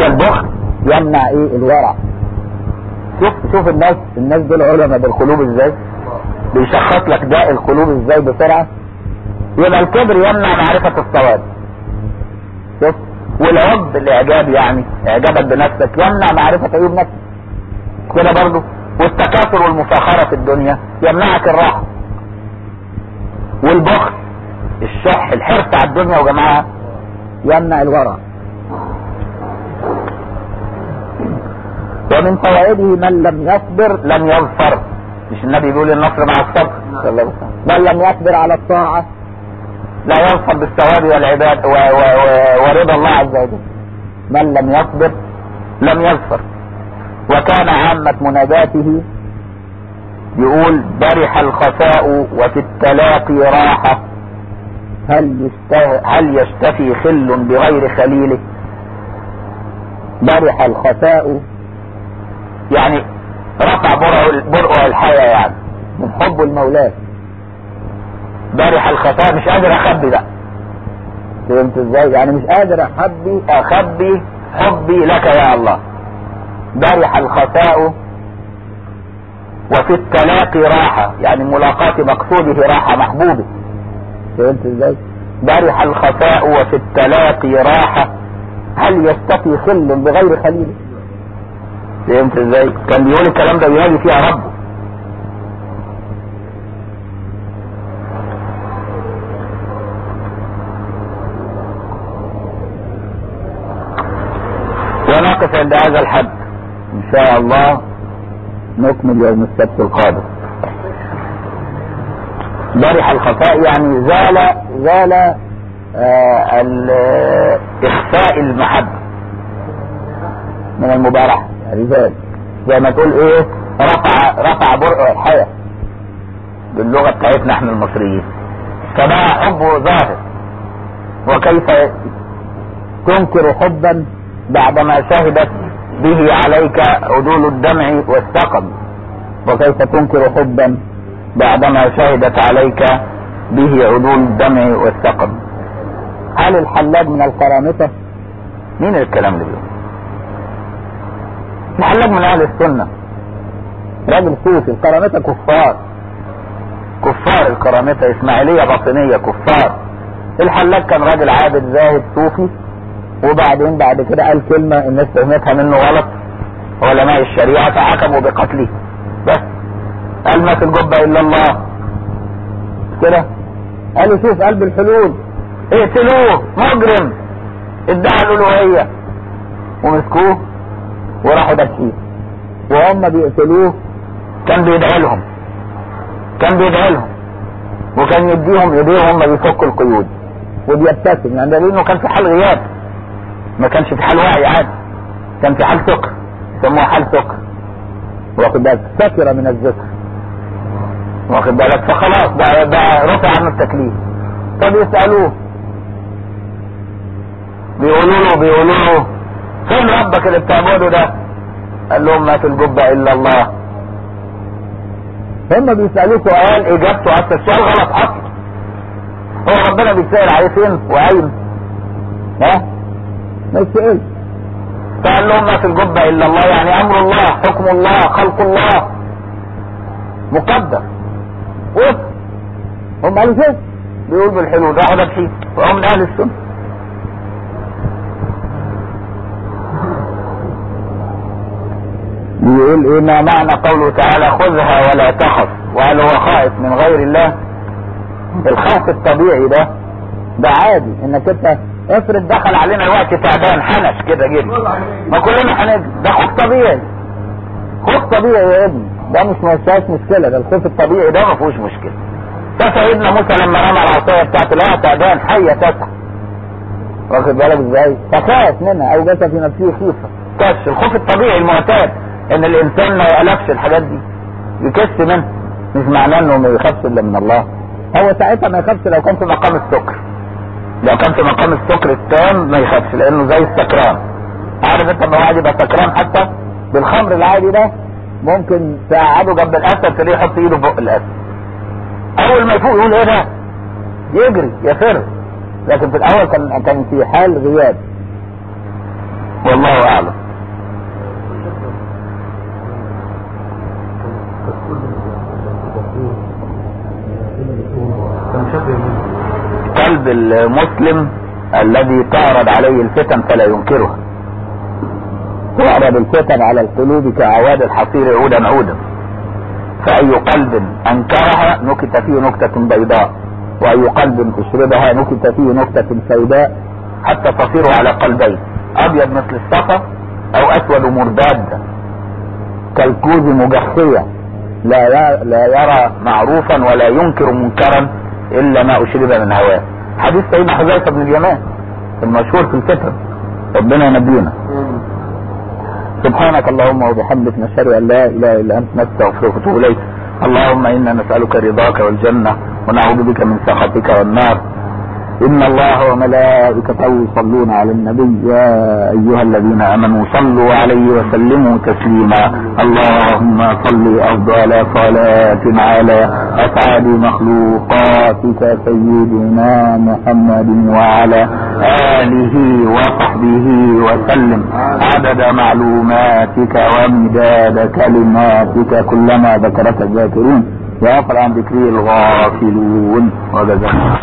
البخل يمنع ايه؟ الورع. شوف الناس دول علماء بالقلوب ازاي، بيشخص لك داء القلوب ازاي بسرعة. يبقى الكبر يمنع معرفة الصواب. شوف، والعجب الاعجاب يعني اعجابك بنفسك يمنع معرفة عيوب نفسك كده برضو. والتكاثر والمفاخرة في الدنيا يمنعك الراحة. والبخل الشح الحرص على الدنيا وجماعها يمنع الورع. ومن فوائده من لم يصبر لم يظفر. مش النبي بيقول النصر مع الصبر؟ من لم يصبر على الطاعة لا يظفر بالثواب والعباد ورضا الله عز وجل. من لم يصبر لم يظفر. وكان عامة مناجاته يقول برح الخفاء وفي التلاقي راحة، هل يشتفي خل بغير خليله. برح الخفاء يعني رفع برقع الحياة يعني من حب المولاه. برح الخفاء مش قادر اخبي بقى. فهمت ازاي؟ يعني مش قادر اخبي حبي لك يا الله. برح الخفاء وفي التلاقي راحة، يعني ملاقاة مقصوده راحة محبوبه. فهمت ازاي؟ برح الخفاء وفي التلاقي راحة، هل يستفي خل بغير خليله. فهمت ازاي؟ كان بيقول الكلام ده بينادي فيها ربه. ونقف عند هذا الحد ان شاء الله، نكمل يوم السبت القادم. برح الخفاء يعني زال اخفاء المحبة من المبارحة، يعني زي ما تقول ايه، رفع برقع الحياة باللغة بتاعتنا احنا المصريين، فبقى حبه ظاهر. وكيف تنكر حبا بعدما شهدت به عليك عدول الدمع والسقم. وكيف تنكر حبا بعدما شهدت عليك به عدول الدمع والسقم. هل الحلاج من القرامطة؟ مين الكلام ده بيقول؟ الحلاج من اهل السنة، راجل صوفي. القرامطة كفار القرامطة اسماعيلية باطنية كفار. الحلاج كان راجل عابد زاهد صوفي، وبعدين بعد كده قال كلمة الناس فهمتها منه غلط علماء الشريعة فحكموا بقتله. بس قال ما في الجبة الا الله كده. قالوا شوف قلب الحلول اقتلوه مجرم ادعى الالوهية، ومسكوه وراحوا دبحيه. وهم بيقتلوه كان بيدعي لهم وكان يديهم ايديه وهم بيفكوا القيود وبيبتسم، يعني دليل انه كان في حال غياب، ما كانش في حال وعي عادي، كان في حال سكر، يسموها حال سكر، واخد بالك، سكر من الذكر، واخد بالك. فخلاص بقى رفع عنه التكليف. فبيسألوه بيقولوا له فين ربك اللي بتعبده ده؟ قال لهم ما في الجبة الا الله. هم بيسألوه سؤال اجابته اصلا السؤال غلط اصلا. هو ربنا بيسأل عليه فين وعين؟ ما يسأل. فقال لهم ما في الجبة الا الله، يعني امر الله، حكم الله، خلق الله مقدر. هم قالوا شوف بيقول بالحلو ده ده فيه، وهو من اهل السنة. بيقول ايه ما معنى قوله تعالى خذها ولا تخف؟ وهل هو خائف من غير الله؟ الخوف الطبيعي ده عادي، انك انت افرض دخل علينا وقت تعبان حنش كده جري، ما كلنا هنجري، ده خوف طبيعي. خوف طبيعي يا ابني، ده مش مشكلة، ده الخوف الطبيعي ده ما فيهوش مشكلة. سيدنا موسى لما رمى العصاية بتاعته لقى تعبان حية تسعى، واخد بالك ازاي؟ فخاف منها او جت في نفسه خيفة كش. الخوف الطبيعي المعتاد ان الانسان ما يألفش الحاجات دي، يكش منها، مش معناه انه ما يخافش الا من الله. هو ساعتها ما يخافش لو كان في مقام السكر، لو كان في مقام السكر التام ما يخافش، لانه زي السكران. عارف انت لما واحد يبقى سكران حتى بالخمر العادي ده ممكن تقعده جنب الاسد تلاقيه يحط ايده فوق الاسد، اول ما يفوق يقول ايه ده، يجري يفر. لكن في الاول كان في حال غياب. والله اعلم. قلب المسلم الذي تعرض عليه الفتن فلا ينكرها. تعرض الفتن على القلوب كعواد الحصير عودا عودا، فأي قلب أنكرها نكت فيه نكتة بيضاء، وأي قلب أشربها نكت فيه نكتة سوداء، حتى تصير على قلبين، أبيض مثل الصفا أو أسود مرداد كالكوز مجخية، لا يرى معروفا ولا ينكر منكرا إلا ما أشرب من هواه. حديث سيدنا حذيفة بن اليمان المشهور في الفتن، ربنا ينبينا. سبحانك اللهم وبحمدك، نشهد ان لا اله الا انت، نستغفرك ونتوب اليك. اللهم انا نسألك رضاك والجنة ونعوذ بك من سخطك والنار. ان الله وملائكته يصلون على النبي يا ايها الذين امنوا صلوا عليه وسلموا تسليما. اللهم صل افضل صلاة على اسعد مخلوقاتك سيدنا محمد وعلى اله وصحبه وسلم عدد معلوماتك ومداد كلماتك كلما ذكرك الذاكرون وغفل عن ذكري الغافلون. وجزاك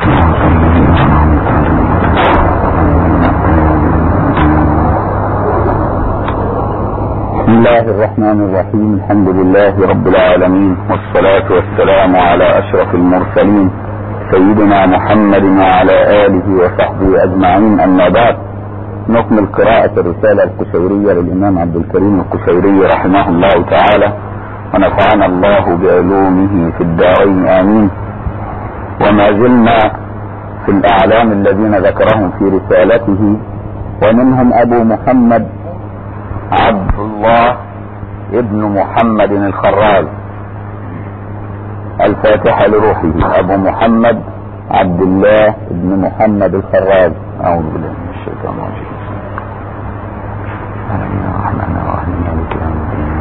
بسم الله الرحمن الرحيم. الحمد لله رب العالمين، والصلاة والسلام على أشرف المرسلين سيدنا محمد وعلى آله وصحبه أجمعين. أما بعد، نكمل قراءة الرسالة القشيرية للإمام عبد الكريم القشيري رحمه الله تعالى، ونفعنا الله بعلومه في الدارين آمين. وما زلنا في الأعلام الذين ذكرهم في رسالته، ومنهم أبو محمد عبد الله ابن محمد الخراز. الفاتحة لروحه. أبو محمد عبد الله ابن محمد الخراز. أعوذ بالله من الشيطان الرجيم. الرحمن الرحيم مالك يوم الدين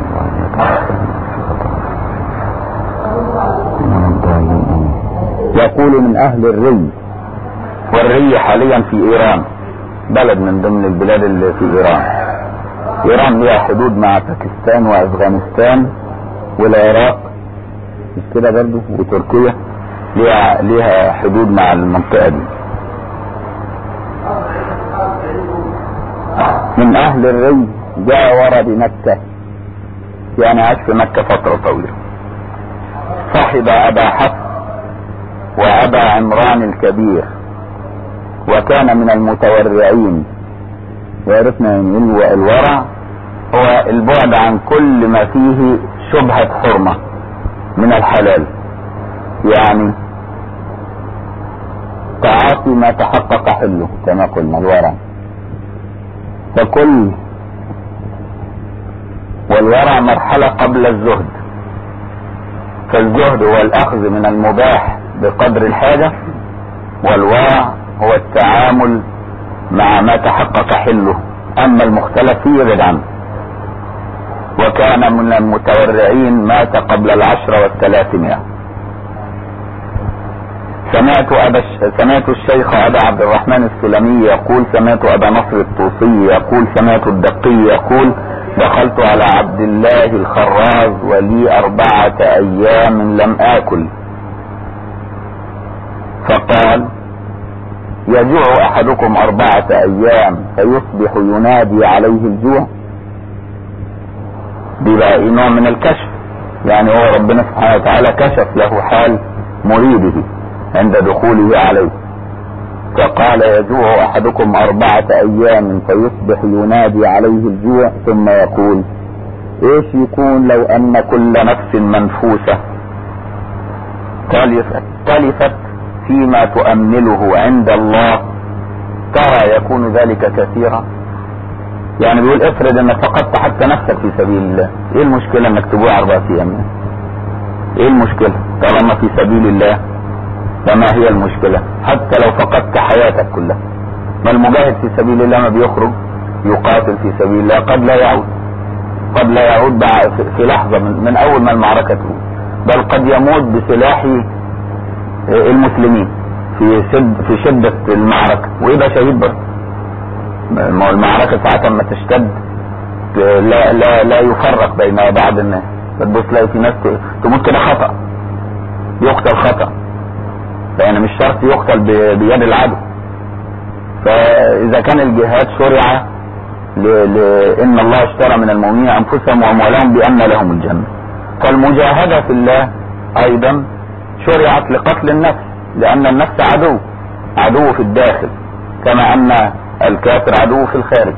يقول من أهل الري. والري حاليا في إيران، بلد من ضمن البلاد اللي في إيران. إيران لها حدود مع باكستان وأفغانستان والعراق، مش كده برضه، وتركيا لها حدود مع المنطقة دي. من أهل الري جاور بمكة، يعني عاش في مكة فترة طويلة. صاحب أبا حفص وأبا عمران الكبير، وكان من المتورعين. وعرفنا ان الورع هو البعد عن كل ما فيه شبهة حرمة من الحلال، يعني تعاطي ما تحقق حله كما قلنا الورع. فكل والورع مرحلة قبل الزهد، فالزهد هو الأخذ من المباح بقدر الحاجة، والورع هو التعامل مع ما تحقق حله، اما المختلف فيه يبعد عنه. وكان من المتورعين، مات قبل 10 و300. سمعت الشيخ ابا عبد الرحمن السلمي يقول، سمعت ابا نصر الطوسي يقول، سمعت الدقي يقول، دخلت على عبد الله الخراز ولي 4 أيام لم آكل، فقال يجوع احدكم 4 أيام فيصبح ينادي عليه الجوع. بيبقى نوع من الكشف، يعني هو ربنا سبحانه وتعالى كشف له حال مريده عند دخوله عليه، فقال يجوع احدكم 4 أيام فيصبح ينادي عليه الجوع، ثم يقول ايش يكون لو ان كل نفس منفوسة تلفت فيما تؤمله عند الله، ترى يكون ذلك كثيرا. يعني بيقول افرض انك فقدت حتى نفسك في سبيل الله، ايه المشكلة انك تجوع 4 أيام؟ ايه المشكلة طالما في سبيل الله؟ فما هي المشكلة حتى لو فقدت حياتك كلها؟ ما المجاهد في سبيل الله ما بيخرج يقاتل في سبيل الله، قد لا يعود في لحظة من اول ما المعركة تقوم، بل قد يموت بسلاح المسلمين في شدة المعركة ويبقى شهيد برضه. المعركة ساعة ما تشتد لا يفرق بين بعض الناس، فتبص تلاقي في ناس تموت كده خطأ، يقتل خطأ، لان مش شرط يقتل بيد العدو. فاذا كان الجهاد شرع لان الله اشترى من المؤمنين انفسهم واموالهم بان لهم الجنة، فالمجاهدة في الله ايضا شرعت لقتل النفس، لان النفس عدو في الداخل كما ان الكافر عدو في الخارج،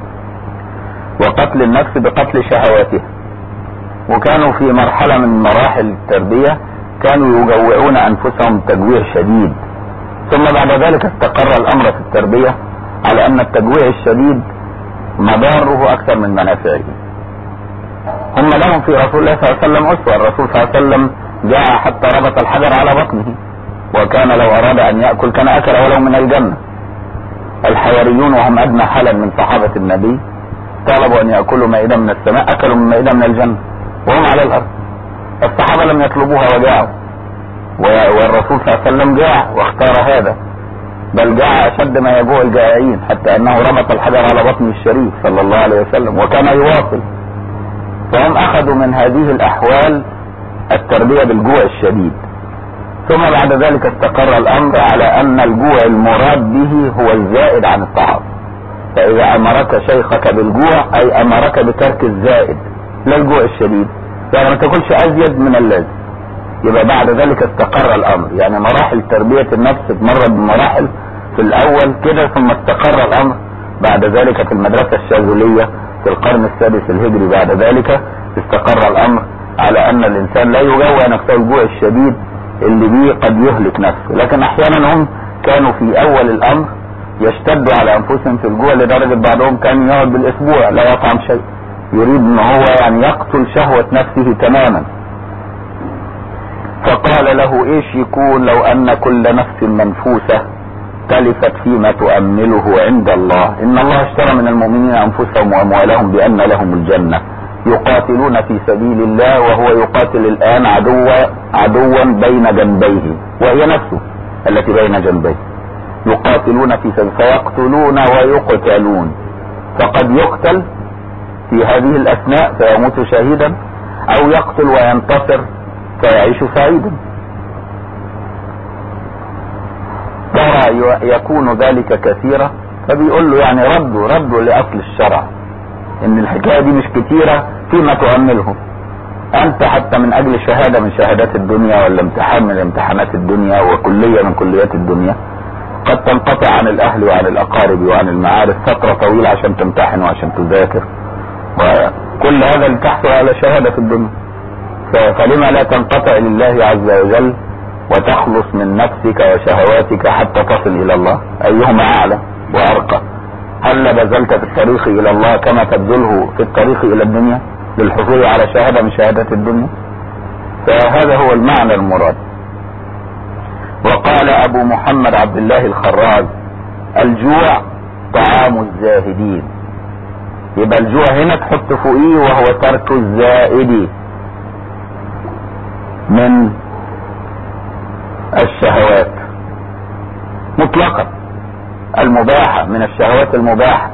وقتل النفس بقتل شهواتها. وكانوا في مرحلة من مراحل التربية كانوا يجوعون انفسهم تجويع شديد، ثم بعد ذلك استقر الامر في التربية على ان التجويع الشديد مضاره اكثر من منافعه. هم لهم في رسول الله صلى الله عليه وسلم اسوة. الرسول صلى الله عليه وسلم جاء حتى ربط الحجر على بطنه، وكان لو اراد ان يأكل كان اكل ولو من الجنة. الحواريون وهم ادنى حالا من صحابة النبي طلبوا ان يأكلوا مائدة من السماء، اكلوا من مائدة من الجنة وهم على الارض. الصحابة لم يطلبوها وجاعوا، والرسول صلى الله عليه وسلم جاع واختار هذا، بل جاع اشد ما يجوع الجائعين، حتى انه ربط الحجر على بطن الشريف صلى الله عليه وسلم وكان يواصل. فهم اخذوا من هذه الاحوال التربية بالجوع الشديد. ثم بعد ذلك استقر الامر على ان الجوع المراد به هو الزائد عن الطعام. فاذا امرك شيخك بالجوع اي امرك بترك الزائد لا الجوع الشديد، يعني ما تاكلش ازيد من اللازم. يبقى بعد ذلك استقر الامر، يعني مراحل تربية النفس تمر بمراحل في الاول كده، ثم استقر الامر بعد ذلك في المدرسة الشاذلية في القرن السادس الهجري. بعد ذلك استقر الامر على ان الانسان لا يجوع نفسه الجوع الشديد اللي بيه قد يهلك نفسه، لكن احيانا هم كانوا في اول الامر يشتدوا على انفسهم في الجوع لدرجة بعضهم كان يقعد بالاسبوع لا يطعم شيء، يريد ان هو يعني يقتل شهوة نفسه تماما. فقال له ايش يكون لو ان كل نفس منفوسة تلفت فيما تؤمله عند الله؟ ان الله اشترى من المؤمنين انفسهم واموالهم بان لهم الجنة يقاتلون في سبيل الله، وهو يقاتل الان عدوا بين جنبيه، وهي نفسه التي بين جنبيه. يقاتلون في سبيل فيقتلون ويقتلون، فقد يقتل في هذه الاثناء فيموت شهيدا، او يقتل وينتصر فيعيش سعيدا. ترى يكون ذلك كثيرا. فبيقول له يعني ردوا لاصل الشرع، ان الحكاية دي مش كتيرة فيما تؤمله انت، حتى من اجل شهادة من شهادات الدنيا ولا امتحان من امتحانات الدنيا وكلية من كليات الدنيا قد تنقطع عن الاهل وعن الاقارب وعن المعارف فترة طويلة عشان تمتحن وعشان تذاكر، وكل هذا لتحصل على شهادة في الدنيا. فلما لا تنقطع لله عز وجل وتخلص من نفسك وشهواتك حتى تصل الى الله؟ ايهما اعلى وارقى؟ هل بذلت في الطريق الى الله كما تبذله في الطريق الى الدنيا للحصول على شهادة من شهادات الدنيا؟ فهذا هو المعنى المراد. وقال ابو محمد عبد الله الخراز: الجوع طعام الزاهدين. يبقى الجوع هنا تحط فوقيه وهو ترك الزائد من الشهوات مطلقا، المباحة من الشهوات المباحة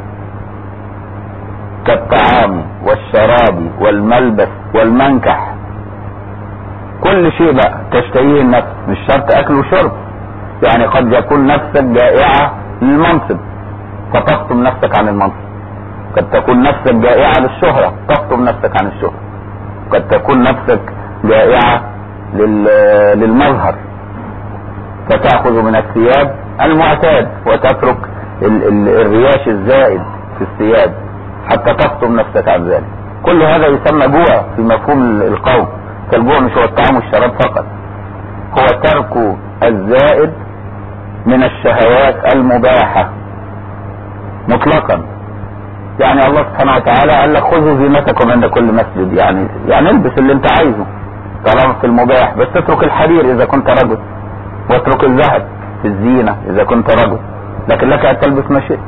كالطعام والشراب والملبس والمنكح، كل شيء بقى تشتهيه النفس، مش شرط اكل وشرب. يعني قد يكون نفسك جائعة للمنصب فتفطم نفسك عن المنصب، قد تكون نفسك جائعة للشهرة تفطم نفسك عن الشهرة، قد تكون نفسك جائعة للمظهر فتأخذ من الثياب المعتاد وتترك الرياش الزائد في الثياب حتى تفطم نفسك عن ذلك. كل هذا يسمى جوع في مفهوم القول. فالجوع مش هو الطعام والشراب فقط، هو ترك الزائد من الشهوات المباحة مطلقا. يعني الله سبحانه وتعالى قال لك خذوا زينتكم عند كل مسجد، يعني البس اللي انت عايزه طالما في المباح، بس اترك الحرير اذا كنت رجل، واترك الذهب في الزينة اذا كنت رجل، لكن لك ان تلبس ما شئت.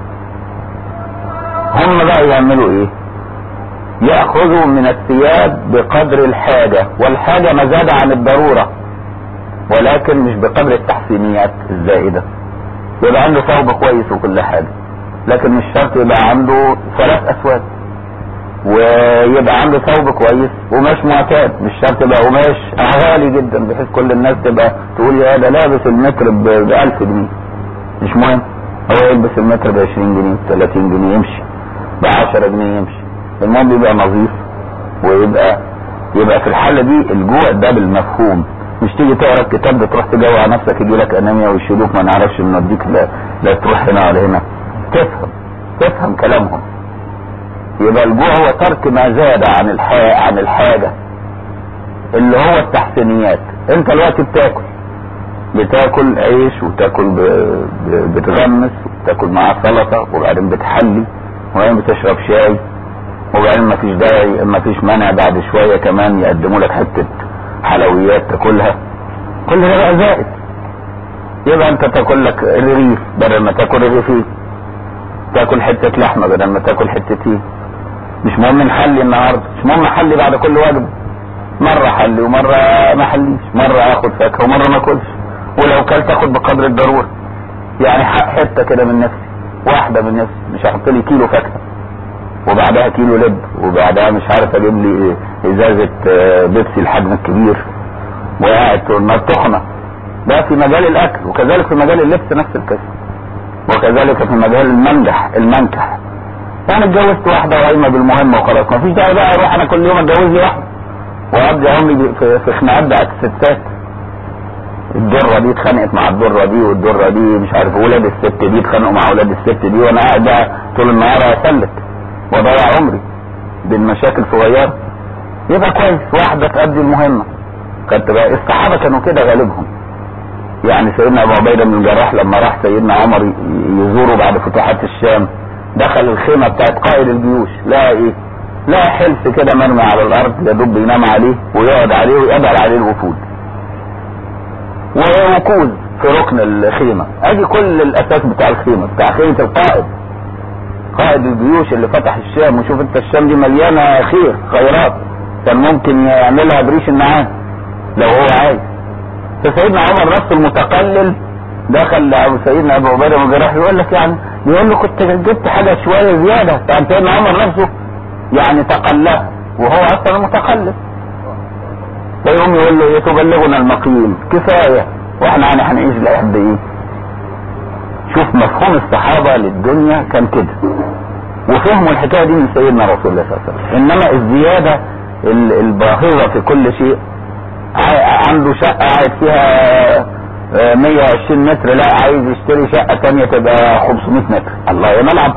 هم بقى يعملوا ايه؟ يأخذوا من الثياب بقدر الحاجة، والحاجة مزادة عن الضرورة ولكن مش بقدر التحسينيات الزائدة. يبقى عنده ثوب كويس وكل حاجة، لكن مش شرط يبقى عنده 3 أسواد ويبقى عنده ثوب كويس وقماش معتاد، مش شرط يبقى قماش غالي جدا بحيث كل الناس تبقى تقول يا ده لابس المتر ب1000 جنيه. مش مهم، هو يلبس المتر ب20 جنيه 30 جنيه يمشي، ب10 جنيه يمشي، المهم يبقى نظيف. ويبقى في الحالة دي الجوع ده بالمفهوم، مش تيجي تقرا الكتاب ده تروح تجوع نفسك يجي لك انيميا ويشيلوك ما نعرفش نوديك لا تروح هنا ولا هنا. تفهم كلامهم. يبقى الجوع هو ترك ما زاد عن الحاجة اللي هو التحسينيات. انت دلوقتي بتاكل عيش وتاكل بتغمس وتاكل معاه سلطة وبعدين بتحلي وبعدين بتشرب شاي وبعدين مفيش داعي مفيش مانع بعد شوية كمان يقدموا لك حتة حلويات تاكلها. كل ده بقى زائد. يبقى انت تاكل لك رغيف بدل ما تاكل رغيفين، تاكل حتة لحمة بدل ما تاكل حتتين. مش مهم نحلي النهارده، مش مهم احلي بعد كل وجبه، مره احلي ومره ما احليش، مره اخد فاكهه ومره ما اكلش، ولو كلت اخد بقدر الضروره. يعني حته كده من نفسي، واحده من نفسي، مش هحط لي كيلو فاكهه وبعدها كيلو لب وبعدها مش عارف اجيب لي ازازه بيبسي الحجم الكبير وقاعد النار تخنه. ده في مجال الاكل، وكذلك في مجال اللبس نفس القصه، وكذلك في مجال المنكح. انا اتجوزت واحده وقايمه بالمهمه وخلاص، مفيش داعي بقى اروح انا كل يوم اتجوز لي واحده واقضي عمري في خناقات بتاعت الستات. الدره دي اتخانقت مع الدره دي والدره دي مش عارف ولاد الست دي اتخانقوا مع ولاد الست دي، وانا قاعد بقى طول النهار اسلك واضيع عمري بالمشاكل صغيره. يبقى كويس واحده تأدي المهمه. كانت بقى الصحابه كانوا كده غالبهم. يعني سيدنا ابو عبيده بن الجراح لما راح سيدنا عمر يزوره بعد فتوحات الشام، دخل الخيمة بتاعت قائد الجيوش، لا حلف كده مرمي على الارض يدب ينام عليه ويقعد عليه ويقبل عليه الوفود، ووكوز في ركن الخيمة. ادي كل الاساس بتاع الخيمة، بتاع خيمة القائد، قائد الجيوش اللي فتح الشام. وشوف انت الشام دي مليانة خيرات، كان ممكن يعملها بريش النعام لو هو عايز. فسيدنا عمر نفسه المتقلل دخل سيدنا ابو عبيده بن الجراح يقول لك يعني بيقول له كنت جبت حاجه شويه زياده. يعني سيدنا عمر نفسه يعني تقلها وهو اصلا متقلب. فيقوم يقول له تبلغنا المقيل كفايه واحنا يعني هنعيش لحد ايه. شوف مفهوم الصحابه للدنيا كان كده، وفهموا الحكايه دي من سيدنا رسول الله صلى الله عليه وسلم. انما الزياده الباهظه في كل شيء، عنده شقه قاعد فيها 120 متر، لا عايز يشتري شقة تانية تبقى 500 متر، الله يا ملعب.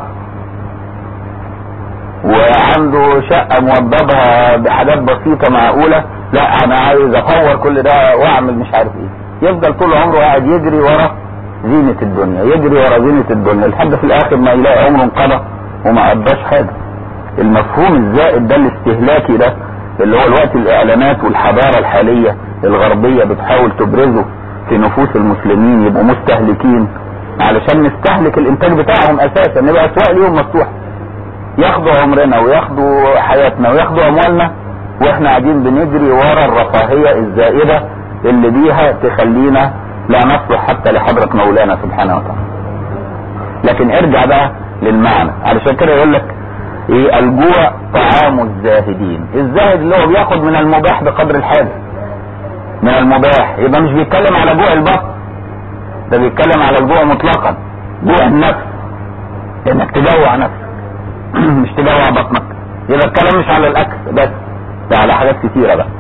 وعنده شقة موضبها بحاجات بسيطة معقولة، لا انا عايز اطور كل ده واعمل مش عارف ايه. يفضل طول عمره قاعد يجري ورا زينة الدنيا، يجري ورا زينة الدنيا لحد في الاخر ما يلاقي عمره انقضى وما قضاش حاجة. المفهوم الزائد ده الاستهلاكي ده اللي هو الوقت الاعلانات والحضارة الحالية الغربية بتحاول تبرزه في نفوس المسلمين، يبقوا مستهلكين علشان نستهلك الانتاج بتاعهم اساسا، نبقى اسواق ليهم مفتوح، ياخدوا عمرنا وياخدوا حياتنا وياخدوا اموالنا واحنا قاعدين بنجري ورا الرفاهية الزائدة اللي بيها تخلينا لا نصلح حتى لحضرة مولانا سبحانه وتعالى. لكن ارجع بقى للمعنى، علشان كده يقول لك ايه الجوع طعام الزاهدين. الزاهد اللي هو بياخد من المباح بقدر الحاجة، من المباح. يبقى مش بيتكلم على جوع البطن، ده بيتكلم على الجوع مطلقا، جوع النفس، انك تجوع نفسك مش تجوع بطنك. يبقى الكلام مش على الاكل بس، ده على حاجات كتيرة بقى.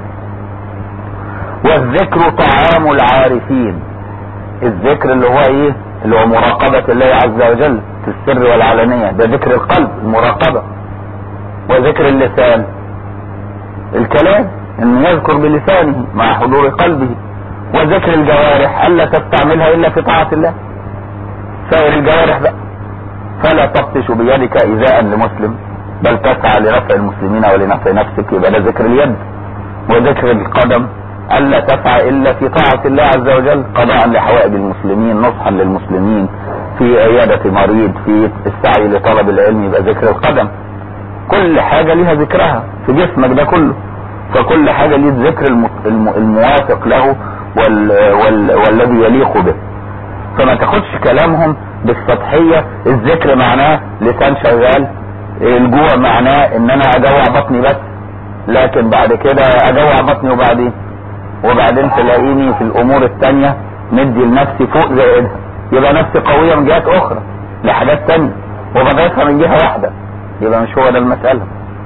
والذكر طعام العارفين. الذكر اللي هو ايه؟ اللي هو مراقبة الله عز وجل في السر والعلانية، ده ذكر القلب المراقبة. وذكر اللسان الكلام، انه يذكر بلسانه مع حضور قلبه. وذكر الجوارح الا تستعملها الا في طاعة الله. سائر الجوارح بقى فلا تبطش بيدك ايذاء لمسلم بل تسعى لرفع المسلمين ولنفع نفسك، يبقى ده ذكر اليد. وذكر القدم الا تسعى الا في طاعة الله عز وجل، قضاء لحوائج المسلمين، نصحا للمسلمين، في عيادة مريض، في السعي لطلب العلم، يبقى ذكر القدم. كل حاجة لها ذكرها في جسمك ده كله، فكل حاجة ليه الذكر الموافق له والذي يليق به. فما تاخدش كلامهم بالسطحية. الذكر معناه لسان شغال الجوع معناه ان انا اجوع بطني بس، لكن بعد كده اجوع بطني وبعدين تلاقيني في الامور التانية ندي لنفسي فوق زائدها، يبقى نفسي قوية من جهات اخرى لحاجات تانية وبضيفها من جهة واحدة، يبقى مش هو ده المسألة.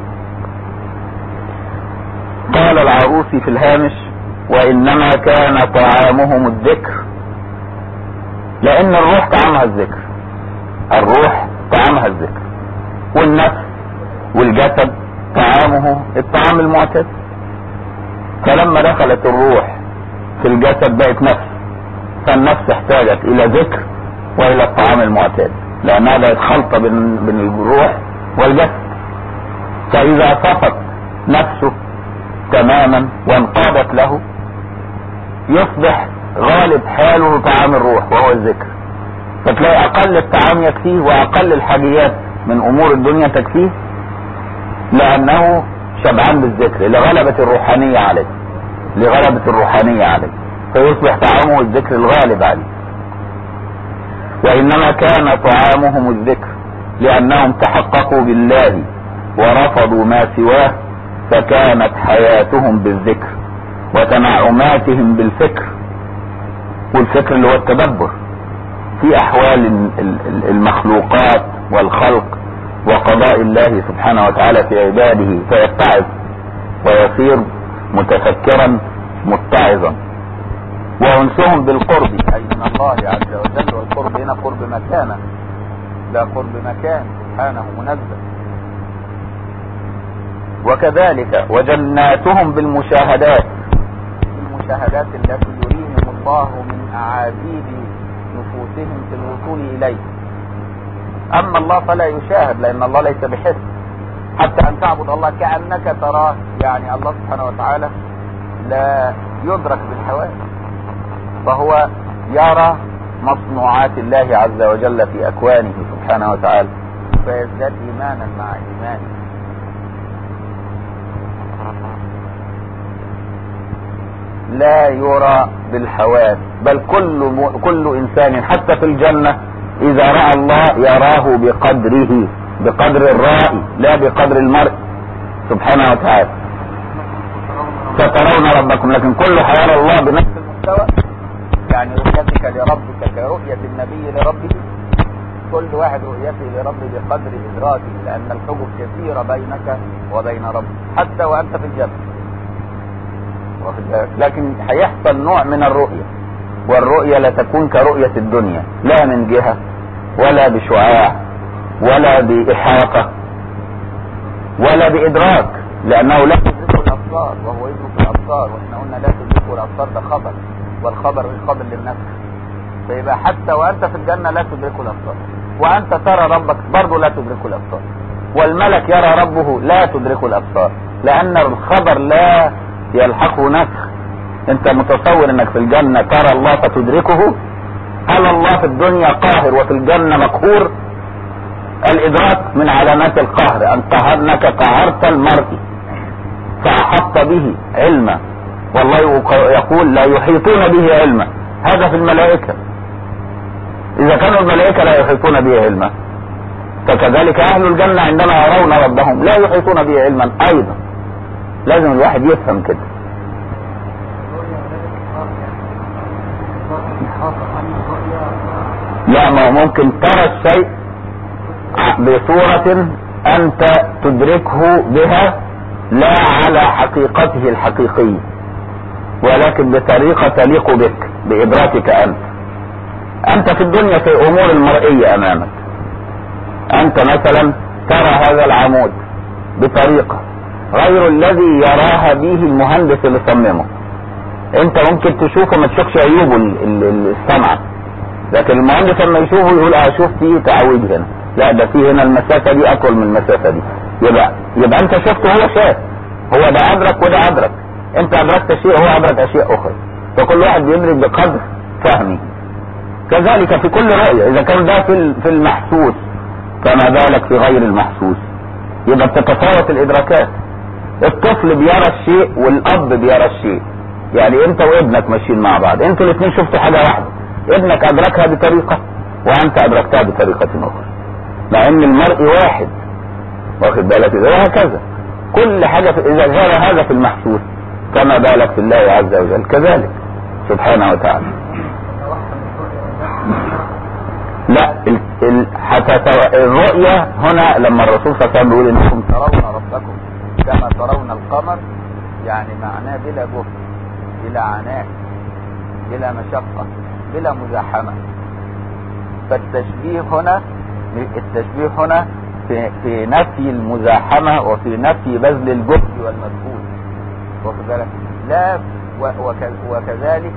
قال العروسي في الهامش: وانما كان طعامهم الذكر، لان الروح طعامها الذكر، الروح طعامها الذكر، والنفس والجسد طعامه الطعام المعتاد. فلما دخلت الروح في الجسد بقت نفس، فالنفس احتاجت الى ذكر والى الطعام المعتاد، لانها بقت خلطة بين الروح والجسد. فاذا صفت نفسه تماما وانقادت له يصبح غالب حاله طعام الروح وهو الذكر، فتلاقي اقل الطعام يكفيه واقل الحاجيات من امور الدنيا تكفيه، لانه شبعان بالذكر لغلبة الروحانية عليه، فيصبح طعامه الذكر الغالب عليه. وانما كان طعامهم الذكر لانهم تحققوا بالله ورفضوا ما سواه، فكانت حياتهم بالذكر وتنعماتهم بالفكر، والفكر اللي هو التدبر في احوال المخلوقات والخلق وقضاء الله سبحانه وتعالى في عباده، فيتعظ ويصير متفكرا متعظا. وانسهم بالقرب اي من الله عز وجل، والقرب هنا قرب مكانه لا قرب مكان، سبحانه منزه. وكذلك وجناتهم بالمشاهدات، التي يريهم الله من اعاجيب نفوسهم في الوصول اليه. اما الله فلا يشاهد، لان الله ليس بحس، حتى ان تعبد الله كأنك تراه، يعني الله سبحانه وتعالى لا يدرك بالحواس، فهو يرى مصنوعات الله عز وجل في اكوانه سبحانه وتعالى، فيزداد ايمانا مع ايمانه. لا يرى بالحواس، بل كل انسان حتى في الجنة اذا رأى الله يراه بقدر الرائي لا بقدر المرء سبحانه وتعالى. سترون ربكم، لكن كله هيرى الله بنفس المستوى، يعني رؤيتك لربك كرؤية النبي لربه، كل واحد رؤيته لربه بقدر ادراكه، لان الحجب كثيرة بينك وبين ربك حتى وانت في الجنة. لكن هيحصل نوع من الرؤية، والرؤية لا تكون كرؤية الدنيا، لا من جهة ولا بشعاع ولا بإحاطة ولا بإدراك، لأنه لا تدرك الأبصار وهو يدرك الأبصار، وإحنا قلنا لا تدرك الأبصار ده خبر، والخبر قابل للنفس. فيبقى حتى وأنت في الجنة لا تدرك الأبصار، وأنت ترى ربك برضه لا تدرك الأبصار، والملك يرى ربه لا تدرك الأبصار، لأن الخبر لا يلحقه نسخ. انت متصور انك في الجنة ترى الله فتدركه؟ هل الله في الدنيا قاهر وفي الجنة مقهور؟ الادراك من علامات القهر، انك قهرت المرء فاحط به علما، والله يقول لا يحيطون به علما، هذا في الملائكة. اذا كانوا الملائكة لا يحيطون به علما، فكذلك اهل الجنة عندما يرون ربهم لا يحيطون به علما ايضا. لازم الواحد يفهم كده. لا، ما ممكن ترى الشيء بصورة انت تدركه بها لا على حقيقته الحقيقية، ولكن بطريقة تليق بك بإدراكك انت في الدنيا في امور المرئية امامك. انت مثلا ترى هذا العمود بطريقة غير الذي يراها به المهندس اللي صممه. انت ممكن تشوفه ما تشوفش عيوبه السمعة، لكن المهندس لما يشوفه يقول اشوف فيه تعويج هنا، لا ده فيه هنا المسافة دي اطول من المسافة دي. يبقى انت شفته هو شاف، هو ده ادرك وده ادرك، انت ادركت شيء هو ادرك اشياء اخرى، فكل واحد بيدرك بقدر فهمه. كذلك في كل رؤية، اذا كان ده في المحسوس فما بالك في غير المحسوس، يبقى بتتفاوت الادراكات. الطفل بيرى الشيء والاب بيرى الشيء، يعني انت وابنك ماشيين مع بعض، انتوا الاثنين شفتوا حاجة واحدة، ابنك ادركها بطريقة وانت ادركتها بطريقة اخرى، مع ان المرء واحد واخد بالك ازاي؟ وهكذا كل حاجة اذا جرى هذا في المحسوس فما بالك في الله عز وجل كذلك سبحانه وتعالى. لا الرؤية هنا لما الرسول صلى الله عليه وسلم بيقول انكم ترون ربكم كما ترون القمر، يعني معناه بلا جهد، بلا عناء، بلا مشقة، بلا مزاحمة. فالتشبيه هنا في نفي المزاحمة وفي نفي بذل الجهد والمجهود، واخد بالك؟ لا وكذلك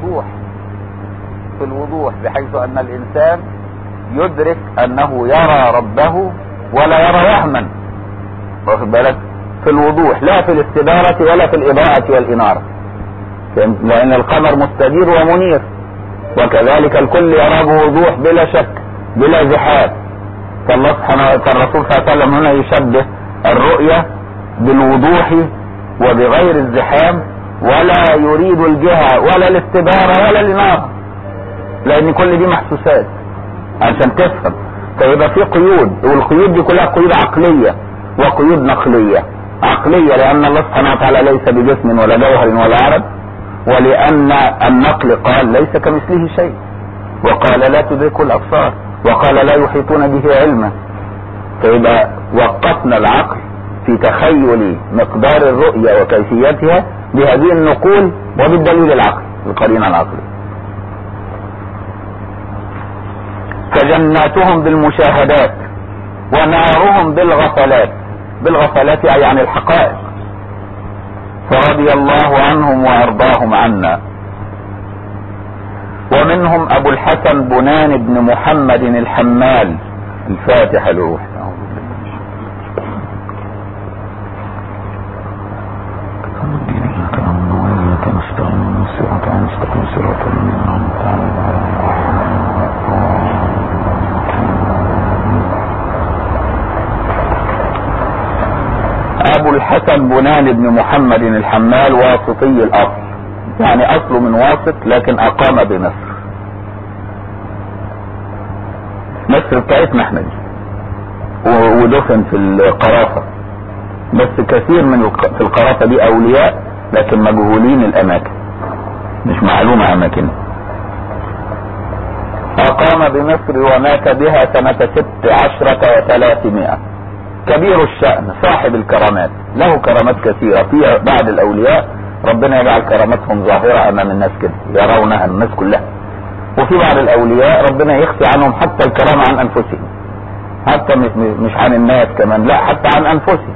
في الوضوح بحيث ان الانسان يدرك انه يرى ربه ولا يرى وهما، واخد بالك؟ في الوضوح لا في الاستدارة ولا في الاضاءة والانارة، لان القمر مستدير ومنير، وكذلك الكل يرى بوضوح بلا شك بلا زحام. فالله سبحانه فالرسول صلى الله عليه وسلم هنا يشبه الرؤية بالوضوح وبغير الزحام، ولا يريد الجهة ولا الاستدارة ولا الانارة، لان كل دي محسوسات عشان تفهم. فيبقى في قيود، والقيود دي كلها قيود عقلية وقيود نقلية. عقلية لان الله سبحانه وتعالى ليس بجسم ولا جوهر ولا عرض، ولان النقل قال ليس كمثله شيء، وقال لا تدرك الابصار، وقال لا يحيطون به علما. فيبقى وقفنا العقل في تخيل مقدار الرؤية وكيفيتها بهذه النقول وبالدليل العقلي القرينة العقلية. فجناتهم بالمشاهدات ونارهم بالغفلات يعني الحقائق. فرضي الله عنهم وارضاهم عنا. ومنهم ابو الحسن بنان بن محمد الحمال. الفاتحة الروح. ابو الحسن بنان بن محمد الحمال واسطي الاصل، يعني اصله من واسط لكن اقام بمصر. مصر بتاعتنا احنا دي، ودفن في القرافة. بس كثير من في القرافة دي اولياء لكن مجهولين الاماكن، مش معلومة اماكنه. اقام بمصر ومات بها سنة 16 و300. كبير الشأن صاحب الكرامات، له كرامات كثيرة. في بعض الاولياء ربنا يجعل كرامتهم ظاهرة امام الناس كده يرونها الناس كلها، وفي بعض الاولياء ربنا يخفي عنهم حتى الكرامة عن انفسهم، حتى مش عن الناس كمان، لا حتى عن انفسهم.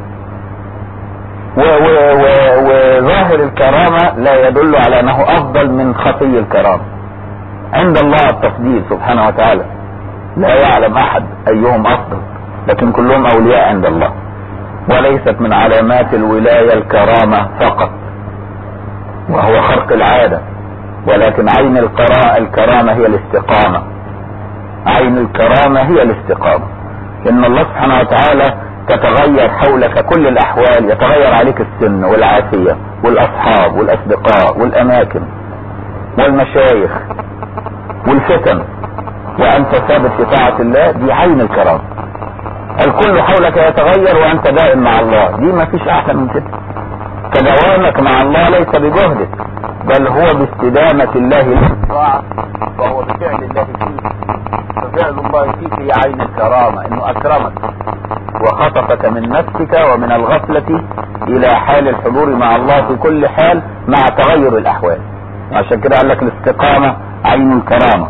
وظاهر الكرامة لا يدل على انه افضل من خفي الكرامة. عند الله التفضيل سبحانه وتعالى، لا يعلم احد ايهم افضل، لكن كلهم اولياء عند الله. وليست من علامات الولاية الكرامة فقط وهو خرق العادة، ولكن عين الكرامة هي الاستقامة. عين الكرامة هي الاستقامة. ان الله سبحانه وتعالى تتغير حولك كل الاحوال، يتغير عليك السن والعافية والاصحاب والاصدقاء والاماكن والمشايخ والفتن، وانت ثابت في طاعة الله. دي عين الكرامة. الكل حولك يتغير وانت دائم مع الله، دي ما فيش احسن من كده. فدوامك مع الله ليس بجهدك، بل هو باستدامة الله للطاعة، وهو بفعل الله فيك. ففعل الله فيك هي عين الكرامة، انه اكرمك وخطفك من نفسك ومن الغفلة الى حال الحضور مع الله في كل حال مع تغير الاحوال. عشان كده قال لك الاستقامة عين الكرامة.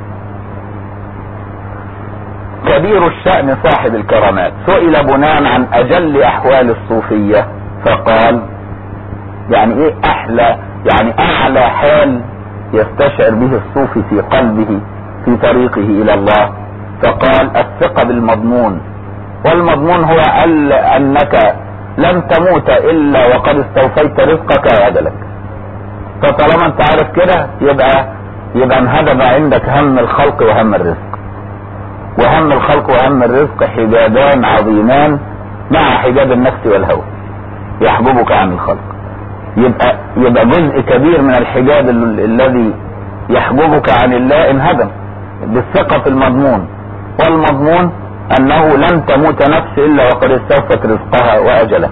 كبير الشأن صاحب الكرامات. سئل بنان عن اجل احوال الصوفية فقال يعني ايه احلى، يعني اعلى حال يستشعر به الصوفي في قلبه في طريقه الى الله. فقال الثقة بالمضمون، والمضمون هو انك لن تموت الا وقد استوفيت رزقك واجلك. فطالما انت عارف كده يبقى انهدم عندك هم الخلق وهم الرزق. وهم الخلق وهم الرزق حجابان عظيمان مع حجاب النفس والهوى يحجبك عن الخلق. يبقى جزء كبير من الحجاب الذي يحجبك عن الله انهدم بالثقة في المضمون. والمضمون انه لن تموت نفس الا وقد استوفت رزقها واجلها.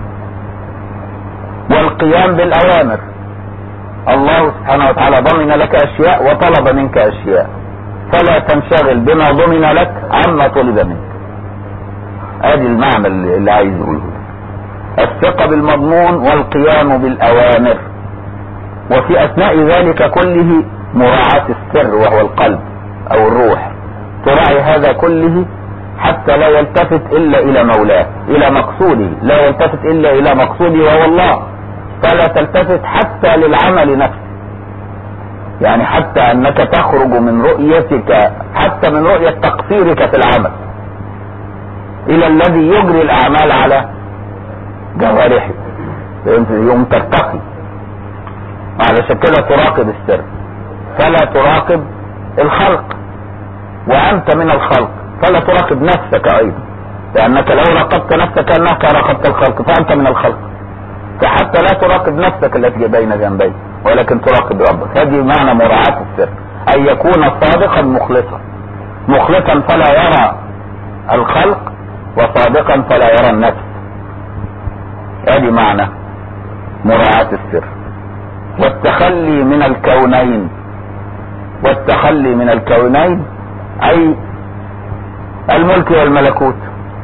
والقيام بالاوامر، الله سبحانه وتعالى ضمن لك اشياء وطلب منك اشياء، فلا تنشغل بما ضمن لك عما طلب منك. ادي المعنى اللي عايز يقوله، الثقة بالمضمون والقيام بالاوامر، وفي اثناء ذلك كله مراعاة السر وهو القلب او الروح، تراعي هذا كله حتى لا يلتفت الا الى مولاه، الى مقصوده، لا يلتفت الا الى مقصوده وهو الله، فلا تلتفت حتى للعمل نفسه، يعني حتى انك تخرج من رؤيتك، حتى من رؤية تقصيرك في العمل الى الذي يجري الاعمال على جوارحك، يوم ترتقي. علشان كده تراقب السر، فلا تراقب الخلق، وانت من الخلق فلا تراقب نفسك ايضا، لانك لو راقبت نفسك كانك راقبت الخلق، فانت من الخلق، فحتى لا تراقب نفسك التي بين جنبيك ولكن تراقب ربك. هذه معنى مراعاة السر، ان يكون صادقا مخلصا، مخلصا فلا يرى الخلق وصادقا فلا يرى النفس. هذه معنى مراعاة السر. والتخلي من الكونين، والتخلي من الكونين اي الملك والملكوت،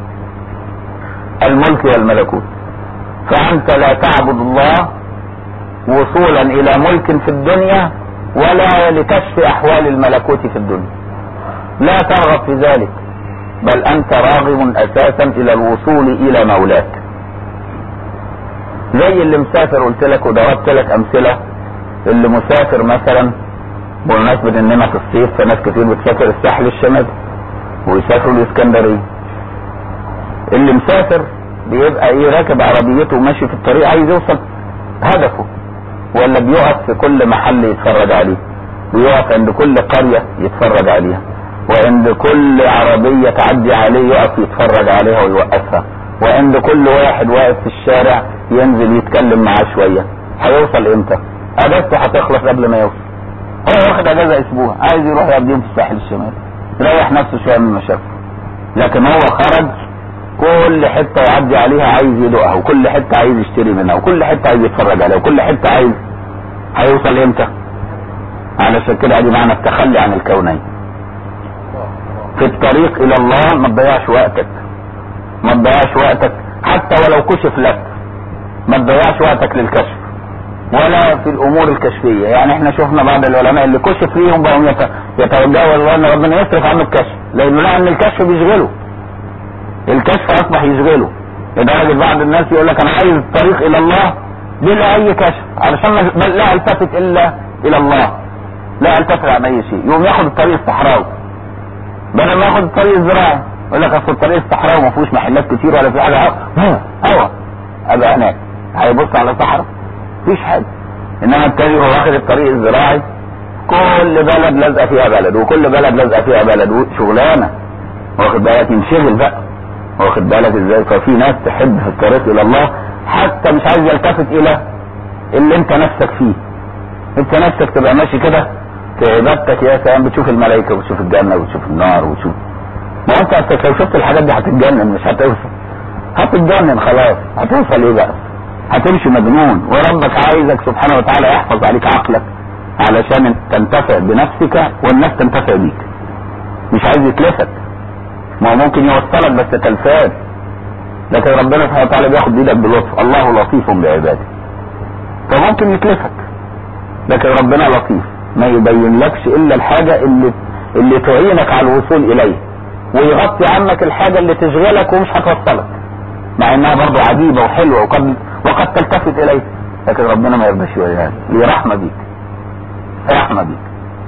الملك والملكوت، فانت لا تعبد الله وصولا الى ملك في الدنيا ولا لكشف احوال الملكوت في الدنيا، لا ترغب في ذلك، بل انت راغب اساسا الى الوصول الى مولاك. زي اللي مسافر، قلت لك وضربت لك امثله، اللي مسافر مثلا بمناسبة اننا في الصيف، فناس كتير بتسافر الساحل الشمالي ويسافروا الاسكندرية. اللي مسافر بيبقى ايه، راكب عربيته وماشي في الطريق عايز يوصل هدفه، ولا بيقف في كل محل يتفرج عليه، بيقف عند كل قرية يتفرج عليها، وعند كل عربية تعدي عليه يقف يتفرج عليها ويوقفها، وعند كل واحد واقف في الشارع ينزل يتكلم معاه شوية. هيوصل امتى؟ اجازته هتخلص قبل ما يوصل. هو واخد اجازة اسبوع عايز يروح يقضيهم في الساحل الشمالي يريح نفسه شوية من المشاكل، لكن هو خرج كل حتة يعدي عليها عايز يدوقها، وكل حتة عايز يشتري منها، وكل حتة عايز يتفرج عليها، وكل حتة عايز. هيوصل امتى؟ علشان كده ادي معنى التخلي عن الكونين. في الطريق الى الله ما تضيعش وقتك، ما تضيعش وقتك حتى ولو كشف لك، ما تضيعش وقتك للكشف ولا في الامور الكشفية. يعني احنا شفنا بعض العلماء اللي كشف ليهم بقوا يتوجهوا ان ربنا يصرف عنه الكشف، لانه لقى ان الكشف بيشغله، الكشف اصبح يشغله، لدرجة بعض الناس يقول لك انا عايز الطريق الى الله بلا اي كشف، علشان لا التفت الا الى الله، لا التفت عن اي شيء، يقوم ياخد الطريق الصحراوي بدل ما ياخد الطريق الزراعي. يقول لك اصل الطريق الصحراوي ما فيهوش محلات كتير ولا في حاجه، هوا ابقى هناك هيبص على صحراء مفيش حاجه. انما التاني هو واخد الطريق الزراعي، كل بلد لازقه فيها بلد، وكل بلد لازقه فيها بلد، شغلانه، واخد بالك، ينشغل بقى، واخد بالك ازاي. ففي ناس تحب في الطريق الى الله حتى مش عايز يلتفت الى اللي انت نفسك فيه، انت نفسك تبقى ماشي كده في عبادتك يا سلام، بتشوف الملائكه وبتشوف الجنه وبتشوف النار وبتشوف، ما انت لو شفت الحاجات دي هتتجنن، مش هتوصل، هتتجنن خلاص، هتوصل ايه بقى؟ هتمشي مجنون. وربك عايزك سبحانه وتعالى يحفظ عليك عقلك علشان تنتفع بنفسك والناس تنتفع بيك، مش عايز يتلفت، ما هو ممكن يوصلك بس تلفات، لكن ربنا سبحانه وتعالى بياخد بايدك بلطف، الله لطيف بعباده، فممكن يتلفت، لكن ربنا لطيف ما يبين لكش الا الحاجة اللي تعينك على الوصول اليه، ويغطي عنك الحاجة اللي تشغلك ومش هتوصلك، مع انها برضو عجيبة وحلوة وقد تلتفت اليه، لكن ربنا ما يرضاش وياها، لرحمة بيك، رحمة بيك.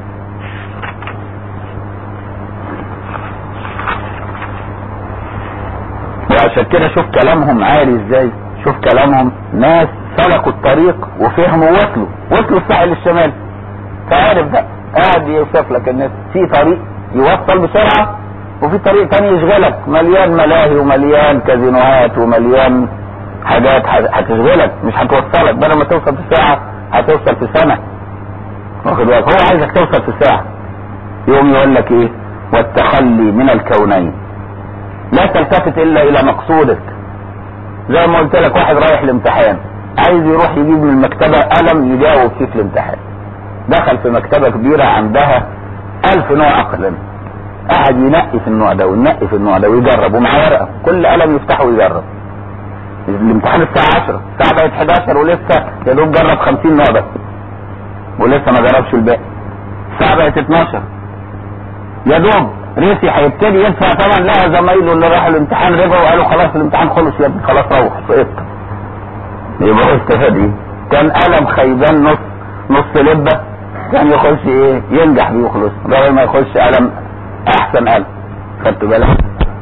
وعشان كده شوف كلامهم عالي ازاي، شوف كلامهم ناس سلكوا الطريق وفهموا وصلوا الساحل الشمالي، فعارف بقى قاعد يوصف لك الناس في طريق يوصل بسرعة، وفي طريق تاني يشغلك مليان ملاهي ومليان كازينوهات ومليان حاجات هتشغلك مش هتوصلك، بدل ما توصل في ساعة هتوصل في سنة، واخد بالك، هو عايزك توصل في ساعة. يوم يقول لك ايه؟ والتخلي من الكونين، لا تلتفت الا الى مقصودك. زي ما قلت لك، واحد رايح الامتحان عايز يروح يجيب من المكتبة قلم يجاوب فيه في الامتحان، دخل في مكتبة كبيرة عندها 1000 نوع اقلام، قاعد ينقي في النوع ده وينقي في النوع ده ويجرب، ومعاه ورقة كل قلم يفتحه ويجرب. الامتحان الساعة 10، الساعة بقت 11 ولسه يا دوب جرب 50 نوع بس ولسه ما جربش الباقي. الساعة بقت 12 يا دوب ريسي هيبتدي يدفع. طبعا لقى زمايله اللي راحوا الامتحان رجعوا وقالوا خلاص الامتحان خلص يا ابني، خلاص روح سقطت. يبقى هو استفاد ايه؟ كان قلم خيبان نص لبة كان يخش ايه؟ ينجح بيه وخلص، غير ما يخش قلم احسن قلم. خدت بالك؟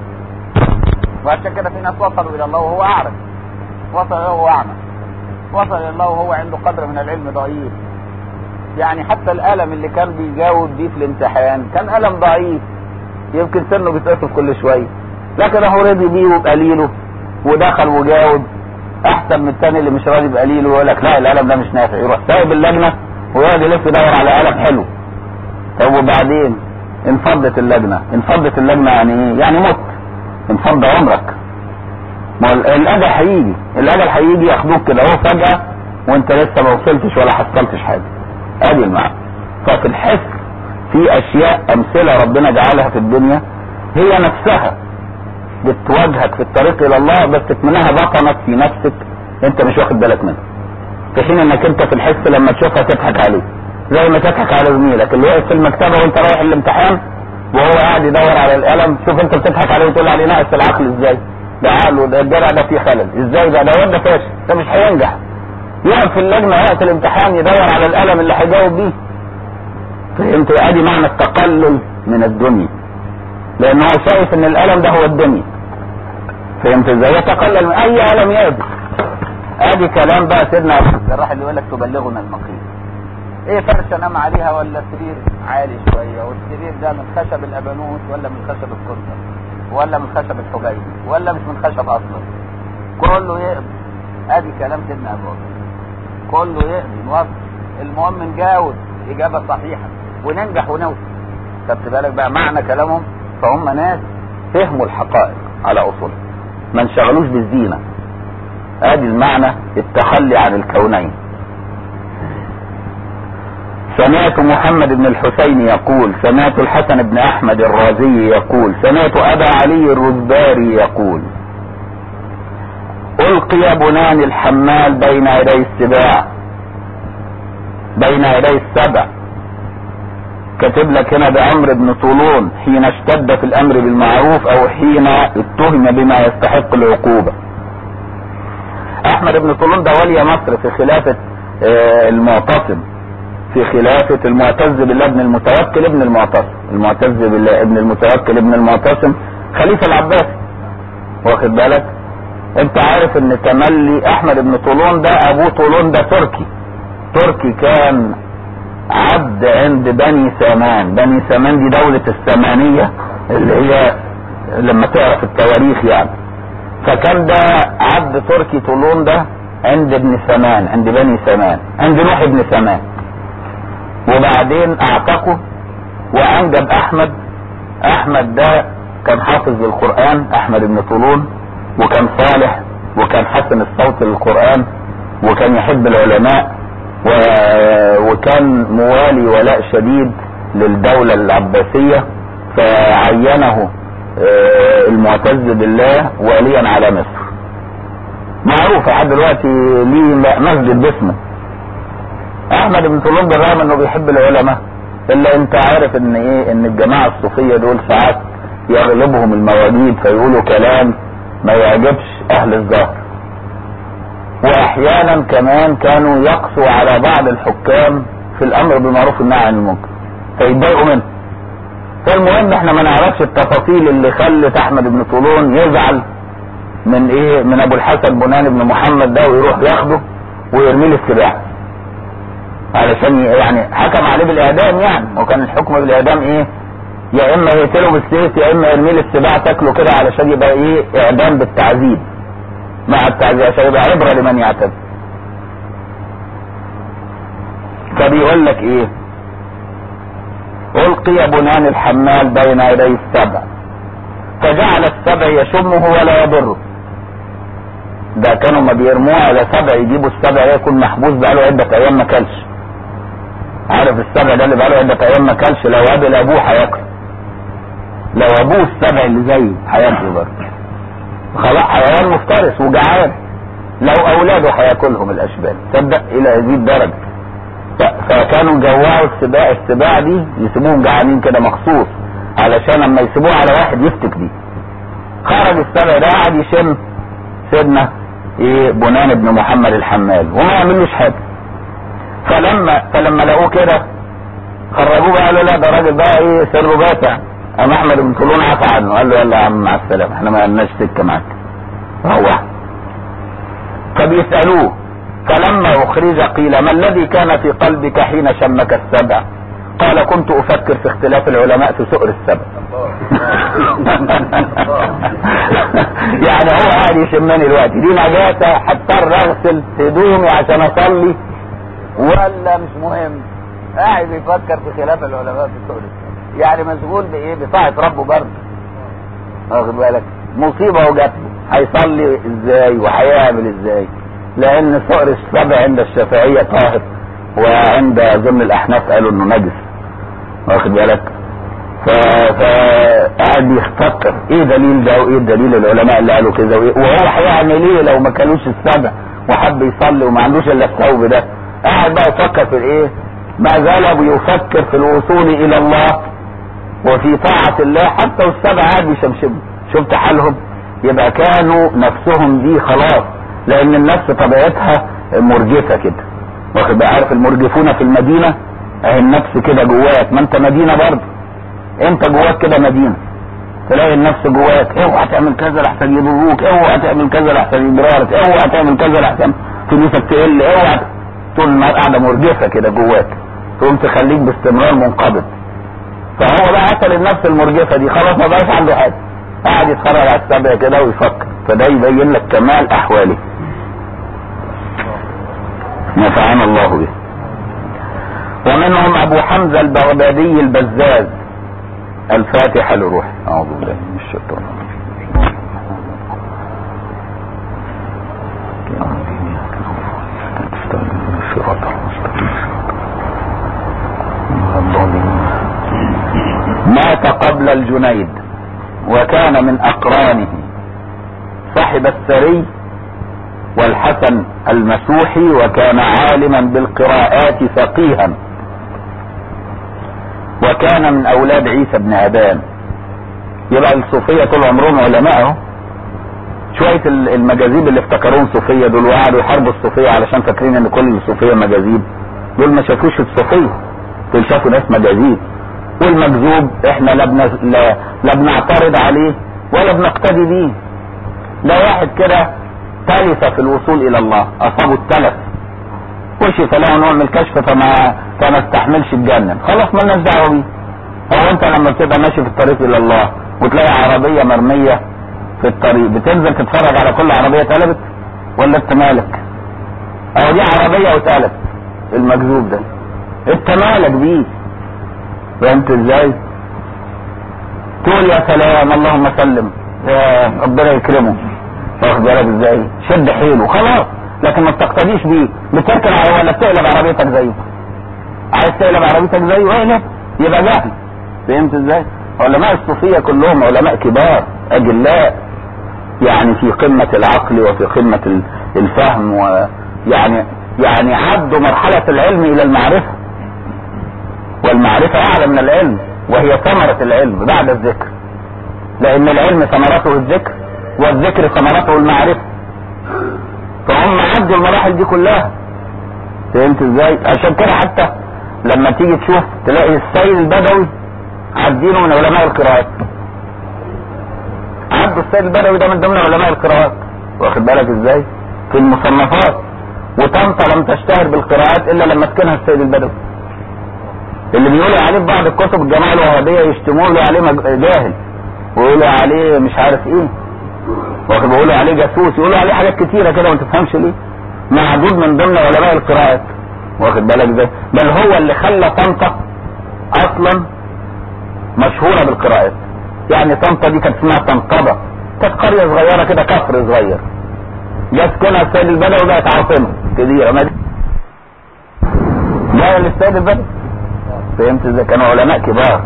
وعشان كده في ناس وصلوا الى الله وهو اعرج، وصل الى الله وهو اعمى، وصل الى الله وهو عنده قدر من العلم ضعيف. يعني حتى القلم اللي كان بيجاوب بيه في الامتحان كان قلم ضعيف، يمكن سنه بيتقصف كل شويه، لكن هو راضي بيه وبقليله ودخل وجاوب احسن من الثاني اللي مش راضي بقليله ويقول لك لا القلم ده مش نافع، يروح سايب اللجنه ويقعد يلف يدور على قلم حلو. طب وبعدين انفضت اللجنه، انفضت اللجنه يعني ايه؟ يعني مت، انفض عمرك. ما الاجل هيجي، الاجل هيجي ياخدوك كده اهو فجاه وانت لسه ما وصلتش ولا حصلتش حاجه. ادي المعنى. ففي الحس في اشياء امثله ربنا جعلها في الدنيا هي نفسها بتواجهك في الطريق الى الله، بس منها بطنت في نفسك انت مش واخد بالك منها، في حين انك انت في الحس لما تشوفها تضحك عليه، زي ما تضحك على زميلك اللي واقف في المكتبه وانت رايح الامتحان وهو قاعد يدور على القلم. شوف انت بتضحك عليه وتقول عليه ناقص العقل ازاي؟ ده عقله، ده الجرع ده فيه خلل ازاي؟ ده واد ده فاشل، ده مش هينجح. يقف في اللجنه وقت الامتحان يدور على القلم اللي هيجاوب بيه. فهمت؟ ادي معنى التقلل من الدنيا، لان هو شايف ان القلم ده هو الدنيا. فهمت ازاي؟ يتقلل من اي قلم يقدر. ادي كلام بقى سيدنا ابو الجراح اللي يقول لك تبلغنا المقيم. ايه فرشه نام عليها ولا سرير عالي شويه، والسرير ده من خشب الابانوس ولا من خشب الكرسي ولا من خشب الحجيبي ولا مش من خشب اصلا؟ كله يقضي. ادي كلام سيدنا ابو بكر، كله يقضي نوصل. المهم نجاوب اجابه صحيحه وننجح ونوصل. خدت بالك بقى معنى كلامهم؟ فهم ناس فهموا الحقائق على اصولها، ما انشغلوش بالزينه. ادي المعنى، التخلي عن الكونين. سمعت محمد بن الحسين يقول، سمعت الحسن بن احمد الرازي يقول، سمعت ابا علي الرزباري يقول: القي بنان الحمال بين يدي السباع، بين يدي السبع. كاتب لك هنا بأمر بن طولون حين اشتد في الامر بالمعروف او حين اتهم بما يستحق العقوبة. احمد بن طولون ده ولي مصر في خلافة المعتصم، في خلافة المعتز بالله ابن المتوكل ابن المعتصم، المعتز بالله ابن المتوكل ابن المعتصم خليفة العباسي. واخد بالك؟ انت عارف ان تملي احمد بن طولون ده ابوه طولون ده تركي كان عبد عند بني سامان. بني سامان دي دولة السامانية اللي هي لما تعرف التواريخ يعني. فكان ده عبد تركي طولون ده عند ابن سامان، عند بني سامان، عند نوح ابن سامان. وبعدين اعتقه وانجب احمد ده كان حافظ للقرآن، احمد بن طولون، وكان صالح وكان حسن الصوت للقرآن وكان يحب العلماء وكان موالي ولاء شديد للدولة العباسية، فعينه المعتز بالله واليا على مصر. معروف لحد دلوقتي ليه مسجد باسمه. احمد بن طولون بالرغم انه بيحب العلماء الا انت عارف ان ايه، ان الجماعة الصوفية دول ساعات يغلبهم المواجيد فيقولوا كلام ما يعجبش اهل الظاهر، واحيانا كمان كانوا يقسوا على بعض الحكام في الامر بالمعروف والنهي عن المنكر فيتضايقوا منه. فالمهم احنا ما نعرفش التفاصيل اللي خلت احمد بن طولون يزعل من ايه، من ابو الحسن بنان بن محمد ده ويروح ياخده ويرميه للسباع علشان يعني حكم عليه بالاعدام يعني. وكان الحكم بالاعدام ايه، يا اما يقتله بالسيف يا اما يرميه للسباع تاكله كده علشان يبقى ايه، اعدام بالتعذيب مع التعذيب عشان يبقى عبرة لمن يعتد. فبيقول لك ايه، القي بنان الحمال بين يدي السبع فجعل السبع يشمه ولا يضره. ده كانوا ما بيرموه على سبع، يجيبوا السبع ده يكون محبوس بقاله عدة ايام ما كلش. عارف السبع ده اللي بقاله عدة ايام ما كلش، لو قابل ابوه هياكل، لو ابوه السبع اللي زيه هياكله برضه. خلاص حيوان مفترس وجعان، لو اولاده هياكلهم الاشبال. تصدق الى هذه الدرجه. فكانوا جوعوا السباع دي يسيبوهم جعانين كده مخصوص علشان لما يسيبوه على واحد يفتك بيه. خرج السبع ده قعد يشم سيدنا بنان بن محمد الحمال وما يعملوش حاجه. فلما لقوه كده خرجوه بقى، قالوا لا ده راجل بقى سره باتع. قام احمد بن طولون عفى عنه، قال له يلا يا عم مع السلامه، احنا ما لناش سكه معاك، روح. فبيسالوه فلما اخرج قيل ما الذي كان في قلبك حين شمك السبع؟ قال كنت افكر في اختلاف العلماء في سؤر السبع. يعني هو قاعد يشمني دلوقتي دي نجاسه هضطر اغسل هدومي عشان اصلي ولا مش مهم؟ قاعد يفكر في خلاف العلماء في سؤر السبع، يعني مشغول بايه؟ بطاعه ربه برضه. واخد بالك؟ مصيبه وجات له، هيصلي ازاي وهيعمل ازاي؟ لان سؤر السبع عند الشافعيه طاهر، وعند ضمن الاحناف قالوا انه نجس. واخد بالك؟ فقاعد يفكر ايه دليل ده وايه دليل العلماء اللي قالوا كذا، وهو هيعمل ايه لو ما كانوش السبع وحب يصلي وما عندوش الا الثوب ده؟ قاعد بقى يفكر في الايه؟ ما زال بيفكر في الوصول الى الله وفي طاعة الله حتى والسبع قاعد بيشمشموا. شفت حالهم؟ يبقى كانوا نفسهم دي خلاص، لان النفس طبيعتها مرجفة كده. واخد بقى؟ عارف المرجفون في المدينة؟ اهي النفس كده جواك، ما انت مدينة برضه، انت جواك كده مدينة. تلاقي النفس جواك اوعى تعمل كذا لحسن يضروك، اوعى تعمل كذا لحسن يضرارك، اوعى تعمل كذا لحسن فلوسك تقل، اوعى. طول النهار قاعدة مرجفة كده جواك، تقوم تخليك باستمرار منقبض. فهو بقى قتل النفس المرجفة دي، خلاص ما بقاش عنده حاجة، قاعد يتفرج على السبع كده ويفكر. فده يبين لك كمال احواله. نفعنا الله به. ومنهم ابو حمزة البغدادي البزاز. الفاتحة لروح. اعوذ بالله من الشيطان مات قبل الجنيد وكان من اقرانه، صاحب السري والحسن المسوحي، وكان عالما بالقراءات فقيها، وكان من اولاد عيسى بن ابان. يبقى الصوفية طول عمرهم علماء. شوية المجاذيب اللي افتكروهم صوفية دول وقعدوا يحاربوا الصوفية علشان فاكرين ان كل الصوفية مجاذيب، دول ما شافوش الصوفية، دول شافوا ناس مجاذيب. والمجذوب احنا لا بنعترض عليه ولا بنقتدي بيه. ده واحد كده تلف في الوصول الى الله، اصابه التلف كشف له نوع من الكشف فما استحملش الجنة، خلاص ما لناش دعوه بيه. هو انت لما بتبقى ماشي في الطريق الى الله وتلاقي عربية مرمية في الطريق، بتنزل تتفرج على كل عربية اتقلبت ولا انت مالك؟ او دي عربية واتقلبت، المجذوب ده انت مالك بيه؟ فهمت ازاي؟ تقول يا سلام اللهم سلم يا ربنا يكرمه، واخد بالك ازاي؟ شد حيله خلاص، لكن ما بتقتديش بيه. بتركن ولا بتقلب عربيتك زيه؟ عايز تقلب عربيتك زيه؟ اقلب، يبقى جهل. فهمت ازاي؟ علماء الصوفية كلهم علماء كبار اجلاء، يعني في قمة العقل وفي قمة الفهم، يعني عدوا مرحلة العلم الى المعرفة، والمعرفة اعلى من العلم، وهي ثمرة العلم بعد الذكر، لان العلم ثمرته الذكر والذكر ثمرته المعرفة. فهم عدوا المراحل دي كلها. فهمت ازاي؟ عشان كده حتى لما تيجي تشوف تلاقي السيد البدوي عدينه من علماء القراءات، عدوا السيد البدوي ده من ضمن علماء القراءات، واخد بالك ازاي؟ في المصنفات. وطنطا لم تشتهر بالقراءات الا لما سكنها السيد البدوي، اللي بيقولوا عليه بعض الكتب الجماعة الوهابية يشتموا له عليه جاهل، ويقولوا عليه مش عارف ايه، واخد، بيقولوا عليه جاسوس، يقولوا عليه حاجات كتيرة كده وما تفهمش ليه. معدود من ضمن علماء القراءات، واخد بالك ازاي؟ بل هو اللي خلى طنطا اصلا مشهورة بالقراءات، يعني طنطا دي كانت اسمها طنطبة، كانت قرية صغيرة كده، كفر صغير جت كنا السيد البدوي بقت عاصمة كبيرة جاية للسيد البدوي. فهمت ازاي؟ كانوا علماء كبار.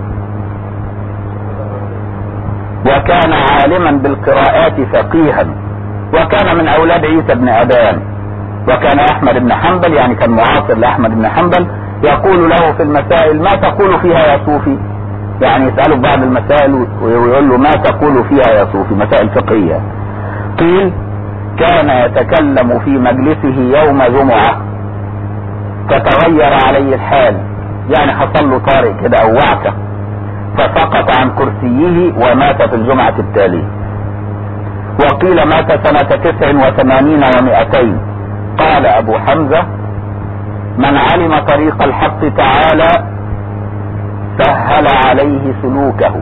وكان عالما بالقراءات فقيها، وكان من اولاد عيسى بن ابان. وكان احمد بن حنبل يعني كان معاصر لاحمد بن حنبل يقول له في المسائل ما تقول فيها يا صوفي، يعني يسأله بعض المسائل ويقول له ما تقول فيها يا صوفي، مسائل فقهية. قيل كان يتكلم في مجلسه يوم جمعة فتغير عليه الحال، يعني حصل له طارئ كده او وعكة فسقط عن كرسيه ومات في الجمعة التالية. وقيل مات سنة 89 و200. قال ابو حمزة من علم طريق الحق تعالى سهل عليه سلوكه.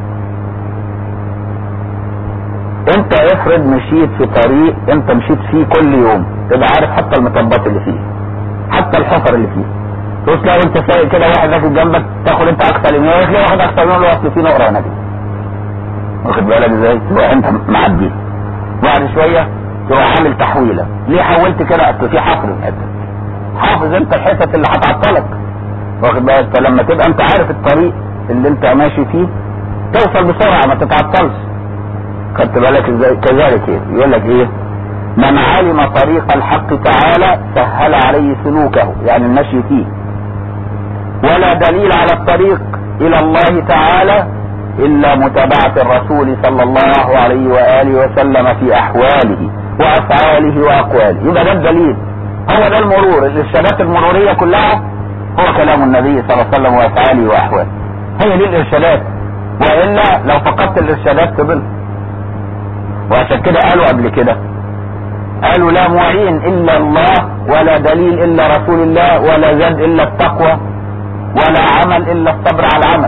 انت افرض مشيت في طريق انت مشيت فيه كل يوم، تبقى عارف حتى المطبات اللي فيه، حتى الحفر اللي فيه. تقول لو انت سايق كده واحد راكب جنبك تاخد انت اكثر يمين، وتلاقي واحد اكثر يمين اصل فيه نقره هنا كده، واخد بالك ازاي؟ تبقى انت معدي بعد شويه تبقى عامل تحويله. ليه حولت كده؟ اصل في حفر في الحته، حافظ انت الحتت اللي هتعطلك، واخد بالك؟ فلما تبقى انت عارف الطريق اللي انت ماشي فيه توصل بسرعه ما تتعطلش. خدت بالك ازاي؟ كذلك يقول لك ايه؟ من علم طريق الحق تعالى سهل عليه سلوكه، يعني المشي فيه. ولا دليل على الطريق الى الله تعالى الا متابعة الرسول صلى الله عليه وآله وسلم في احواله وافعاله واقواله. يبقى ده الدليل، هو ده المرور. الارشادات المرورية كلها هو كلام النبي صلى الله عليه وسلم وافعاله واحواله، هي دي الارشادات. والا لو فقدت الارشادات تضل. وعشان كده قالوا قبل كده، قالوا لا معين الا الله، ولا دليل الا رسول الله، ولا زاد الا التقوى، ولا عمل الا الصبر على العمل.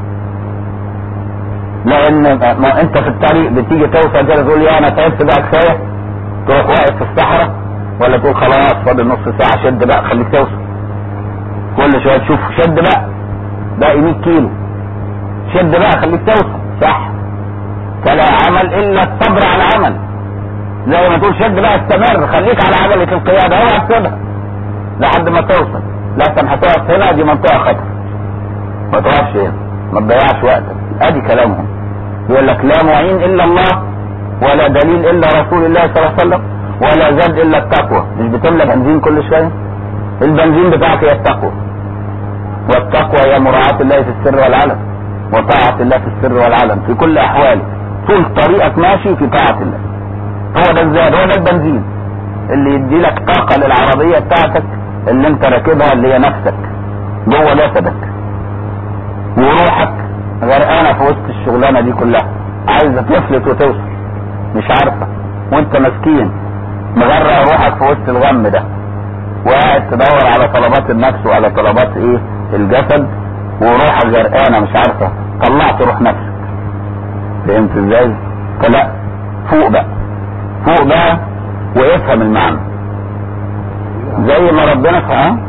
لان ما انت في الطريق بتيجي توصل كده تقول يا انا تعبت بقى كفايه، تروح واقف في الصحراء، ولا تقول خلاص فاضل نص ساعه شد بقى خليك توصل. كل شويه تشوف شد بقى باقي 100 كيلو، شد بقى خليك توصل، صح؟ فلا عمل الا الصبر على العمل. زي ما تقول شد بقى استمر، خليك على عجلة القيادة، اوعى تسيبها لحد ما توصل. لكن هتقف هنا دي منطقة خطر، ما تقفش هنا، ما تضيعش وقتك. ادي كلامهم. يقول لك لا معين الا الله، ولا دليل الا رسول الله صلى الله عليه وسلم، ولا زاد الا التقوى. مش بتملى بنزين كل شوية؟ البنزين بتاعك هي التقوى، والتقوى هي مراعاة الله في السر والعلن، وطاعة الله في السر والعلن في كل احوالك. طول طريقك ماشي في طاعة الله. هو ده الزاد، هو ده البنزين اللي يدي لك طاقة للعربية بتاعتك اللي انت راكبها، اللي هي نفسك جوه جسدك، وروحك غرقانة في وسط الشغلانة دي كلها، عايزة تفلت وتوصل مش عارفة، وانت مسكين مغرق روحك في وسط الغم ده، وقاعد تدور على طلبات النفس وعلى طلبات ايه الجسد، وروحك غرقانة مش عارفة طلعت روح نفسك. فهمت ازاي؟ فلا، فوق بقى، فوق بقى وافهم المعنى زي ما ربنا فهم.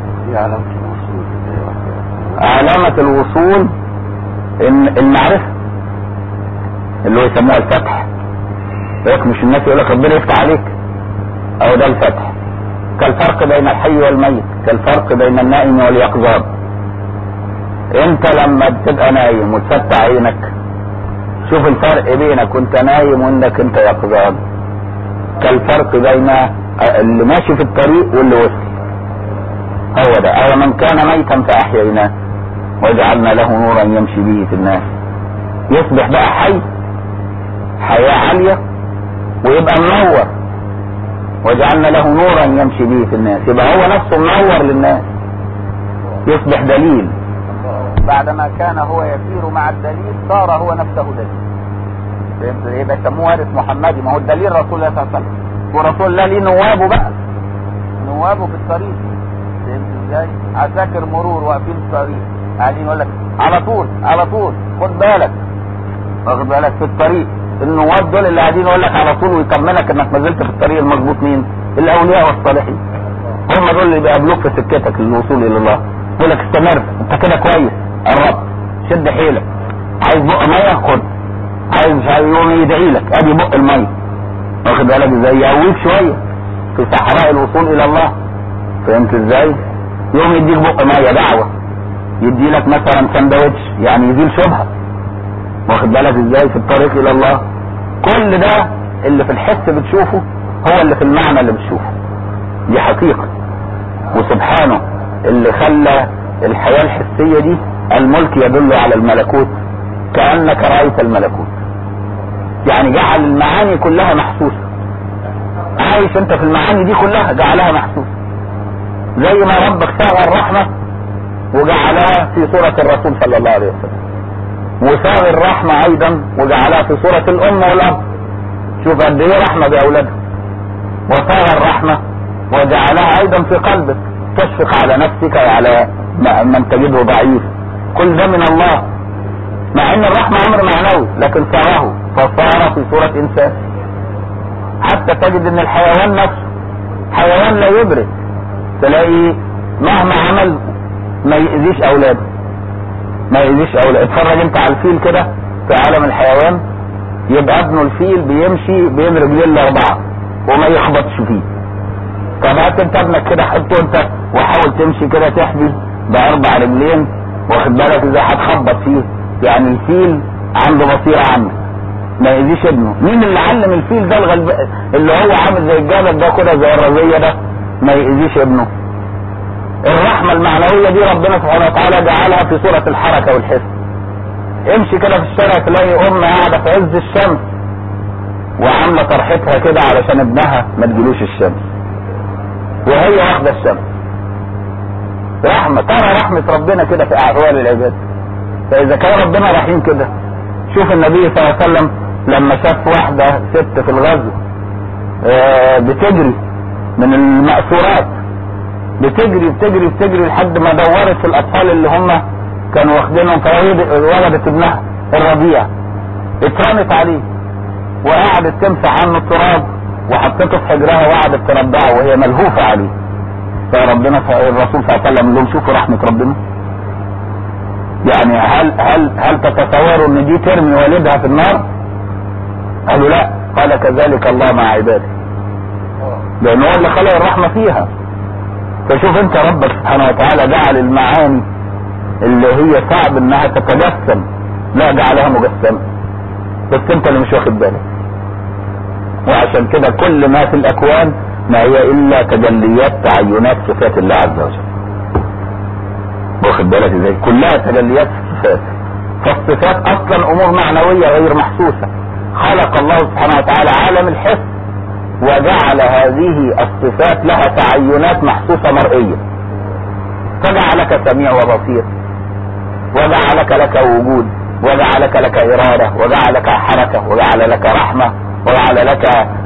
علامة الوصول المعرفة اللي هو يسموها الفتح. مش الناس يقول لك ربنا يفتح عليك، او ده الفتح. كالفرق بين الحي والميت، كالفرق بين النائم واليقظان. انت لما بتبقى نايم وتفتح عينك شوف الفرق بينك وانت نايم وانك انت يقظان. كالفرق بين اللي ماشي في الطريق واللي وصل. هو ده. او من كان ميتا فاحييناه وجعلنا له نورا يمشي به في الناس. يصبح بقى حي، حياة عالية، ويبقى منور. وجعلنا له نورا يمشي به في الناس، يبقى هو نفسه منور للناس، يصبح دليل. بعدما كان هو يسير مع الدليل صار هو نفسه دليل. فهمت ايه؟ ده يسموه وارث محمدي. ما هو الدليل رسول الله صلى الله عليه وسلم، ورسول الله ليه نوابه بقى، نوابه في الطريق. فهمت ازاي؟ عساكر مرور واقفين في الطريق قاعدين يقول لك على طول على طول، خد بالك، واخد بالك في الطريق. النواب دول اللي قاعدين يقول لك على طول ويطمنك انك ما زلت في الطريق المظبوط. مين؟ الاولياء والصالحين. هم دول اللي بيقابلوك في سكتك للوصول الى الله، يقول لك استمر، انت كده كويس، قربت، شد حيلك، عايز بق ميه خد، عايز مش عايز يوم يدعي لك ادي بق الميه، واخد بالك ازاي؟ يقويك شويه في صحراء الوصول الى الله، فهمت ازاي؟ يوم يديك بق ميه دعوه، يدي لك مثلا سندوتش يعني يزيل شبهه، واخد بالك ازاي؟ في الطريق الى الله. كل ده اللي في الحس بتشوفه هو اللي في المعنى اللي بتشوفه، دي حقيقه. وسبحانه اللي خلى الحياه الحسيه دي الملك يدل على الملكوت كانك رايت الملكوت، يعني جعل المعاني كلها محسوسه، عايش انت في المعاني دي كلها جعلها محسوسه، زي ما ربك ساغ الرحمه وجعلها في صوره الرسول صلى الله عليه وسلم، وساغ الرحمه ايضا وجعلها في صوره الام والاب. شوف قد ايه رحمه باولادها. وساغ الرحمه وجعلها ايضا في قلبك، تشفق على نفسك وعلى من تجده ضعيف، كل ده من الله. مع ان الرحمه امر معنوي لكن ساره فصار في صوره انسان. حتى تجد ان الحيوان نفسه حيوان لا يبرد، تلاقي مهما عمل ما يأذيش اولاده، ما يأذيش اولاده. اتفرج انت على الفيل كده في عالم الحيوان، يبقى ابنه الفيل بيمشي بين رجلين الاربعه وما يخبطش فيه. طب هات انت ابنك كده حطه انت وحاول تمشي كده تحبي باربع رجلين، واخد بالك ازاي؟ هتخبط فيه. يعني الفيل عنده بصيره عنه ما يأذيش ابنه. مين اللي علم الفيل ده اللي هو عامل زي الجبل ده كده زي الرزيه ده ما يأذيش ابنه؟ الرحمه المعنويه دي ربنا سبحانه وتعالى جعلها في صوره الحركه والحس. امشي كده في الشارع تلاقي ام قاعده في عز الشمس وعامله طرحتها كده علشان ابنها ما تجيلوش الشمس، وهي واخده الشمس. رحمه، ترى رحمه ربنا كده في احوال العباد. فاذا كان ربنا رحيم كده، شوف النبي صلى الله عليه وسلم لما شاف واحده ست في الغزو بتجري من المأسورات، بتجري لحد ما دورت في الاطفال اللي هم كانوا واخدينهم، فولدت ابنها الرضيع، اترمت عليه وقعدت تمسح عنه التراب وحطته في حجرها وقعدت ترضعه وهي ملهوفه عليه. فربنا الرسول صلى الله عليه وسلم قال لهم شوفوا رحمه ربنا. يعني هل تتصوروا ان دي ترمي والدها في النار؟ قالوا لا. قال كذلك الله مع عباده، لان هو اللي خلق الرحمه فيها. فشوف انت ربك سبحانه وتعالى جعل المعاني اللي هي صعب انها تتجسم، لا جعلها مجسمه، بس انت اللي مش واخد بالك. وعشان كده كل ما في الاكوان ما هي الا تجليات تعينات صفات الله عز وجل، واخد بالك ازاي؟ كلها تجليات صفات. فالصفات اصلا امور معنويه غير محسوسه. خلق الله سبحانه وتعالى عالم الحس وجعل هذه الصفات لها تعينات محسوسه مرئيه، فجعلك سميع وبصير، وجعلك لك وجود، وجعلك لك اراده، وجعلك حركه، وجعل لك رحمه، وجعل لك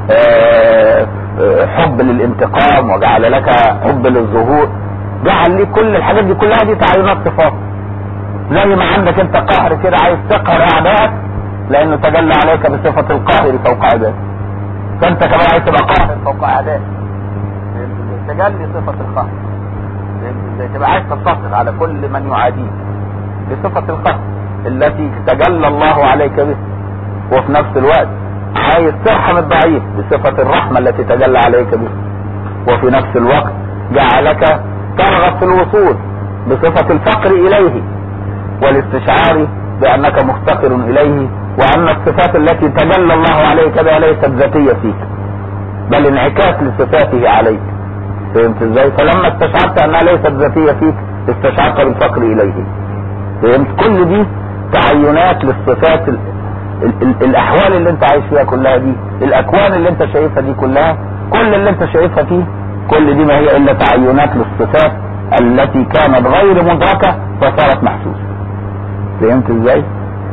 حب للانتقام، وجعل لك حب للظهور. جعل لي كل الحاجات دي كلها دي تعينات صفات. زي ما عندك انت قهر كده عايز تقهر اعدائك لانه تجلى عليك بصفه القاهر فوق عباده، فانت كمان عايز تبقى قاهر فوق اعدائك، تجلي صفه القهر، تبقى عايز تنتصر على كل من يعاديك بصفه القهر التي تجلى الله عليك به. وفي نفس الوقت عايز ترحم الضعيف بصفه الرحمه التي تجلى عليك به. وفي نفس الوقت جعلك ترغب في الوصول بصفة الفقر إليه والاستشعار بأنك مفتقر إليه، وأن الصفات التي تجلى الله عليك بها ليست ذاتية فيك بل انعكاس لصفاته عليك. فهمت ازاي؟ فلما استشعرت أنها ليست ذاتية فيك استشعرت بالفقر إليه. فهمت؟ كل دي تعينات للصفات. الأحوال اللي انت عايش فيها كلها دي، الأكوان اللي انت شايفها دي كلها، كل اللي انت شايفها فيه، كل دي ما هي الا تعينات للصفات التي كانت غير مدركة فصارت محسوسة. فهمت ازاي؟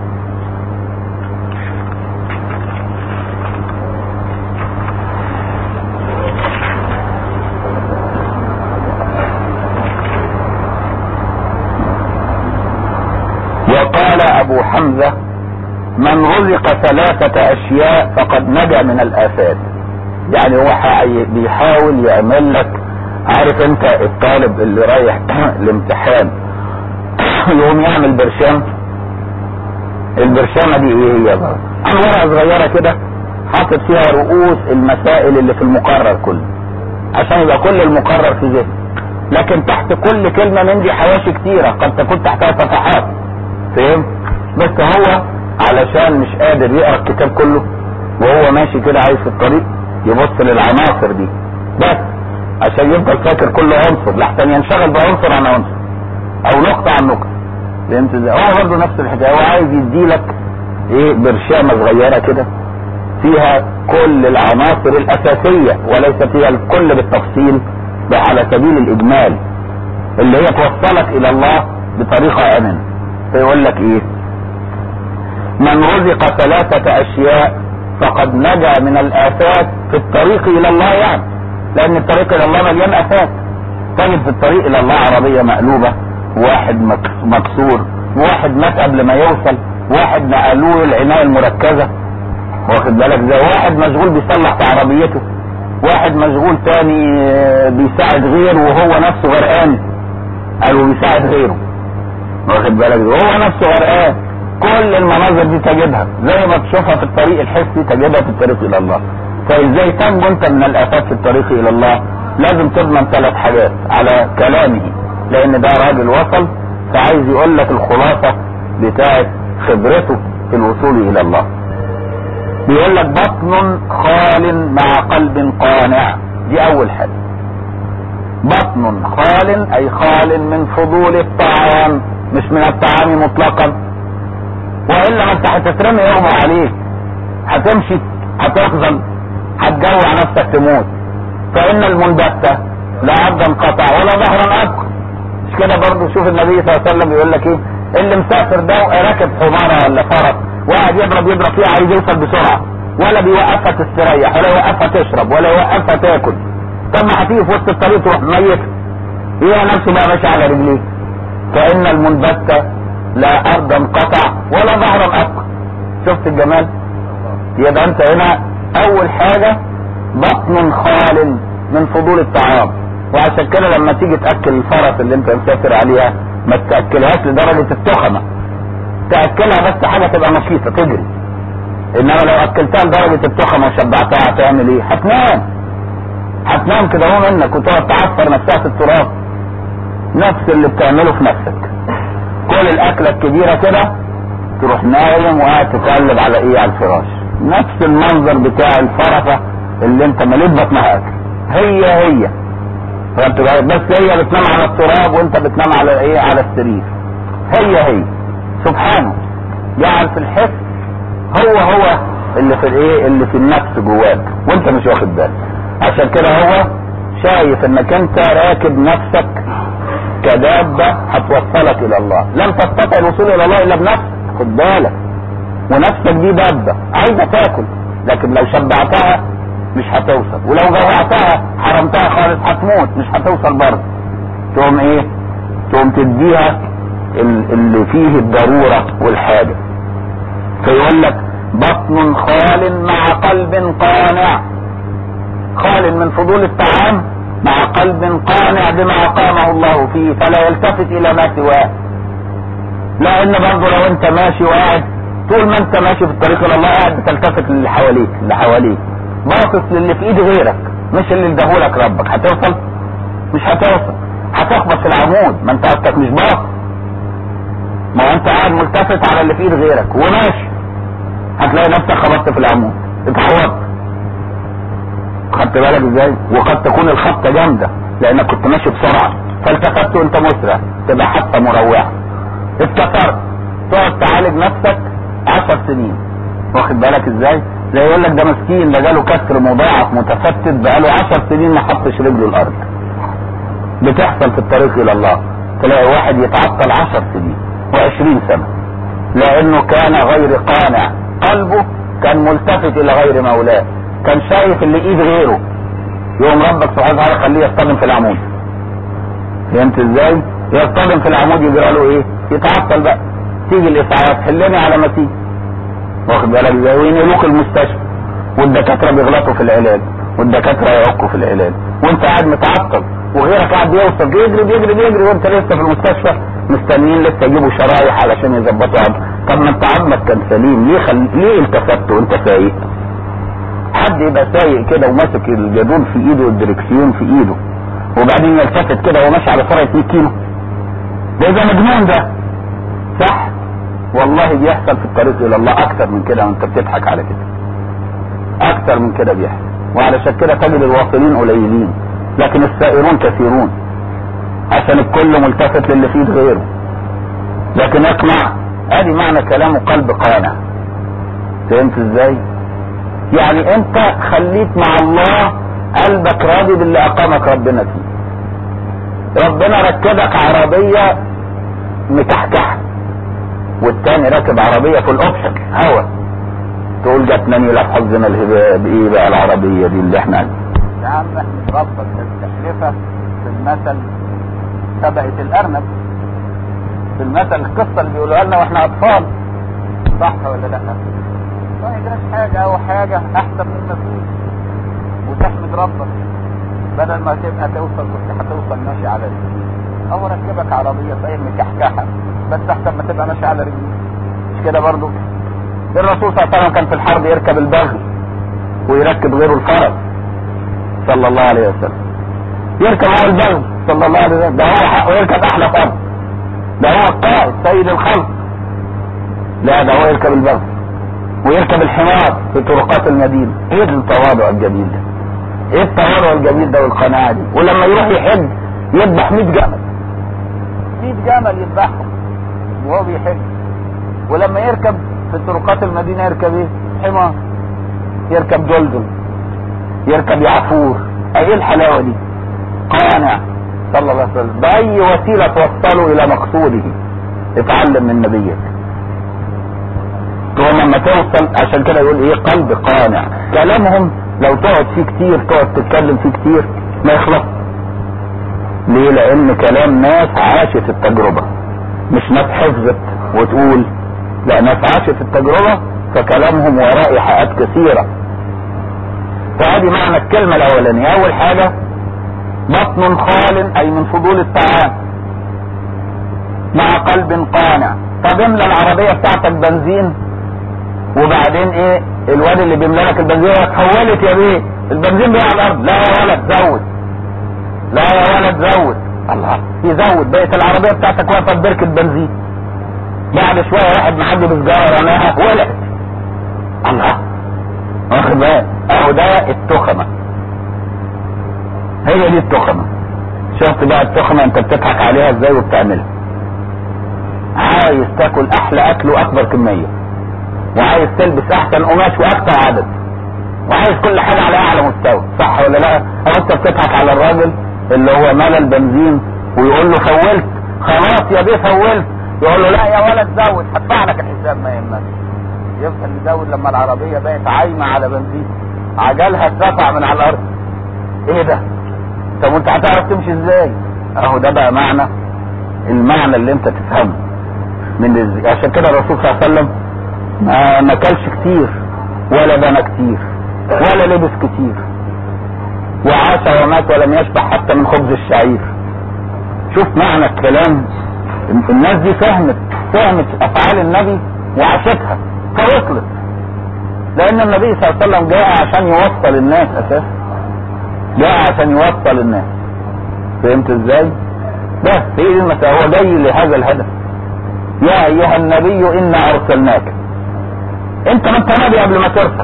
وقال ابو حمزة من رزق ثلاثة اشياء فقد نجا من الافات. يعني هو بيحاول يعمل لك، عارف انت الطالب اللي رايح الامتحان يقوم يعمل برشام البرشامة دي ايه هي بقى؟ عن ورقة صغيرة كده حاطط فيها رؤوس المسائل اللي في المقرر كله عشان يبقى كل المقرر في ذهن، لكن تحت كل كلمة من دي حواشي كتيرة قد تكون تحتها صفحات، فهم؟ بس هو علشان مش قادر يقرأ الكتاب كله وهو ماشي كده عايز في الطريق يبص للعناصر دي بس عشان يفضل فاكر كل عنصر لحسن ينشغل بعنصر عن عنصر او نقطة عن نقطة. فهمت ازاي؟ هو برضه نفس الحكاية، هو عايز يديلك ايه برشامة صغيرة كده فيها كل العناصر الاساسية وليس فيها الكل بالتفصيل على سبيل الاجمال اللي هي توصلك الى الله بطريقة امنة. فيقول لك ايه؟ من رزق 3 اشياء فقد نجا من الافات في الطريق الى الله، يعني لان الطريق الى الله مليان افات. تجد في الطريق الى الله عربية مقلوبة، واحد مكسور، واحد مات قبل ما يوصل، واحد نقلوه العناية المركزة، واخد بالك زي واحد مشغول بيصلح في عربيته، واحد مشغول تاني بيساعد غيره وهو نفسه غرقان، قالوا بيساعد غيره، واخد بالك وهو نفسه غرقان. كل المناظر دي تجدها زي ما تشوفها في الطريق الحسي تجدها في الطريق الى الله. فازاي تنجو انت من الافات في الطريق الى الله؟ لازم تضمن 3 حاجات على كلامه، لان ده راجل وصل فعايز يقول لك الخلاصة بتاعت خبرته في الوصول الى الله. بيقول لك بطن خال مع قلب قانع، دي اول حاجة. بطن خال اي خال من فضول الطعام، مش من الطعام مطلقا، والا ما انت هتترمي يوم عليك، هتمشي هتخزن هتجوع نفسك تموت. فان المنبتة لا عبدا قطع ولا ظهرا ابقى. مش كده برضه؟ شوف النبي صلى الله عليه وسلم يقول لك ايه؟ اللي مسافر ده راكب حمارة ولا فرس وقاعد يضرب فيها عايز يوصل بسرعة، ولا بيوقفها تستريح ولا يوقفها تشرب ولا يوقفها تاكل، طب ما هتيجي في وسط الطريق تروح ميت، هي نفسه بقى ماشي على رجليه. فان المنبتة لا ارضا قطع ولا ظهرا ابقى. شفت الجمال؟ يبقى انت هنا اول حاجة بطن خال من فضول الطعام. وعشان كده لما تيجي تاكل الفرس اللي انت مسافر عليها ما تاكلهاش لدرجة التخمة، تاكلها بس حاجة تبقى نشيطة تجري. انما لو اكلتها لدرجة التخمة وشبعتها هتعمل ايه؟ هتنام كده اهو منك وتقعد تعفر نفسها في التراب. نفس اللي بتعمله في نفسك، كل الاكلة الكبيرة كده تروح نايم وقاعد تقلب على ايه؟ على الفراش. نفس المنظر بتاع الفرسة اللي انت مليت بطنها اكل، هي بس هي بتنام على التراب وانت بتنام على ايه؟ على السرير. هي سبحانه جعل في الحس هو اللي في الايه؟ اللي في النفس جواك وانت مش واخد بالك. عشان كده هو شايف انك انت راكب نفسك كدابة هتوصلك الى الله. لن تستطيع الوصول الى الله الا بنفسك، خد بالك. ونفسك دي دابة عايزة تاكل، لكن لو شبعتها مش هتوصل، ولو جوعتها حرمتها خالص هتموت مش هتوصل برضه. تقوم ايه؟ تقوم تديها اللي فيه الضرورة والحاجة. فيقول لك بطن خال مع قلب قانع، خال من فضول الطعام مع قلب قانع بما اقامه الله فيه فلا يلتفت الى ما سواه. لان برضه لو انت ماشي وقاعد طول ما انت ماشي في الطريق الى الله قاعد بتلتفت للي حواليك باصص للي في ايد غيرك مش اللي اداهولك ربك، هتوصل؟ مش هتوصل، هتخبط في العمود. ما انت قصدك مش باصص، ما انت قاعد ملتفت على اللي في ايد غيرك وماشي، هتلاقي نفسك خبطت في العمود اتعورت. خدت بالك ازاي؟ وقد تكون الخبطه جامده لانك كنت ماشي بسرعه فالتفت وانت مسرع، تبقى حتى مروعه. اتكسرت تقعد تعالج نفسك 10 سنين، واخد بالك ازاي؟ زي يقول لك ده مسكين ده جاله كسر مضاعف متفتت بقاله 10 سنين ما حطش رجله الارض. بتحصل في الطريق الى الله، تلاقي واحد يتعطل 10 سنين و20 سنة لانه كان غير قانع، قلبه كان ملتفت الى غير مولاه، كان شايف اللي ايد غيره. يوم ربك سبحانه وتعالى خليه يصطدم في العمود. فهمت ازاي؟ يصطدم في العمود يجرى له ايه؟ يتعطل بقى، تيجي الاسعاف حلني على ما تيجي، واخد بالك ازاي؟ وينقلوك المستشفى والدكاتره بيغلطوا في العلاج والدكاتره يعكوا في العلاج وانت قاعد متعطل وغيرك قاعد بيوصل بيجري وانت لسه في المستشفى مستنيين لسه يجيبوا شرايح علشان يظبطوا طب ما انت عظمك كان سليم، ليه التفت وانت سايق؟ حد يبقى سايق كده وماسك الجدول في ايده والدركسيون في ايده وبعدين يلتفت كده وماشي على سرعه 100 كيلو؟ ده مجنون ده، صح؟ والله بيحصل في الطريق الى الله اكتر من كده، وانت بتضحك على كده. اكتر من كده بيحصل، وعلشان كده تجد الواصلين قليلين لكن السائرون كثيرون، عشان الكل ملتفت للي فيه غيره. لكن اسمع، ادي معنى كلامه قلب قانع. فهمت ازاي؟ يعني انت خليك مع الله قلبك راضي باللي اقامك ربنا فيه. ربنا ركبك عربية مكحكحة والتاني راكب عربية في الاوبشن هوا، تقول جاتني لا حظنا الهباء بايه بقى العربية دي اللي احنا يا عم احمد ربك. التحلفة في المثل سبقت الارنب، في المثل القصة اللي بيقولوها لنا واحنا اطفال، صح ولا لا؟ ما يجراش حاجة او حاجة احسن من المسؤول، وتحمد ربك بدل ما تبقى توصل كنت هتوصل ماشي على رجليك، او ركبك عربية صحيح مكحكحة بس احسن ما تبقى ماشي على رجليك. مش كده برضو؟ الرسول صلى الله عليه وسلم كان في الحرب يركب البغل ويركب غيره الفرس صلى الله عليه وسلم. يركب هو البغل صلى الله عليه وسلم، ده هو حقه يركب احلى فرس، ده هو القائد سيد الخلق. لا ده هو يركب البغل ويركب الحمار في طرقات المدينة. ايه التواضع الجميل ده؟ ايه التواضع الجميل ده والقناعة دي؟ ولما يروح يحج يذبح 100 جمل، 100 جمل يذبحهم وهو بيحج. ولما يركب في طرقات المدينة يركب ايه؟ حمار، يركب دلدل، يركب يعفور. ايه الحلاوة دي؟ قانع صلى الله عليه وسلم بأي وسيلة توصله الى مقصوده. اتعلم من نبيك لما توصل. عشان كده يقول ايه؟ قلب قانع. كلامهم لو تقعد فيه كتير، تقعد تتكلم فيه كتير ما يخلص. ليه؟ لان كلام ناس عاشت التجربة، مش ناس حفظت وتقول، لا ناس عاشت التجربة فكلامهم وراه حقات كثيرة. فهذه معنى الكلمة الاولانية. اول حاجة بطن خال اي من فضول الطعام مع قلب قانع. طب املى العربية بتاعتك بنزين وبعدين ايه الواد اللي بيملى لك البنزين اتحولت يا بيه البنزين بقى على الارض، لا يا ولد زود، لا يا ولد زود. الله يزود، بقت العربية بتاعتك واقفة ببركة بنزين، بعد شوية واحد معدي بسجارة رماها ولعت. الله، واخد بالك؟ اهو ده التخمة، هي دي التخمة. شفت بقى التخمة انت بتضحك عليها ازاي وبتعملها؟ عايز تاكل احلى اكل واكبر كمية، وعايز تلبس احسن قماش واكتر عدد، وعايز كل حاجة على اعلى مستوى، صح ولا لا؟ او انت بتضحك على الراجل اللي هو مال البنزين ويقول له فولت، خلاص يا بيه فولت، يقول له لا يا ولد زود هدفع لك الحساب ما يهمك. يفضل يزود لما العربية بقت عايمة على بنزين، عجلها اترفع من على الارض. ايه ده؟ طب وانت هتعرف تمشي ازاي؟ اهو ده بقى معنى المعنى اللي انت تفهمه من عشان كده الرسول صلى الله عليه وسلم ما كلش كتير ولا بنى كتير ولا لبس كتير، وعاش ومات ولم يشبع حتى من خبز الشعير. شوف معنى الكلام. الناس دي فهمت افعال النبي وعاشتها فوصلت، لان النبي صلى الله عليه وسلم جاء عشان يوصل الناس، اساسا جاء عشان يوصل الناس. فهمت ازاي؟ بس هي دي المسألة، هو جاي لهذا الهدف. يا ايها النبي انا ارسلناك. انت ما انت نبي قبل ما ترسل،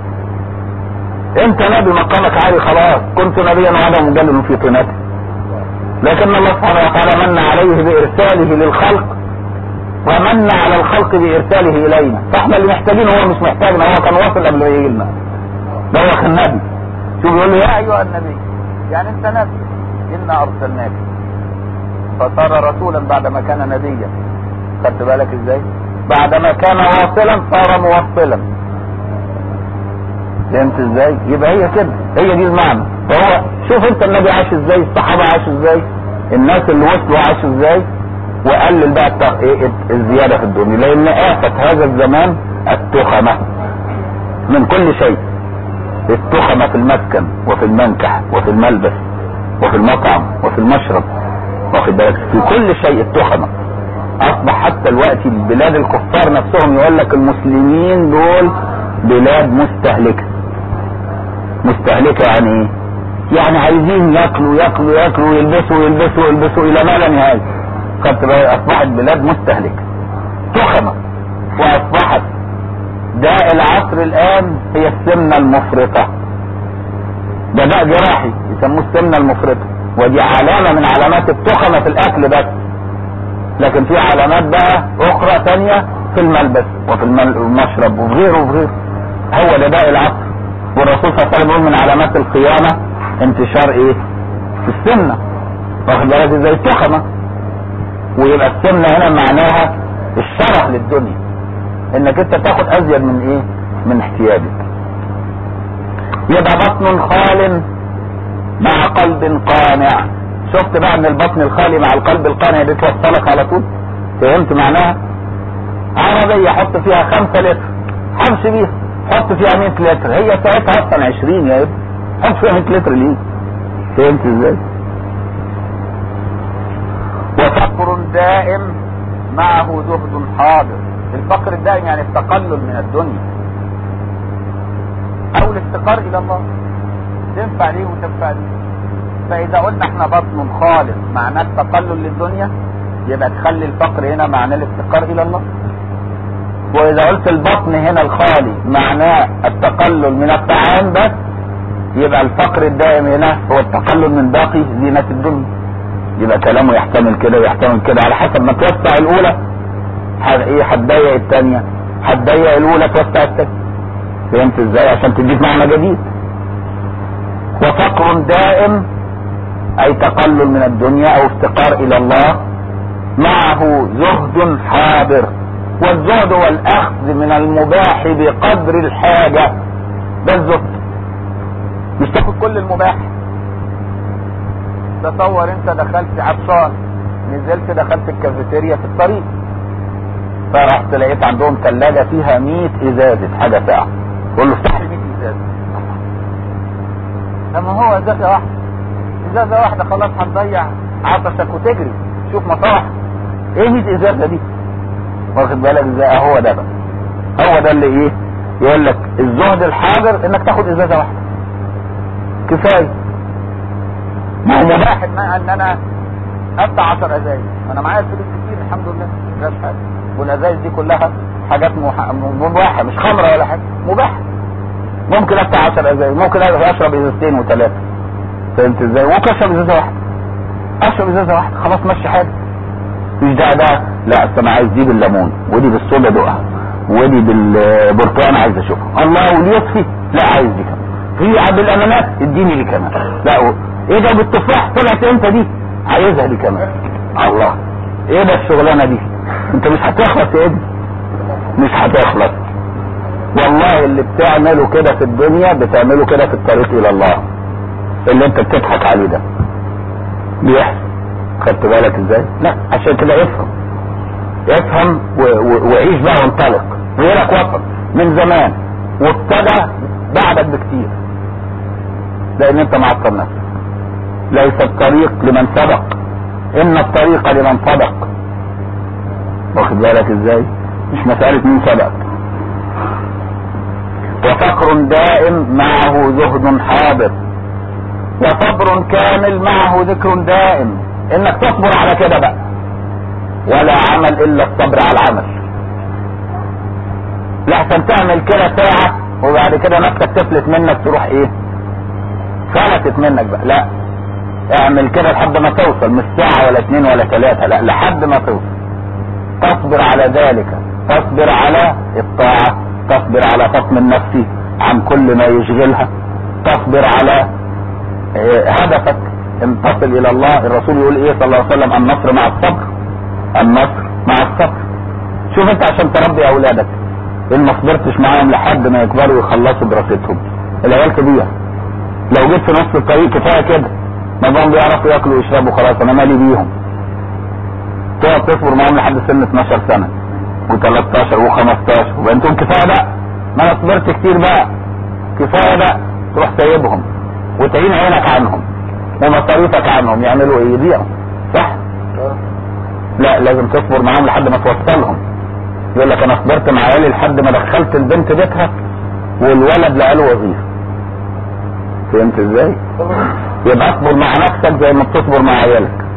انت نبي مقامك عالي خلاص، كنت نبيا وعدا مجلل في طينته. لكن الله سبحانه وتعالى من عليه بارساله للخلق ومن على الخلق بارساله الينا، فاحنا اللي محتاجين، هو مش محتاجنا، هو كان واصل قبل ما يجي لنا، ده هو كان نبي. شوف بيقول له يا ايها النبي، يعني انت نبي انا ارسلناك، فصار رسولا بعدما كان نبيا. خدت بالك ازاي؟ بعدما كان واصلا صار موصلا. فهمت ازاي؟ يبقى هي كده، هي دي المعنى. فهو شوف انت النبي عاش ازاي، الصحابه عاشوا ازاي، الناس اللي وصلوا عاشوا ازاي، وقلل بقى الزياده في الدنيا، لان آفة هذا الزمان التخمه من كل شيء. التخمه في المسكن وفي المنكح وفي الملبس وفي المطعم وفي المشرب، واخد بالك؟ في كل شيء التخمه. اصبح حتى الوقت البلاد الكفار نفسهم يقول لك المسلمين دول بلاد مستهلكة. مستهلكة يعني ايه؟ يعني عايزين ياكلوا ياكلوا ياكلوا ويلبسوا يلبسوا يلبسوا الى ما لا نهاية. قد اصبحت بلاد مستهلكة تخمة، واصبحت داء العصر الان هي السمنة المفرطة. ده داء جراحي يسموه السمنة المفرطة، ودي علامة من علامات التخمة في الاكل بس، لكن في علامات بقى اخرى تانية في الملبس وفي المشرب وفي غيره وفي غيره. هو ده داء العصر. والرسول صلى الله عليه وسلم يقول من علامات القيامة انتشار ايه؟ السمنة. واخد بالك ازاي؟ التخمة. ويبقى السمنة هنا معناها الشره للدنيا، انك انت تاخد ازيد من ايه؟ من احتياجك. يبقى بطن خال مع قلب قانع. شفت بقى ان البطن الخالي مع القلب القانع دي توصلك على طول. فهمت معناها؟ عربية حط فيها 5 لتر حمش بيها، حط فيها 100 لتر، هي ساعتها اصلا 20 يا ابني، حط فيها 100 لتر ليه؟ فهمت ازاي؟ وفقر دائم معه زهد حاضر. الفقر الدائم يعني التقلل من الدنيا او الافتقار الى الله، تنفع ليه وتنفع ليه. فاذا قلنا احنا بطن خالص معناه التقلل للدنيا، يبقى تخلي الفقر هنا معناه الافتقار الى الله. واذا قلت البطن هنا الخالي معناه التقلل من الطعام بس، يبقى الفقر الدائم هنا هو التقلل من باقي زينة الدنيا. يبقى كلامه يحتمل كده ويحتمل كده على حسب ما توسع الاولى هتضيق الثانيه، هتضيق الاولى توسع الثانيه. فهمت ازاي؟ عشان تديك معنى جديد. وفقر دائم اي تقلل من الدنيا او افتقار الى الله، معه زهد حاضر. والزهد هو الاخذ من المباح بقدر الحاجة، ده الزهد. مش تاخد كل المباح. تصور انت دخلت عطشان، نزلت دخلت الكافيتيريا في الطريق، فرحت لقيت عندهم ثلاجة فيها 100 ازازة حاجة ساعة، تقول له افتح لي 100 ازازة. لما هو ازازة واحدة، ازازة واحدة خلاص هتضيع عطشك وتجري شوف مصالح. ايه 100 ازازة دي؟ واخد بالك ازاي؟ هو ده بقى، هو ده اللي ايه يقول لك الزهد الحاضر، انك تاخد ازازة واحدة كفاية. ما هو مباح ان انا افتح 10 ازايز، انا معايا فلوس كتير الحمد لله مش حاجة، والازايز دي كلها حاجات مباحة مش خمرة ولا حاجة، مباحة. ممكن افتح 10 ازايز، ممكن اشرب ازازتين و3. فهمت ازاي؟ ممكن اشرب ازازة واحدة، اشرب ازازة واحدة خلاص ماشي حالي. مش ده لا اصل انا عايز دي بالليمون ودي بالصودا دوقها ودي بالبرتقال عايز اشوفها، الله واليوسفي لا عايز دي كمان، في بالاناناس اديني دي كمان، لا ايه ده بالتفاح طلعت انت دي عايزها دي كمان، الله ايه ده الشغلانه دي؟ انت مش هتخلص يا ابني، مش هتخلص والله. اللي بتعمله كده في الدنيا بتعمله كده في الطريق الى الله، اللي انت بتضحك عليه ده بيحصل. خدت بالك ازاي؟ لا عشان كده افهم وعيش بقى وانطلق. غيرك وصل من زمان وابتدى بعدك بكتير، لان انت معطل نفسك. ليس الطريق لمن سبق، ان الطريق لمن صدق. واخد بالك ازاي؟ مش مسألة مين سبق. وفقر دائم معه زهد حاضر، وصبر كامل معه ذكر دائم. انك تصبر على كده بقى، ولا عمل الا الصبر على العمل. لا عشان تعمل كده ساعة وبعد كده نفسك تفلت منك تروح ايه؟ فلتت منك بقى. لا اعمل كده لحد ما توصل، مش ساعة ولا 2 ولا 3، لا لحد ما توصل. تصبر على ذلك، تصبر على الطاعة، تصبر على فصم النفس عن كل ما يشغلها، تصبر على هدفك ان تصل الى الله. الرسول يقول ايه صلى الله عليه وسلم؟ النصر مع الصبر، النصر مع الصبر. شوف انت عشان تربي اولادك ان ما صبرتش معاهم لحد ما يكبروا ويخلصوا دراستهم، العيال كبيرة لو جيت في نص الطريق كفايه كده، ما بهم بيعرفوا ياكلوا ويشربوا خلاص انا مالي بيهم. تقعد تصبر معاهم لحد سن 12 سنة و13 و15 وانتم كفايه بقى، ما انا صبرت كتير بقى، كفايه بقى. تروح سايبهم وتعين عينك عنهم ومصاريفك عنهم، يعملوا ايه؟ يضيعوا. صح؟ لا، لازم تصبر معاهم لحد ما توصلهم. يقول لك انا صبرت مع عيالي لحد ما دخلت البنت بيتها والولد لقى له وظيفه. فهمت ازاي؟ يبقى اصبر مع نفسك زي ما بتصبر مع عيالك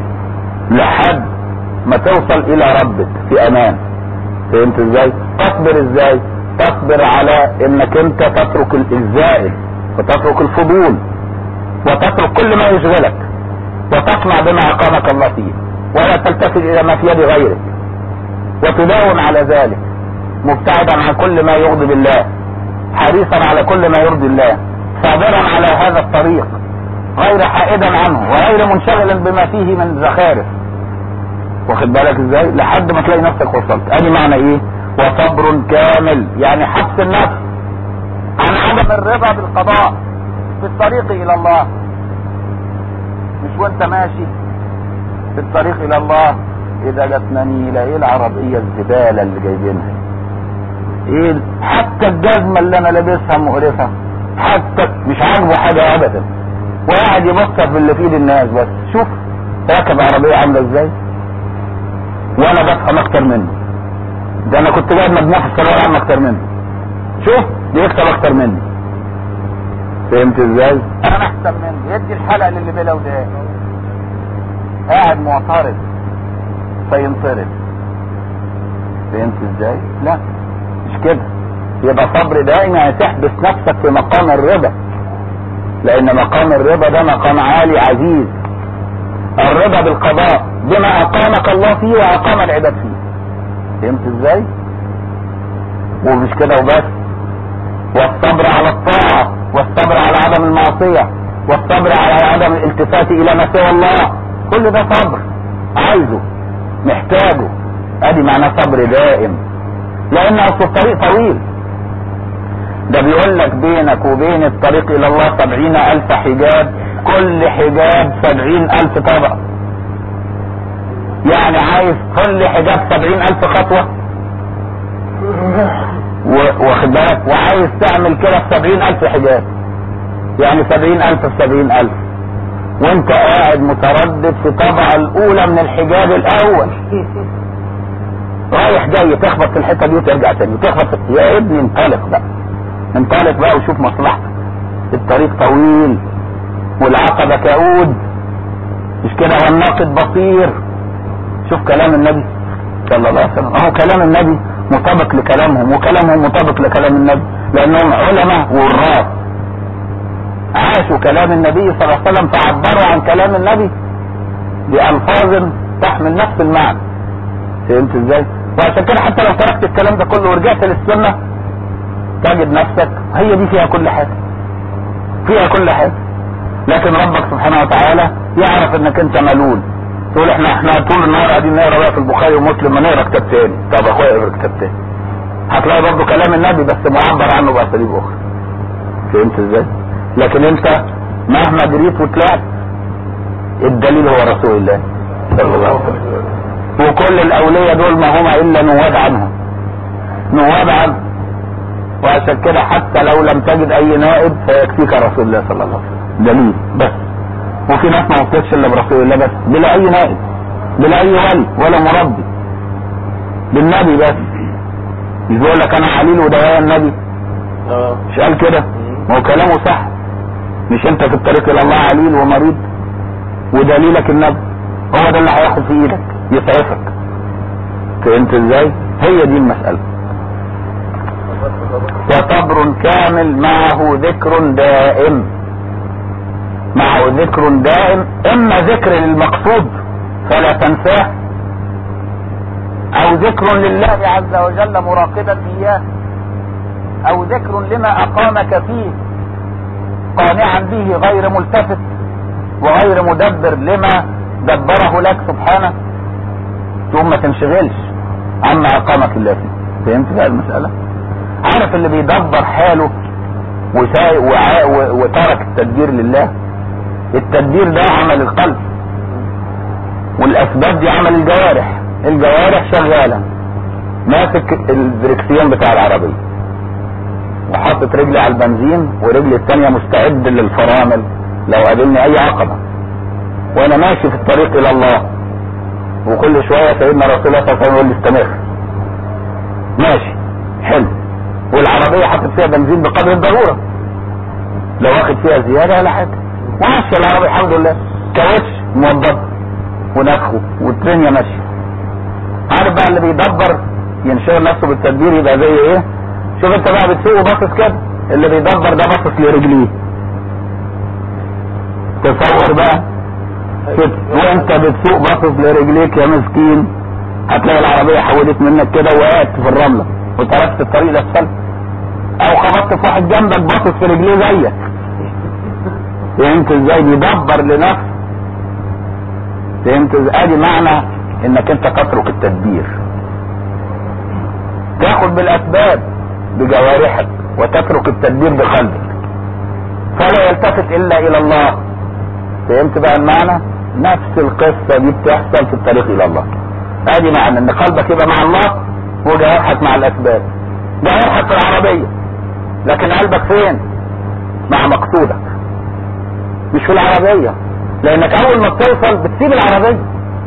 لحد ما توصل الى ربك في امان. فهمت ازاي؟ تصبر ازاي؟ تصبر على انك انت تترك الزائد وتترك الفضول وتترك كل ما يشغلك وتصنع بما اقامك الله فيه، ولا تلتفت الى ما في يد غيرك، وتداوم على ذلك مبتعدا عن كل ما يغضب الله، حريصا على كل ما يرضي الله، صابرا على هذا الطريق غير حائدا عنه وغير منشغلا بما فيه من زخارف. واخد بالك ازاي؟ لحد ما تلاقي نفسك وصلت. ادي معنى ايه؟ وصبر كامل، يعني حبس النفس عن عدم الرضا بالقضاء في الطريق الى الله. مش وانت ماشي في الطريق الى الله اذا جت نميلة ايه العربية الزبالة اللي جايبينها، ايه حتى الجزمة اللي انا لابسها مقرفة، حتى مش عاجبه حاجة ابدا، وقاعد يبصر في اللي في ايد الناس بس. شوف راكب عربية عاملة ازاي وانا بفهم اكتر منه، ده انا كنت قاعد مجموع في الثانوية العامة اكتر منه، شوف بيكسب اكتر مني. فهمت ازاي؟ انا احسن منه، يدي الحلقة للي بلا وداء، قاعد معترض فينطرد. فهمت ازاي؟ لا مش كده. يبقى صبر دائما يعني تحبس نفسك في مقام الرضا، لان مقام الرضا ده مقام عالي عزيز. الرضا بالقضاء بما اقامك الله فيه واقام العباد فيه. فهمت ازاي؟ ومش كده وبس، والصبر على الطاعة، والصبر على عدم المعصية، والصبر على عدم الالتفات الى ما سوى الله، كل ده صبر عايزه محتاجه. ادي معناه صبر دائم، لان اصل الطريق طويل. ده بيقول لك بينك وبين الطريق الى الله 70,000 حجاب، كل حجاب 70,000 طبقة. يعني عايز كل حجاب 70,000 خطوة، واخد بالك، وعايز تعمل كده في 70,000 حجاب، يعني 70,000 في 70,000، وانت قاعد متردد في الطبقة الاولى من الحجاب الاول، رايح جاي تخبط في الحتة دي وترجع تاني وتخبط يا ابني انطلق بقى، انطلق بقى وشوف مصلحتك. الطريق طويل والعقبة كؤود، مش كده؟ والناقد بصير. شوف كلام النبي صلى الله عليه وسلم، اهو كلام النبي مطابق لكلامهم وكلامهم مطابق لكلام النبي، لانهم علماء وراث عاشوا كلام النبي صلى الله عليه وسلم فعبروا عن كلام النبي بألفاظ تحمل نفس المعنى. فهمت ازاي؟ وعشان كده حتى لو تركت الكلام ده كله ورجعت للسنة تجد نفسك هي دي فيها كل حاجة، فيها كل حاجة. لكن ربك سبحانه وتعالى يعرف انك انت ملول، تقول احنا طول النهار قاعدين نقرا بقى في البخاري ومسلم، ما نقرا كتاب تاني. طب اخويا اقرا كتاب تاني، هتلاقي برضه كلام النبي بس معبر عنه باساليب اخرى. فهمت ازاي؟ لكن انت مهما جريت وطلعت الدليل هو رسول الله صلى الله عليه وسلم، وكل الاولياء دول ما هما الا نواب عنهم، نواب عنه. وعشان كده حتى لو لم تجد اي نائب فيكفيك رسول الله صلى الله عليه وسلم دليل بس. وفي ناس ما وصلتش الا برسول الله بس، بلا اي نائب، بلا اي ولي ولا مربي، بالنبي بس. مش بيقول لك انا عليل ودوايا النبي؟ مش قال كده؟ ما هو كلامه صح. مش انت في الطريق الى الله عليل ومريض ودليلك النبي، هو ده اللي هياخد في ايدك يسعفك. فهمت ازاي؟ هي دي المسألة. وصبر كامل معه ذكر دائم، معه ذكر دائم، اما ذكر للمقصود فلا تنساه، او ذكر لله عز وجل مراقبا اياه، او ذكر لما اقامك فيه قانعا به غير ملتفت وغير مدبر لما دبره لك سبحانه، ثم ما تنشغلش عما اقامك الله فيه. فهمت بقى المسألة؟ عارف اللي بيدبر حاله وترك التدبير لله، التدبير ده عمل القلب، والاسباب دي عمل الجوارح. الجوارح شغالة، ماسك الدركسيون بتاع العربية وحاطط رجلي على البنزين ورجلي التانية مستعد للفرامل لو قابلني اي عقبة، وانا ماشي في الطريق الى الله. وكل شوية سيدنا رسول الله صلى الله عليه وسلم يقول لي استمر. ماشي حلو. والعربية حاطط فيها بنزين بقدر الضرورة، لو واخد فيها زيادة ولا حاجة، وماشية العربية الحمد لله، كاوتش موضب ونفخه والدنيا ماشية. عارف بقى اللي بيدبر ينشغل نفسه بالتدبير يبقى زي ايه؟ شوف انت بقى بتسوق وباصص كده، اللي بيدبر ده باصص لرجليه. تصور بقى وانت بتسوق باصص لرجليك يا مسكين، هتلاقي العربية حولت منك كده وقعت في الرملة وتركت الطريق الاسفل، او خبطت في واحد جنبك باصص في رجليه زيك. فهمت ازاي؟ بيدبر لنفسه. فهمت ازاي؟ ادي معنى انك انت تترك التدبير، تاخد بالاسباب بجوارحك وتترك التدبير بقلبك، فلا يلتفت الا الى الله. فهمت بقى المعنى؟ نفس القصة دي بتحصل في الطريق الى الله. ادي معنى ان قلبك يبقى مع الله وجوارحك مع الاسباب. جوارحك في العربية لكن قلبك فين؟ مع مقصودك، مش في العربية. لانك اول ما بتوصل بتسيب العربية،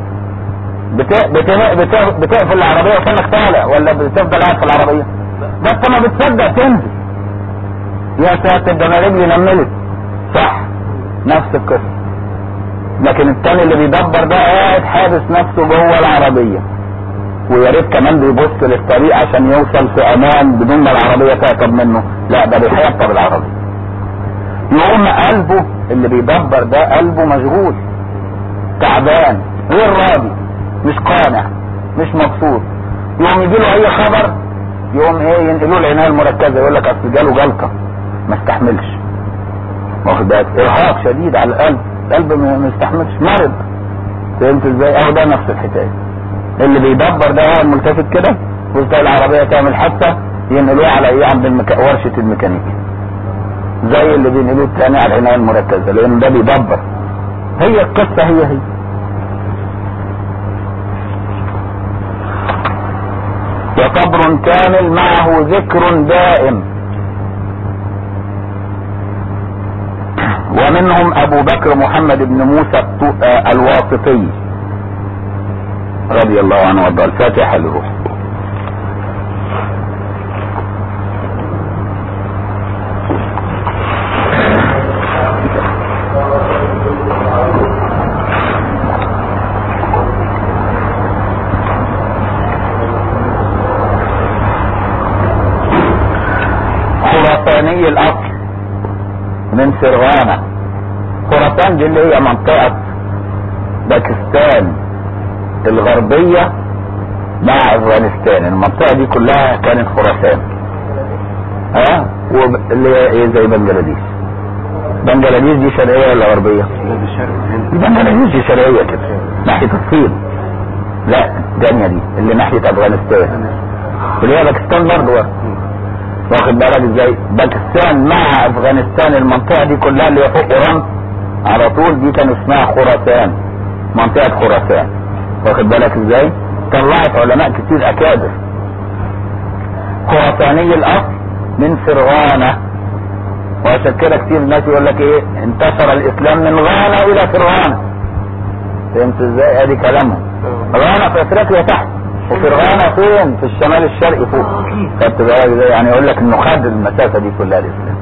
بتقفل العربية وكانك طالع، ولا بتفضل قاعد في العربية؟ ده انت ما بتصدق تنزل. يا ساتر ده انا رجلي نملت. صح، نفس القصة. لكن التاني اللي بيدبر ده قاعد حابس نفسه جوه العربية، ويا ريت كمان بيبص للطريق عشان يوصل في امان بدون ما العربية تعطب منه. لا ده بيحطب العربية. يقوم قلبه اللي بيدبر ده قلبه مشغول، تعبان، غير راضي، مش قانع، مش مبسوط. يقوم يجيله اي خبر يقوم ايه؟ ينقلوه العناية المركزة، يقول لك اصل جاله جلطة ما استحملش. واخد بالك؟ ارهاق شديد على القلب، القلب ما يستحملش، مرض. فهمت ازاي؟ اهو ده نفس الحكاية. اللي بيدبر ده هو الملتفت كده، وتلاقي العربية تعمل حادثة ينقلوه على ايه؟ عند ورشة الميكانيكي، زي اللي بينقلوه الثاني على العناية المركزة، لان ده بيدبر. هي القصة هي. وصبر كامل معه ذكر دائم. ومنهم ابو بكر محمد بن موسى الواسطي رضي الله عنه وارضاه. الفاتحة للروح. خراساني الاصل من فرغانة. خراسان دي اللي هي منطقة باكستان الغربية مع افغانستان، المنطقة دي كلها كانت خراسان. واللي هي ايه؟ زي بنجلاديش. بنجلاديش دي شرقية ولا غربية؟ بنجلاديش دي شرقية كده ناحية الصين. لا الثانية دي اللي ناحية افغانستان، اللي هي باكستان برضه. واخد بالك ازاي؟ باكستان مع افغانستان، المنطقة دي كلها اللي هي فوق ايران على طول، دي كان اسمها خراسان، منطقة خراسان. واخد بالك ازاي؟ طلعت علماء كتير اكابر. خراساني الاصل من فرغانة، وعشان كده كتير الناس يقول لك ايه؟ انتشر الاسلام من غانا الى فرغانة. فهمت ازاي؟ ادي كلامهم. غانا في افريقيا تحت، وفرغانة فين؟ في الشمال الشرقي فوق. خدت بالك ازاي؟ يعني يقول لك انه خد المسافة دي كلها الاسلام.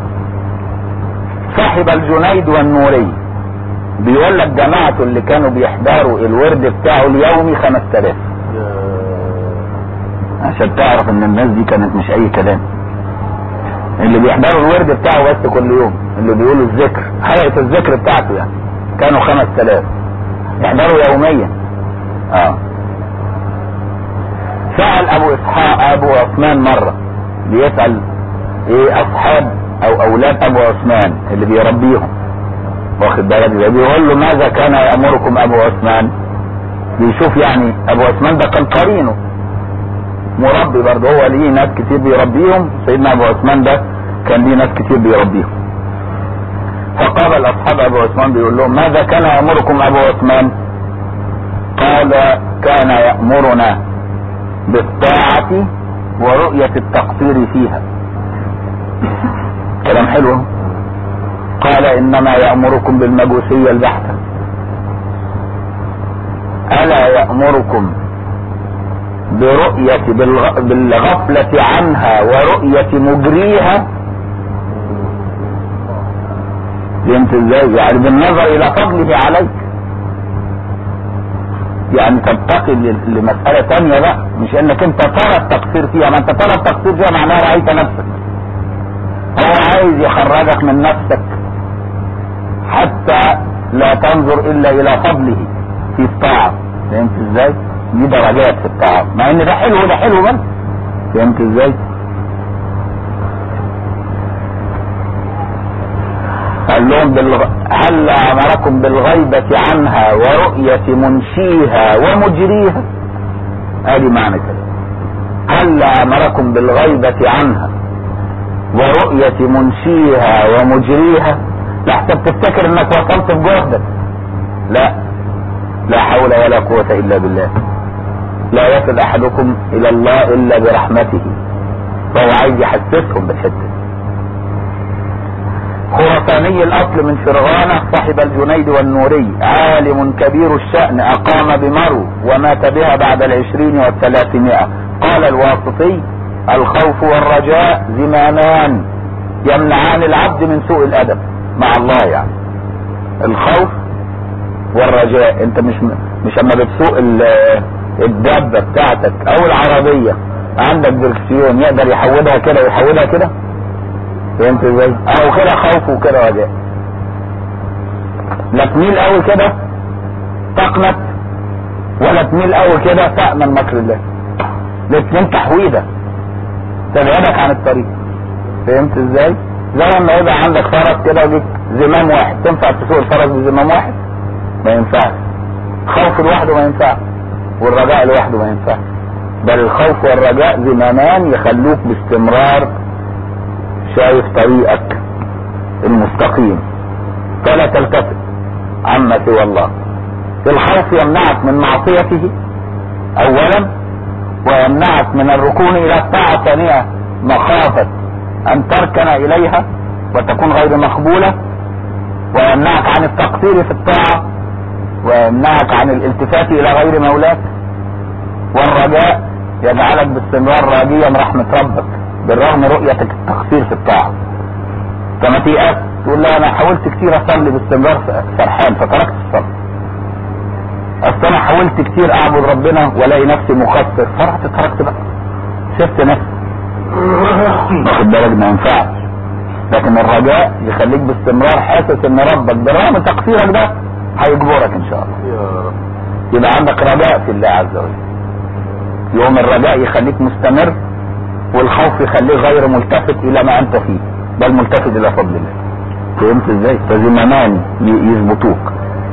صاحب الجنيد والنوري بيقول لك جماعته اللي كانوا بيحضروا الورد بتاعه اليومي 5000، عشان تعرف ان الناس دي كانت مش اي كلام. اللي بيحضروا الورد بتاعه بس كل يوم، اللي بيقولوا الذكر، حلقة الذكر بتاعته يعني، كانوا 5000 يحضروا يوميا. سأل ابو اسحاق ابو عثمان مرة، بيسأل ايه اصحاب او اولاد ابو عثمان اللي بيربيهم. واخد بالك ازاي؟ بيقول له ماذا كان يأمركم ابو عثمان؟ بيشوف يعني ابو عثمان ده كان قرينه مربي برضه، هو ليه ناس كتير بيربيهم. سيدنا ابو عثمان ده كان ليه ناس كتير بيربيهم. فقابل اصحاب ابو عثمان بيقول لهم ماذا كان يأمركم ابو عثمان؟ قال كان يأمرنا بالطاعة ورؤية التقصير فيها. كلام حلو. قال انما يأمركم بالمجوسية البحتة. ألا يأمركم برؤية بالغفلة عنها ورؤية مجريها؟ فهمت ازاي؟ يعني بالنظر الى فضله عليك، يعني تنتقل لمسألة تانية بقى، مش انك انت ترى التقصير فيها، ما انت ترى التقصير فيها معناها رأيت نفسك. هو عايز يخرجك من نفسك حتى لا تنظر الا الى فضله في الطاعة. فهمت ازاي؟ دي درجات في الطاعة، مع ان ده حلو ده حلو بس. فهمت ازاي؟ قال لهم هل امركم بالغيبة عنها ورؤية منشيها ومجريها؟ ادي معنى كده. هل امركم بالغيبة عنها ورؤية منشيها ومجريها؟ لا حتى تفتكر انك وصلت بجهدك، لا حول ولا قوة الا بالله. لا يصل احدكم الى الله الا برحمته، فهو عايز يحسسهم بالحته. خراساني الاصل من فرغانة، صاحب الجنيد والنوري، عالم كبير الشأن، اقام بمرو ومات بها بعد 20 و300. قال الواسطي: الخوف والرجاء زمامان يمنعان العبد من سوء الادب مع الله. يعني الخوف والرجاء، انت مش اما بتسوق الدابة بتاعتك او العربية عندك دركسيون يقدر يحودها كده ويحودها كده. فهمت ازاي؟ او كده خوف وكده رجاء، لا تميل قوي كده تقنط ولا تميل قوي كده تأمن مكر الله. الاتنين تحويدة تبعدك عن الطريق. فهمت ازاي؟ زي ما يبقى عندك فرس كده وجيك زمام واحد، تنفع تسوق الفرس بزمام واحد؟ ما ينفعش. خوف لوحده ما ينفعش والرجاء لوحده ما ينفعش، بل الخوف والرجاء زمامان يخلوك باستمرار شايف طريقك المستقيم فلا تلتفت عما سوى الله. الخوف يمنعك من معصيته اولا، ويمنعك من الركون الى الطاعة ثانية مخافة ان تركن اليها وتكون غير مقبولة، ويمنعك عن التقصير في الطاعة، ويمنعك عن الالتفات الى غير مولاك. والرجاء يجعلك باستمرار راجيا رحمة ربك بالرغم رؤيتك التقصير في الطاعة. كما تيأس تقول لا انا حاولت كتير اصلي باستمرار فرحان فتركت الصلاة، اصل انا حاولت كتير اعبد ربنا والاقي نفسي مقصر فرحت تركت بقى، شفت نفسي. واخد بالك؟ ما ينفعش. لكن الرجاء يخليك باستمرار حاسس ان ربك بالرغم تقصيرك ده هيجبرك ان شاء الله. يبقى عندك رجاء في الله عز وجل. يوم الرجاء يخليك مستمر، والخوف يخليك غير ملتفت الى ما انت فيه بل ملتفت الى فضل الله. فهمت ازاي؟ فزمامان يثبتوك.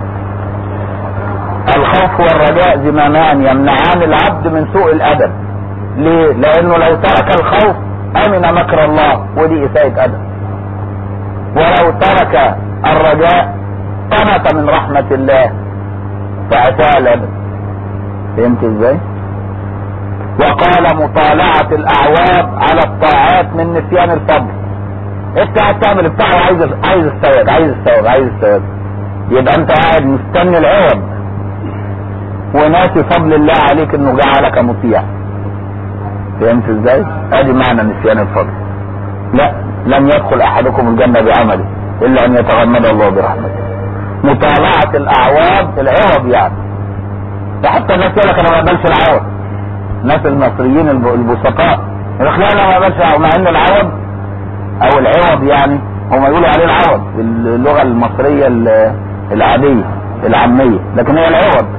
الخوف والرجاء زمامان يمنعان العبد من سوء الادب. ليه؟ لانه لو ترك الخوف امن مكر الله ودي اساءة ادب، ولو ترك الرجاء قنط من رحمة الله فاساء الادب. فهمت ازاي؟ وقال: مطالعة الاعواب على الطاعات من نسيان الفضل. انت قاعد تعمل الطاعة عايز الثواب، يبقى انت قاعد مستني العوض وناسي فضل الله عليك انه جعلك مطيع. فهمت ازاي؟ ادي معنى نسيان الفضل. لا، لن يدخل احدكم الجنة بعمله الا ان يتغمد الله برحمته. مطالعة الاعواب العوض يعني، ده حتى الناس يقول لك انا ما اقبلش العوض. الناس المصريين البسطاء يقول لا انا ما اقبلش العوض، مع ان العوض او العوض يعني هم يقولوا عليه العوض باللغة المصرية العادية العامية، لكن هي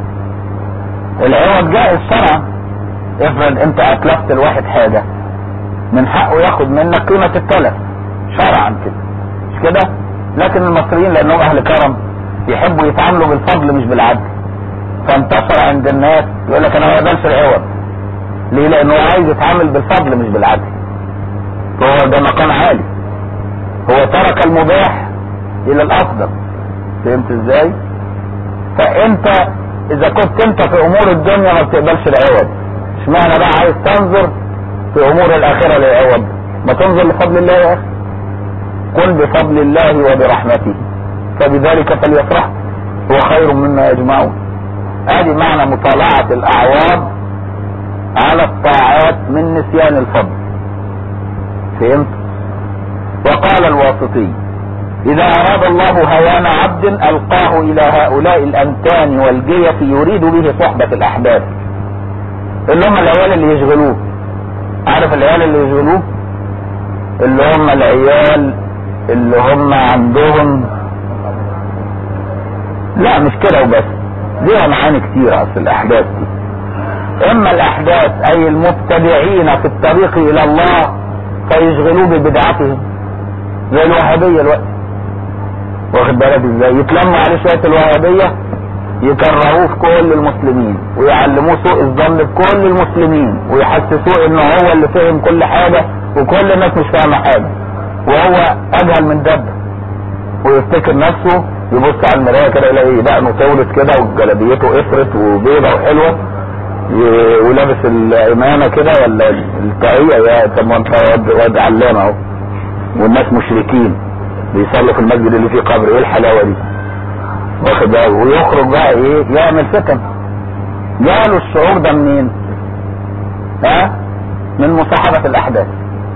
العوض جائز شرعا. افرض انت اتلفت الواحد حاجة من حقه ياخد منك قيمة التلف شرعا كده، مش كده؟ لكن المصريين لانهم اهل كرم يحبوا يتعاملوا بالفضل مش بالعدل، فانتصر عند الناس يقول لك انا ما اقبلش العوض. ليه؟ لانه عايز يتعامل بالفضل مش بالعدل، فهو ده مقام عالي، هو ترك المباح الى الافضل. فهمت ازاي؟ فانت اذا كنت انت في امور الدنيا ما بتقبلش العوض، اشمعنى بقى عايز تنظر في امور الاخرة للعوض؟ ما تنظر لفضل الله يا اخي. قل بفضل الله وبرحمته فبذلك فليفرح هو خير مما يجمعون. ادي معنى مطالعة الاعواض على الطاعات من نسيان الفضل. فهمت؟ وقال الواسطي: اذا اراد الله هوان عبد القاه الى هؤلاء الامتان والجيف يريد به صحبة الاحباب، اللي هم العيال اللي يشغلوه. عارف العيال اللي يشغلوه؟ اللي هم العيال اللي هم عندهم، لا مش كده وبس، ليها معاني كتير. اصل الاحداث دي اما الاحداث اي المبتدعين في الطريق الى الله فيشغلوه ببدعتهم، زي الوهابية الوقت. واخد بالك ازاي؟ يتلموا عليه شوية الوهابية يكرهوه في كل المسلمين ويعلموه سوء الظن بكل المسلمين ويحسسوه انه هو اللي فهم كل حاجة وكل الناس مش فاهمة حاجة وهو اجهل من دب، ويفتكر نفسه يبص على المراية كده يلاقي دقنه طولت كده وجلابيته افرت وبيضة وحلوة ولابس العمامة كده ولا الطاقية. يا طب ما انت واد علامة اهو، والناس مشركين بيصلوا في المسجد اللي فيه قبر، ايه الحلاوة دي؟ واخد بالك؟ ويخرج بقى ايه؟ يعمل فتن. جاله الشعور ده منين؟ من مصاحبة الاحداث.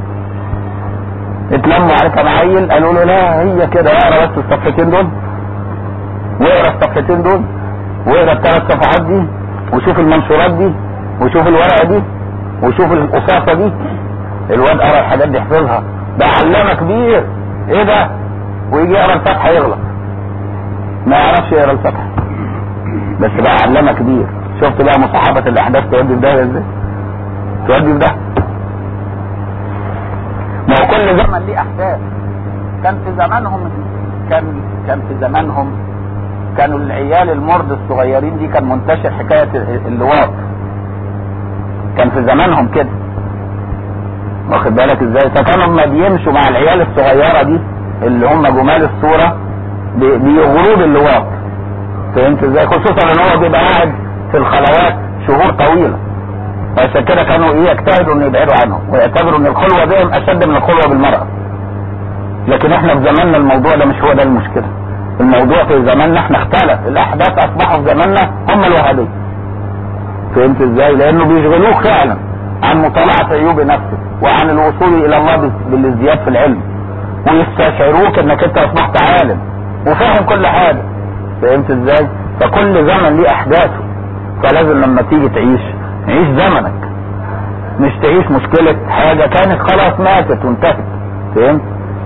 اتلموا عليه كام عيل قالوا له لا هي كده، اقرا بس الصفحتين دول واقرا الصفحتين دول واقرا الثلاث صفحات دي وشوف المنشورات دي وشوف الورقة دي وشوف القصاصة دي. الواد قرا الحاجات دي حفظها، ده علامة كبير. ايه ده؟ ويجي يقرا الفتحة يغلط، ما يعرفش يقرا الفتحة، بس بقى علامة كبير. شفت بقى مصاحبة الاحداث تودي في ده ازاي؟ تودي في ده. ما هو كل زمن ليه احداث. كان في زمانهم كانوا العيال المرض الصغيرين دي كان منتشر حكاية اللواط، كان في زمانهم كده. واخد بالك ازاي؟ فكانوا لما بيمشوا مع العيال الصغيرة دي اللي هم جمال الصورة بيغروا باللواط. فهمت ازاي؟ خصوصا ان هو بيبقى قاعد في الخلوات شهور طويلة، عشان كده كانوا يجتهدوا ان يبعدوا عنهم ويعتبروا ان الخلوة بهم اشد من الخلوة بالمرأة. لكن احنا في زماننا الموضوع ده مش هو ده المشكلة. الموضوع في زماننا احنا اختلف، الاحداث اصبحوا في زماننا هم الوهابية. فهمت ازاي؟ لانه بيشغلوه فعلا عن مطالعة عيوب نفسه وعن الوصول الى الله بالازدياد في العلم، ويستشعروك انك انت اصبحت عالم وفاهم كل حاجة. فهمت ازاي؟ فكل زمن ليه احداثه، فلازم لما تيجي تعيش عيش زمنك، مش تعيش مشكلة حاجة كانت خلاص ماتت وانتهت. فهمت؟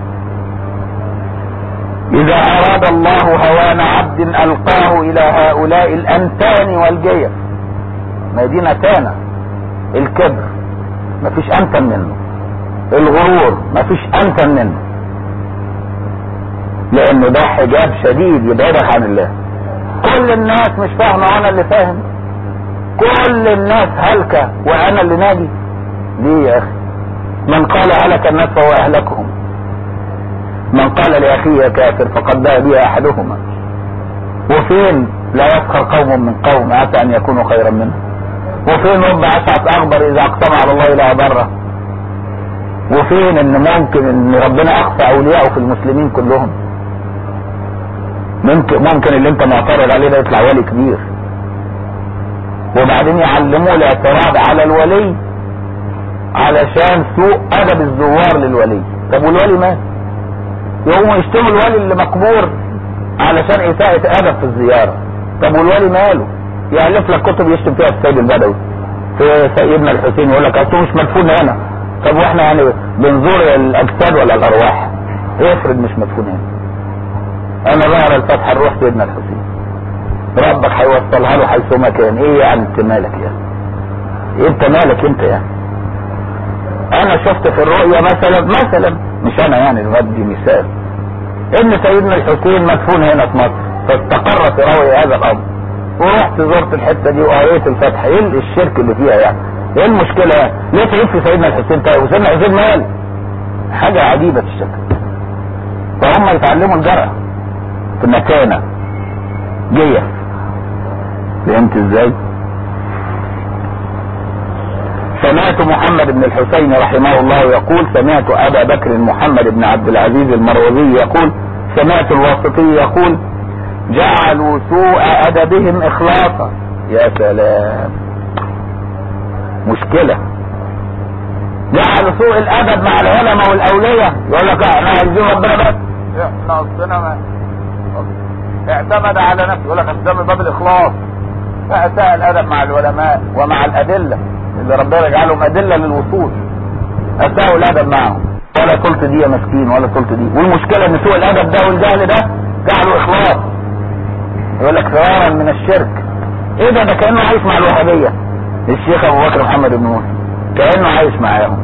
اذا اراد الله هوان عبد القاه الى هؤلاء الانتان والجيف. مدينة تانا، الكبر مفيش انتن منه، الغرور مفيش انتن منه، لانه ده حجاب شديد يبعدك عن الله. كل الناس مش فاهمة وانا اللي فاهم، كل الناس هلكة وانا اللي ناجي. ليه يا اخي؟ من قال هلك الناس فهو اهلكهم، من قال لاخيه كافر فقد باء بها احدهما. وفين لا يسخر قوم من قوم عسى ان يكونوا خيرا منهم؟ وفين رب اشعث اخبر اذا اقسم على الله لا بره؟ وفين ان ممكن ان ربنا اخفى اولياءه في المسلمين كلهم؟ ممكن اللي انت معترض عليه ده يطلع ولي كبير، وبعدين يعلموه الاعتراض على الولي علشان سوء ادب الزوار للولي. طب والولي مات؟ يقوموا يشتموا الولي اللي مقبور علشان اساءة ادب في الزيارة. طب والولي ماله؟ يألف لك كتب يشتم فيها السيد البدوي في سيدنا الحسين، يقول لك اصله مش مدفون هنا. طب واحنا يعني بنزور الاجساد ولا الارواح؟ افرض مش مدفون هنا، انا بقرا الفتحة نروح سيدنا الحسين، ربك هيوصلها له حيثما كان. ايه يعني انت مالك يعني؟ انت مالك انت يعني؟ انا شفت في الرؤية مثلا مش انا يعني بدي مثال، ان سيدنا الحسين مدفون هنا في مصر، فاستقر في رؤية هذا الامر، ورحت زرت الحتة دي وقريت الفتحة. ايه الشرك اللي فيها يعني؟ ايه المشكلة يعني؟ ليه تعيد في سيدنا الحسين؟ طيب وسيدنا الحسين مال؟ حاجة عجيبة الشكل. فهم يتعلموا الجرأة في المكانة جية. فهمت ازاي؟ سمعت محمد بن الحسين رحمه الله يقول سمعت ابا بكر محمد بن عبد العزيز المروزي يقول سمعت الواسطي يقول جعلوا سوء ادبهم اخلاصا يا سلام، مشكلة. جعل سوء الادب مع العلماء والاولياء، يقول لك احنا عايزين ربنا بس، احنا قصدنا ما اعتمد على نفسه، يقول لك استعمل باب الاخلاص، فاساء الادب مع العلماء ومع الادله اللي ربنا يجعلهم ادله للوصول، اساءوا الادب معهم، ولا قلت دي يا مسكين ولا قلت دي. والمشكله ان سوء الادب ده والجهل ده جعلوا اخلاص، يقول لك فرارا من الشرك. ايه ده كانه عايش مع الوهابيه، الشيخ ابو بكر محمد بن موسى كانه عايش معاهم.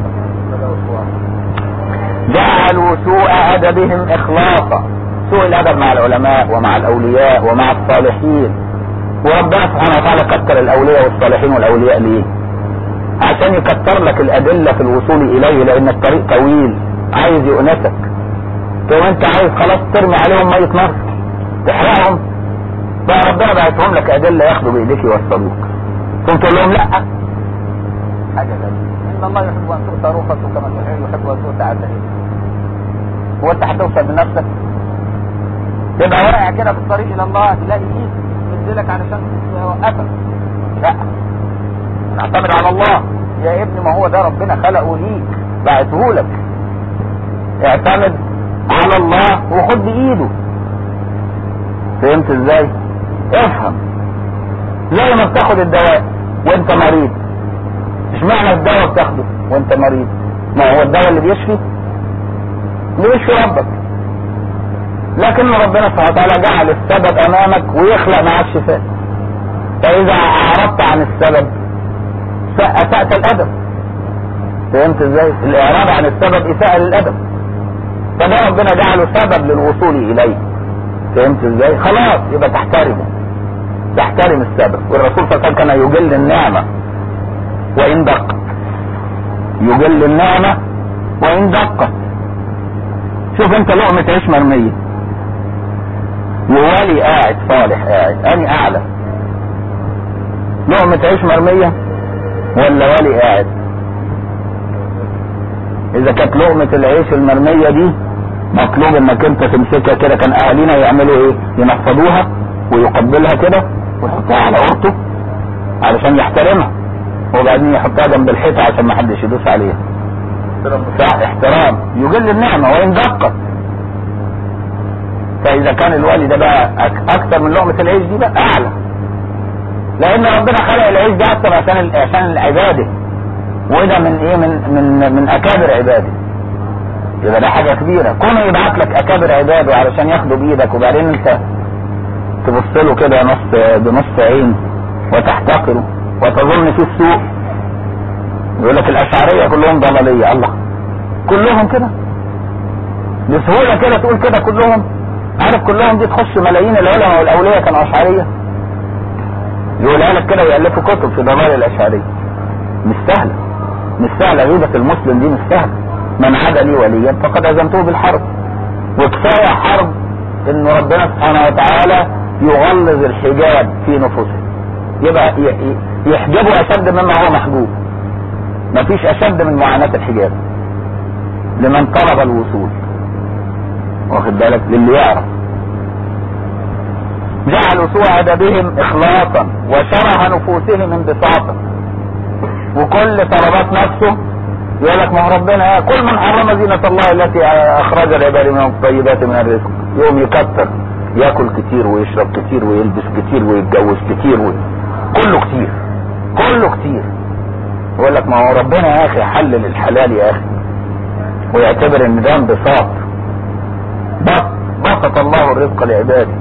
جعلوا سوء ادبهم اخلاصا، سوء الادب مع العلماء ومع الاولياء ومع الصالحين. وربنا سبحانه وتعالى كتر الاولياء والصالحين والاولياء ليه؟ عشان يكتر لك الادله في الوصول اليه، لان الطريق طويل، عايز يؤنسك. وانت عايز خلاص ترمي عليهم ميه نار تحرقهم، فربنا بعتهم لك ادله ياخدوا بايديك يوصلوك، ثم تقول لهم لا. حاجه غريبه، ان الله يحب ان تؤتى رخصه كما يحب ان تؤتى عزائه. هو انت هتوصل بنفسك؟ تبقى واقع كده في الطريق الى الله تلاقي ايد تنزلك علشان توقفك؟ لا، اعتمد على الله يا ابني، ما هو ده ربنا خلقه ليك بعته لك. اعتمد على الله وخد بايده. فهمت ازاي؟ افهم. زي ما بتاخد الدواء وانت مريض، مش معنى الدواء بتاخده وانت مريض، ما هو الدواء اللي بيشفي ربك، لكن ربنا سبحانه وتعالى جعل السبب امامك ويخلق معك شفاء. فاذا اعرضت عن السبب اسأت الادب. فهمت ازاي؟ الاعراض عن السبب اساءة للادب، فده ربنا جعله سبب للوصول اليه. فهمت ازاي؟ خلاص يبقى تحترم السبب. والرسول صلى الله عليه وسلم كان يجل النعمة وان دقت، يجل النعمة وان دقت. شوف انت لقمة عيش مرمية وولي قاعد صالح قاعد، اني اعلى؟ لقمة عيش مرمية ولا ولي قاعد؟ اذا كانت لقمة العيش المرمية دي مطلوب انك انت تمسكها كده، كان اهالينا يعملوا ايه؟ ينفضوها ويقبلها كده ويحطها على قرطه علشان يحترمها، وبعدين يحطها جنب الحيطة عشان ما حدش يدوس عليها. احترام يجل النعمة وان دقت. فاذا كان الولي ده بقى اكتر من لقمة العيش دي بقى اعلى، لان ربنا خلق العيش ده اكتر عشان العبادة، وده من ايه؟ من اكابر عباده. يبقى ده حاجة كبيرة، كونه يبعت لك اكابر عباده علشان ياخدوا بايدك، وبعدين انت تبص له كده بنص عين وتحتقره وتظن فيه السوء. يقول لك الاشعرية كلهم ضلالية، الله كلهم كده بسهولة كده تقول كده كلهم؟ عارف كلهم دي تخش ملايين العلماء والاولياء كانوا اشعرية؟ يقولها لك كده ويألفوا كتب في ضلال الاشعرية. مش سهلة غيبة المسلم دي، مش سهلة. من عاد لي وليا فقد أذنته بالحرب. وكفاية حرب ان ربنا سبحانه وتعالى يغلظ الحجاب في نفوسهم، يبقى يحجبه اشد مما هو محجوب. مفيش اشد من معاناة الحجاب لمن طلب الوصول، واخد بالك؟ للي يعرف. جعلوا سوء ادبهم اخلاصا وشرح نفوسهم انبساطا. وكل طلبات نفسه يقول لك ما هو ربنا كل من حرم زينة الله التي اخرج العباد من الطيبات من الرزق، يوم يكتر، ياكل كتير ويشرب كتير ويلبس كتير ويتجوز كتير كله كتير. يقول لك ما هو ربنا يا اخي حلل الحلال يا اخي، ويعتبر ان ده انبساط. بسط الله الرزق لعباده.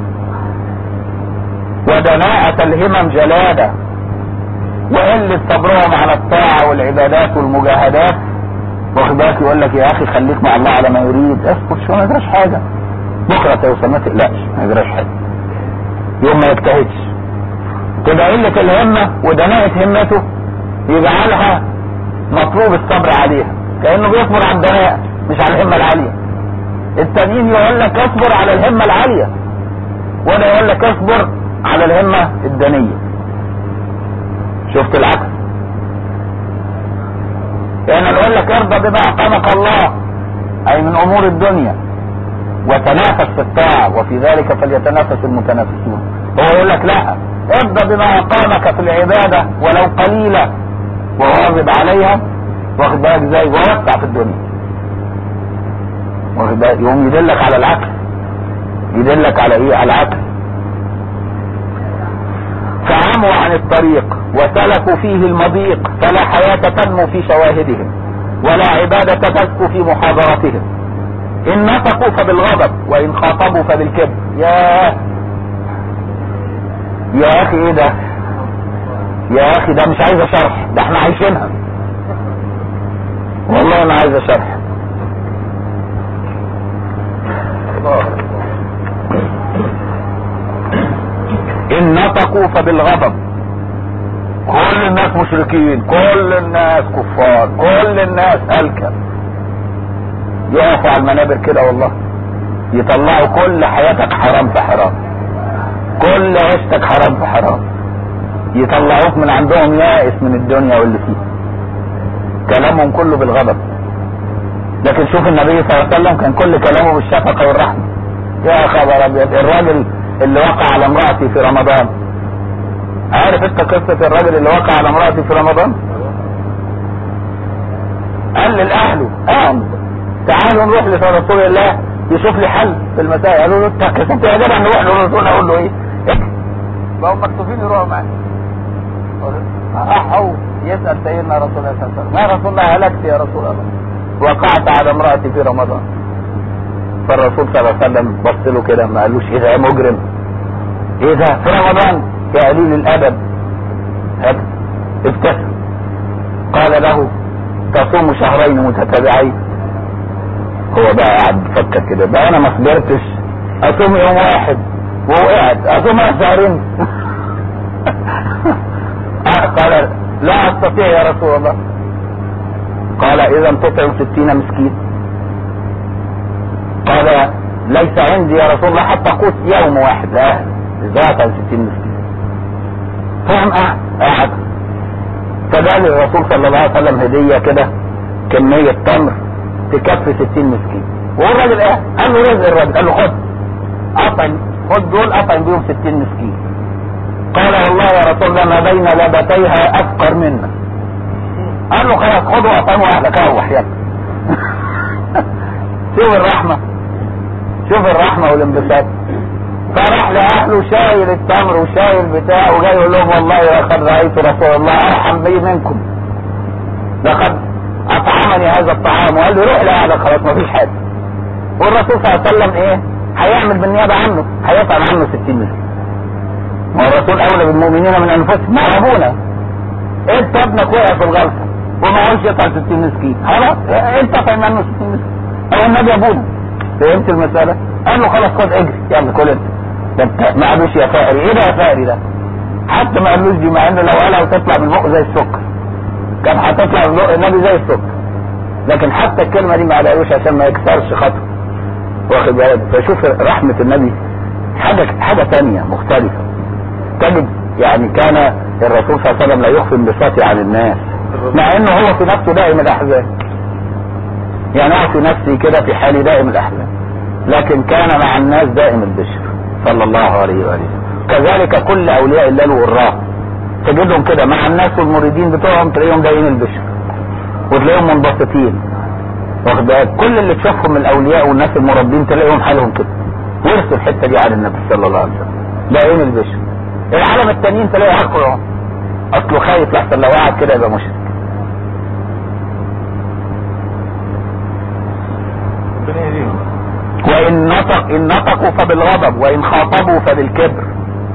ودناءة الهمم جلادة، وقلة صبرهم على الطاعة والعبادات والمجاهدات، واخد بالك؟ يقول لك يا اخي خليك مع الله على ما يريد، اسكت شو ما يجراش حاجة، بكرة توصل، ما تقلقش ما يجراش حاجة. يوم ما يجتهدش تبقى قلة الهمة ودناءة همته يجعلها مطلوب الصبر عليها، كأنه بيصبر على الدناءة مش على الهمة العالية. التانيين يقول لك اصبر على الهمة العالية، وده يقول لك اصبر على الهمة الدنية. شفت العكس؟ يعني نقول لك ارضى بما اقامك الله، اي من امور الدنيا، وتنافس في الطاعة، وفي ذلك فليتنافس المتنافسون. هو يقول لك لا، ابدأ بما اقامك في العبادة ولو قليلة وواظب عليها، واخد بالك ازاي، ووسع في الدنيا، واخد بالك. يقوم يدلك على العكس، يدلك على ايه؟ على العكس. فعموا عن الطريق وسلكوا فيه المضيق، فلا حياة تنمو في شواهدهم ولا عبادة تزكو في محاضرتهم. إن نطقوا فبالغضب وإن خاطبوا فبالكبر. يا أخي إيه ده؟ يا أخي ده مش عايزة شرح، ده احنا عايشينها والله. أنا عايزة شرح. إن نطقوا فبالغضب، كل الناس مشركين، كل الناس كفار، كل الناس هلكة، يقفوا على المنابر كده والله يطلعوا كل حياتك حرام في حرام، كل عيشتك حرام في حرام، يطلعوك من عندهم يائس من الدنيا واللي فيها. كلامهم كله بالغضب. لكن شوف النبي صلى الله عليه وسلم كان كل كلامه بالشفقة والرحمة. يا خبر ابيض، الراجل اللي وقع على امرأتي في رمضان، عارف انت قصة الراجل اللي وقع على امرأتي في رمضان؟ قال لأهله تعالوا نروح لرسول الله يشوف لي حل في المسائل. قالوا له انت كسبت يا جدع نروح للرسول. اقول له ايه؟ بقوا مكتوبين يروحوا معاه. راحوا يسأل سيدنا رسول الله صلى الله عليه وسلم، يا رسول الله هلكت يا رسول الله، وقعت على امرأتي في رمضان. فالرسول صلى الله عليه وسلم بص له كده ما قالوش ايه ده يا مجرم، ايه ده في رمضان يا قليل الادب، ابتسم. قال له تصوم شهرين متتابعين. هو بقى قاعد بيفكر كده، بقى انا ما صبرتش اصوم يوم واحد ووقعت، اصوم شهرين. قال لا استطيع يا رسول الله. قال اذا تطعم 60 مسكين. قال ليس عندي يا رسول الله حتى قوت يوم واحد، لا ازاي اطعم 60 مسكين؟ فهم قاعد. فجاء الرسول صلى الله عليه وسلم هدية كده، كمية تمر تكفي 60 مسكين. والراجل قال له رزق الراجل، قال له خد دول اطعم بيهم 60 مسكين. قال والله يا رسول الله ما بين لبتيها افقر منا. قال له خلاص خد واطعموا اهلك روح يلا. شوف الرحمة، شوف الرحمة والانبساط. فراح لاهله شايل التمر وشايل بتاع وجاي يقول لهم والله لقد رايت رسول الله ارحم بي منكم، لقد اطعمني هذا الطعام. وقال له روح لاهلك خلاص مفيش حاجه. والرسول صلى الله عليه وسلم هيعمل بالنيابه عنه، هيطعم عنه 60 مسكين. ما الرسول اولى بالمؤمنين من انفسهم. ما ابونا انت ابنك وقع في الغلطه وما قالش يطعم 60 مسكين، خلاص انت طعم عنه 60 مسكين. او النبي ابونا، فهمت المساله؟ قال له خلاص خد اجري يلا كل انت. ما قالوش يا فقري، ايه ده يا فقري ده؟ حتى ما قالوش دي، مع انه لو قالها وتطلع من بقه زي السكر كان هتطلع من بق النبي زي السكر. لكن حتى الكلمه دي ما قالوش عشان ما يكسرش خطوه، واخد بالك؟ فشوف رحمه النبي حاجه ثانيه مختلفه. تجد يعني كان الرسول صلى الله عليه وسلم لا يخفي انبساطه عن الناس، مع انه هو في نفسه دائم الاحزان. يعني هو في نفسه كده في حال دائم الاحزان، لكن كان مع الناس دائم البشر صلى الله عليه وآله. كذلك كل اولياء الله الغراء تجدهم كده مع الناس والمريدين بتوعهم تلاقيهم دايما البشر وتلاقيهم منبسطين، واخد بالك؟ كل اللي تشوفهم من الاولياء والناس المربين تلاقيهم حالهم كده، ورثوا الحته دي عن النبي صلى الله عليه وسلم، دايما البشر. العالم التانيين تلاقي عقله اصله خايف لحسن لو قعد كده يبقى مشرك. وإن نطقوا فبالغضب وإن خاطبوا فبالكبر.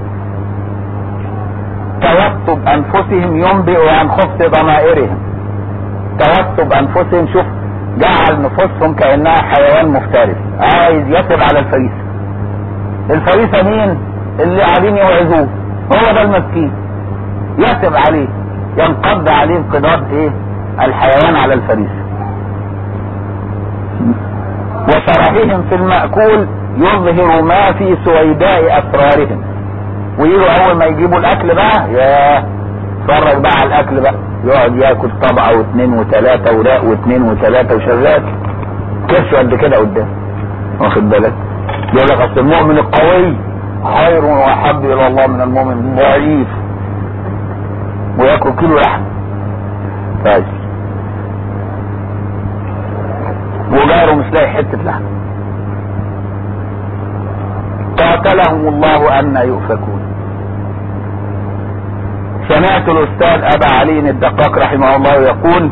توسب أنفسهم ينبئ عن خبث ضمائرهم. توسب أنفسهم، شوف جعل نفوسهم كأنها حيوان مفترس عايز يسب على الفريسة. الفريسة مين؟ اللي قاعدين يوعظوه، هو ده المسكين، يسب عليه، ينقض عليه انقضاض الحيوان على الفريسة. وشرحهم في المأكول يظهر ما في سويداء أسرارهم. ويجوا أول ما يجيبوا الأكل بقى يا اتفرج بقى على الأكل بقى، يقعد ياكل طبعة واثنين وثلاثة وراق واثنين وثلاثة وشغال كرش قد كده قدام، واخد بالك؟ يقول لك أصل المؤمن القوي خير واحب الى الله من المؤمن ضعيف وياكل كيلو لحم طيب وجاره مش لاقي حته لحم. قاتلهم الله ان يؤفكون. سمعت الاستاذ ابا علي الدقاق رحمه الله يقول: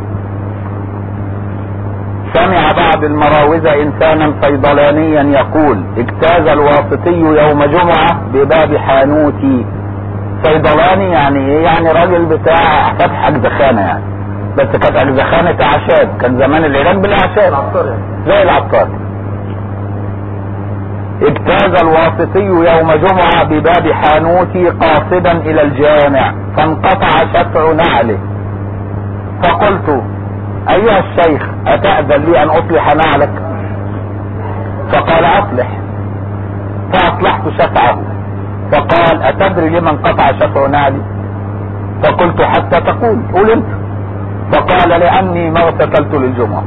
سمع بعض المراوزة انسانا صيدلانيا يقول: اجتاز الواسطي يوم جمعة بباب حانوتي. صيدلاني يعني ايه؟ يعني راجل بتاع فتح اجزخانة يعني، بس كانت اجزخانة اعشاب، كان زمان العلاج بالاعشاب زي العطار. اجتاز الواسطي يوم جمعة بباب حانوتي قاصدا الى الجامع فانقطع شفع نعله، فقلت: ايها الشيخ اتأذن لي ان اصلح نعلك؟ فقال: اصلح. فاصلحت شفعه، فقال: اتدري لمن انقطع شفع نعلي؟ فقلت: حتى تقول، قول انت. فقال: لاني ما اغتسلت للجمعة.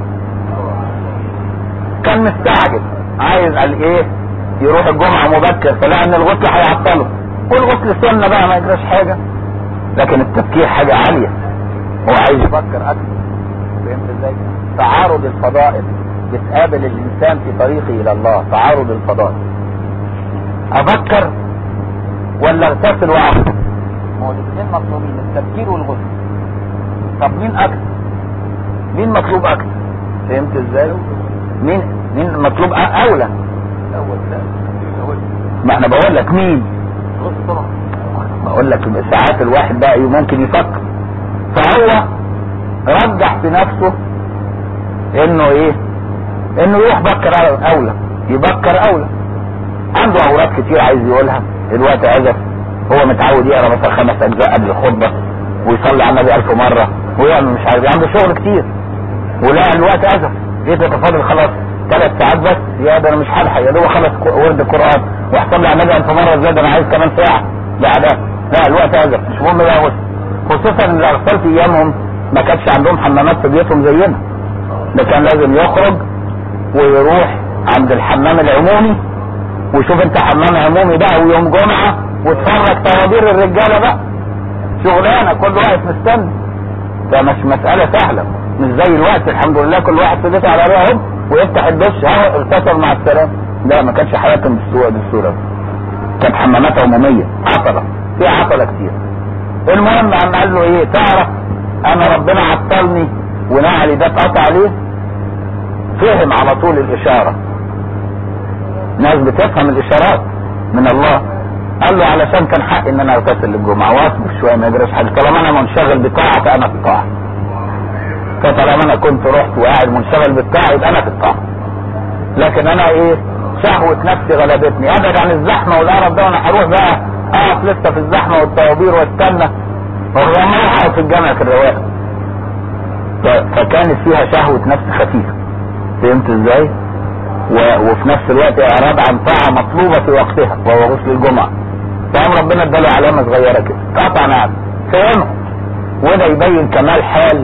كان مستعجل عايز قال ايه يروح الجمعة مبكر، فلان الغسل هيعطله، والغسل سنة بقى ما يجراش حاجة، لكن التبكير حاجة عالية، هو عايز يفكر اكثر. فهمت ازاي؟ تعارض الفضائل بتقابل الانسان في طريقه الى الله، تعارض الفضائل. افكر ولا اغتسل واعمل؟ ما هو الاثنين مطلوبين، التفكير والغسل. طب مين اكثر؟ مين مطلوب اكثر؟ فهمت ازاي؟ مين مطلوب اولى؟ ما انا بقول لك مين؟ بقول لك ساعات الواحد بقى ممكن يفكر، فهو رجح في نفسه انه ايه؟ انه يروح بكر اولى، يبكر اولى. عنده اوراد كتير عايز يقولها، الوقت عزف، هو متعود يقرا مثلا 5 اجزاء قبل الخطبه ويصلي على النبي 1000 مره ويعمل مش عارف، عنده شغل كتير ولا الوقت عزف، جيت يتفاضل خلاص 3 ساعات بس، يا ده انا مش هلحق، يا دوب خلص ورد القران واحصل لي على النبي 1000 مره ازاي، ده انا عايز كمان ساعه بعدها. لا الوقت عزف، مش مهم بقى غسل، خصوصا ان الاغسال في ايامهم ما كانش عندهم حمامات في بيوتهم زينا، ده كان لازم يخرج ويروح عند الحمام العمومي، وشوف انت حمام عمومي بقى ويوم جمعة وتفرج طوابير الرجالة بقى، شغلانة كل واحد مستني. ده مش مسألة سهلة، مش زي الوقت الحمد لله كل واحد في بيته على ريهم ويفتح الدش اهو اغتسل مع السلامة. لا ما كانش حياتهم بالصورة، كانت حمامات عمومية عطلة، فيها عطلة كتير. المهم عم قال له ايه؟ تعرف انا ربنا عطلني ونعلي ده اتقطع عليه؟ فهم على طول الاشارة، ناس بتفهم الاشارات من الله. قال له علشان كان حقي ان انا اغتسل للجمعة واصبر شوية ما يجراش حاجة، طالما انا منشغل بطاعة فانا في الطاعة، فطالما انا كنت رحت وقاعد منشغل بالطاعة يبقى انا في الطاعة. لكن انا ايه؟ شهوة نفسي غلبتني، ابعد عن الزحمة والقرف ده، وانا هروح بقى اقف لسه في الزحمة والطوابير واستنى وما اقعد في الجامع في الرواق. فكانت فيها شهوة نفس خفيفة. فهمت ازاي؟ وفي نفس الوقت اعراض عن طاعة مطلوبة في وقتها وهو غسل الجمعة، فقام ربنا اداله علامة صغيرة كده قطع نعم فهمه. وده يبين كمال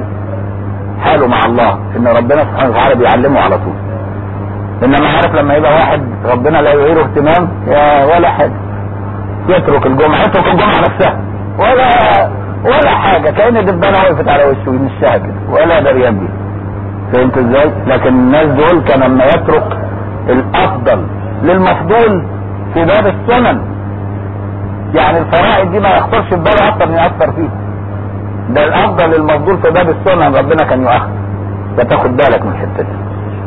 حاله مع الله، ان ربنا سبحانه وتعالى بيعلمه على طول. انما عارف لما يبقى واحد ربنا لا يعيره اهتمام ولا حاجة، يترك الجمعة نفسها ولا حاجة، كأن الدبانة وقفت على وشه ويمشيها كده ولا دريان بيه. فهمت ازاي؟ لكن الناس دول كان لما يترك الافضل للمفضول في باب السنن، يعني الفرائض دي ما يخطرش في باله اكتر من يأثر فيه، ده الافضل للمفضول في باب السنن ربنا كان يؤخر، فتاخد بالك من الحته دي.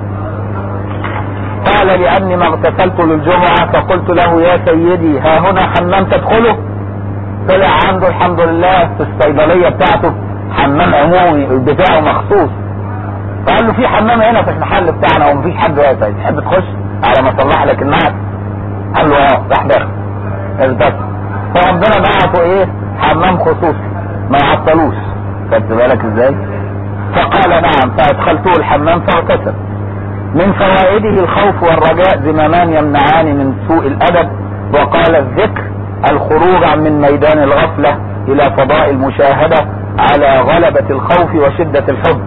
قال: لاني ما اغتسلت للجمعة فقلت له: يا سيدي ها هنا حمام تدخله؟ طلع عنده الحمد لله في الصيدلية بتاعته حمام عمومي بتاعه مخصوص، فقال له: في حمام هنا في المحل بتاعنا ومفيش حد واقف، تحب تخش على ما اصلح لك النعل؟ قال له: اه. راح داخل اغتسل، فربنا بعته ايه؟ حمام خصوصي ما يعطلوش. خدت بالك ازاي؟ فقال: نعم. فادخلته الحمام فاغتسل. من فوائده الخوف والرجاء زمامان يمنعان من سوء الادب. وقال: الذكر الخروج من ميدان الغفلة الى فضاء المشاهدة على غلبة الخوف وشدة الحب.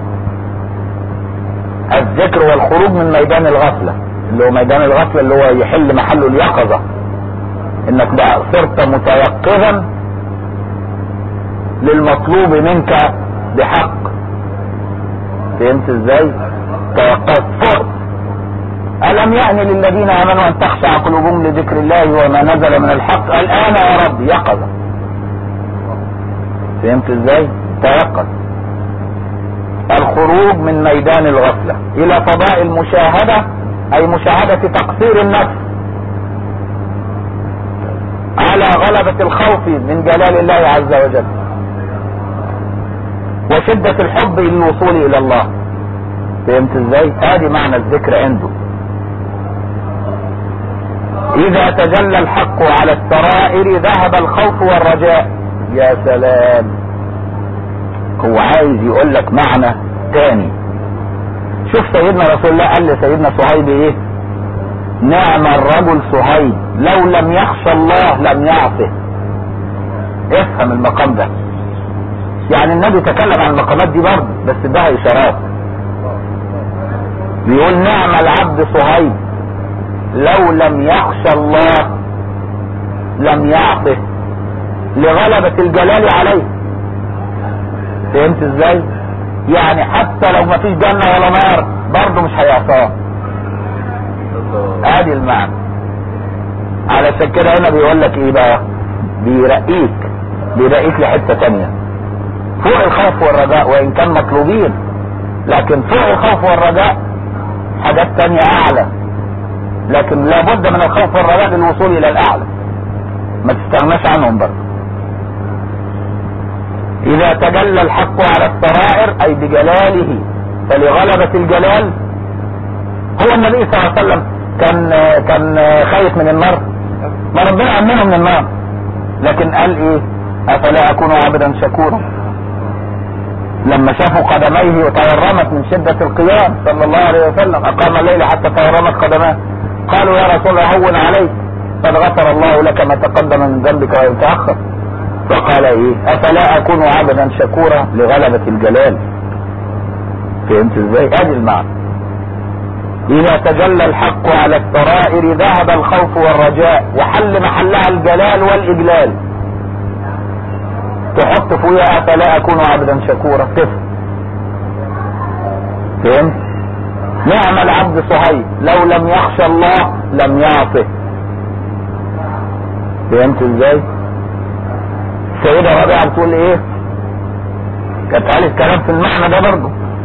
الذكر والخروج من ميدان الغفلة، اللي هو ميدان الغفلة اللي هو يحل محله اليقظة، انك بقى صرت متيقظا للمطلوب منك بحق. فهمت ازاي؟ تيقظت فوق. ألم يعني للذين آمنوا أن تخشع قلوبهم لذكر الله وما نزل من الحق الآن يا رب يقظة. فهمت ازاي؟ تيقظ. الخروج من ميدان الغفلة إلى فضاء المشاهدة، أي مشاهدة تقصير النفس على غلبة الخوف من جلال الله عز وجل وشدة الحب للوصول إلى الله. فهمت ازاي؟ هذه معنى الذكر عنده. إذا تجلى الحق على السرائر ذهب الخوف والرجاء. يا سلام، هو عايز يقول لك معنى تاني. شوف سيدنا رسول الله قال لسيدنا صهيب ايه؟ نعم الرجل صهيب لو لم يخشى الله لم يعصه. افهم المقام ده. يعني النبي تكلم عن المقامات دي برضه بس ده اشارات. بيقول نعم العبد صهيب لو لم يخشى الله لم يعصه لغلبة الجلال عليه. فهمت ازاي؟ يعني حتى لو ما فيش جنة ولا نار برضه مش هيعصاه. ادي المعنى. علشان كده هنا بيقول لك ايه بقى؟ بيرقيك لحتة تانية فوق الخوف والرجاء، وان كان مطلوبين لكن فوق الخوف والرجاء حاجات تانية اعلى، لكن لابد من الخوف والرجاء للوصول الى الاعلى، ما تستغناش عنهم برضه. اذا تجلى الحق على السرائر اي بجلاله، فلغلبة الجلال. هو النبي صلى الله عليه وسلم كان خايف من النار، ما ربنا امنه من النار، لكن قال ايه؟ افلا اكون عبدا شكورا. لما شافوا قدميه تورمت من شدة القيام صلى الله عليه وسلم، اقام الليل حتى تورمت قدماه، قالوا يا رسول الله هون عليك قد غفر الله لك ما تقدم من ذنبك وما تأخر. فقال ايه؟ افلا اكون عبدا شكورا لغلبة الجلال. فهمت ازاي؟ ادي المعنى. اذا تجلى الحق على السرائر ذهب الخوف والرجاء وحل محلها الجلال والاجلال. تحط فيها افلا اكون عبدا شكورا كيف؟ فهمت؟ نعم العبد صهيب لو لم يخشى الله لم يعصه. فهمت ازاي؟ السيدة ربيعة بتقول ايه؟ كانت قالت كلام في المعنى ده برضه.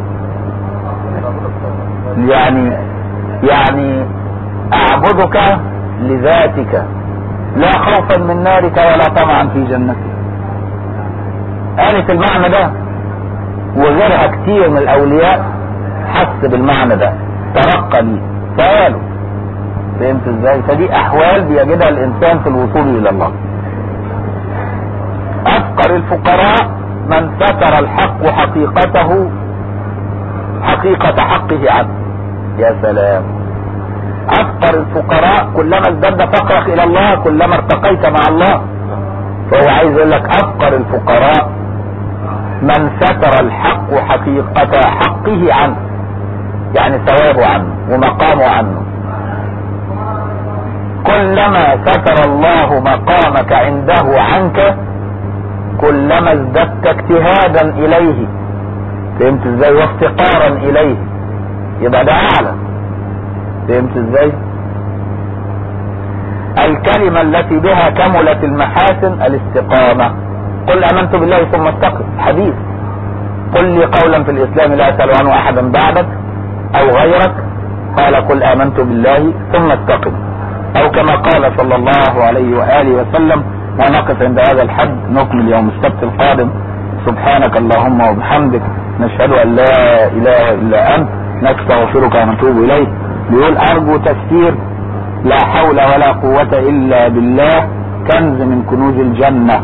يعني اعبدك لذاتك لا خوفا من نارك ولا طمعا في جنتك. قالت المعنى ده، وغيرها كتير من الاولياء حس بالمعنى ده، ترقى ليه فقالوا. فهمت ازاي؟ فدي احوال بيجدها الانسان في الوصول الى الله. افقر الفقراء من ستر الحق حقيقته حقيقة حقه عنه. يا سلام. افقر الفقراء كلما ازداد فقرك الى الله كلما ارتقيت مع الله. فهو عايز يقول لك افقر الفقراء من ستر الحق حقيقة حقه عنه، يعني ثوابه عنه ومقامه عنه. كلما ستر الله مقامك عنده عنك كلما ازددت اجتهادا اليه. فهمت ازاي؟ وافتقارا اليه، يبقى ده اعلى. فهمت ازاي؟ الكلمة التي بها كملت المحاسن الاستقامة. قل امنت بالله ثم استقم. حديث قل لي قولا في الاسلام لا اسأل عنه احدا بعدك او غيرك، قال قل امنت بالله ثم استقم، او كما قال صلى الله عليه وآله وسلم. ونقف عند هذا الحد، نكمل يوم السبت القادم. سبحانك اللهم وبحمدك نشهد ان لا اله الا انت نستغفرك ونتوب اليك. بيقول ارجو تفسير لا حول ولا قوة الا بالله كنز من كنوز الجنة.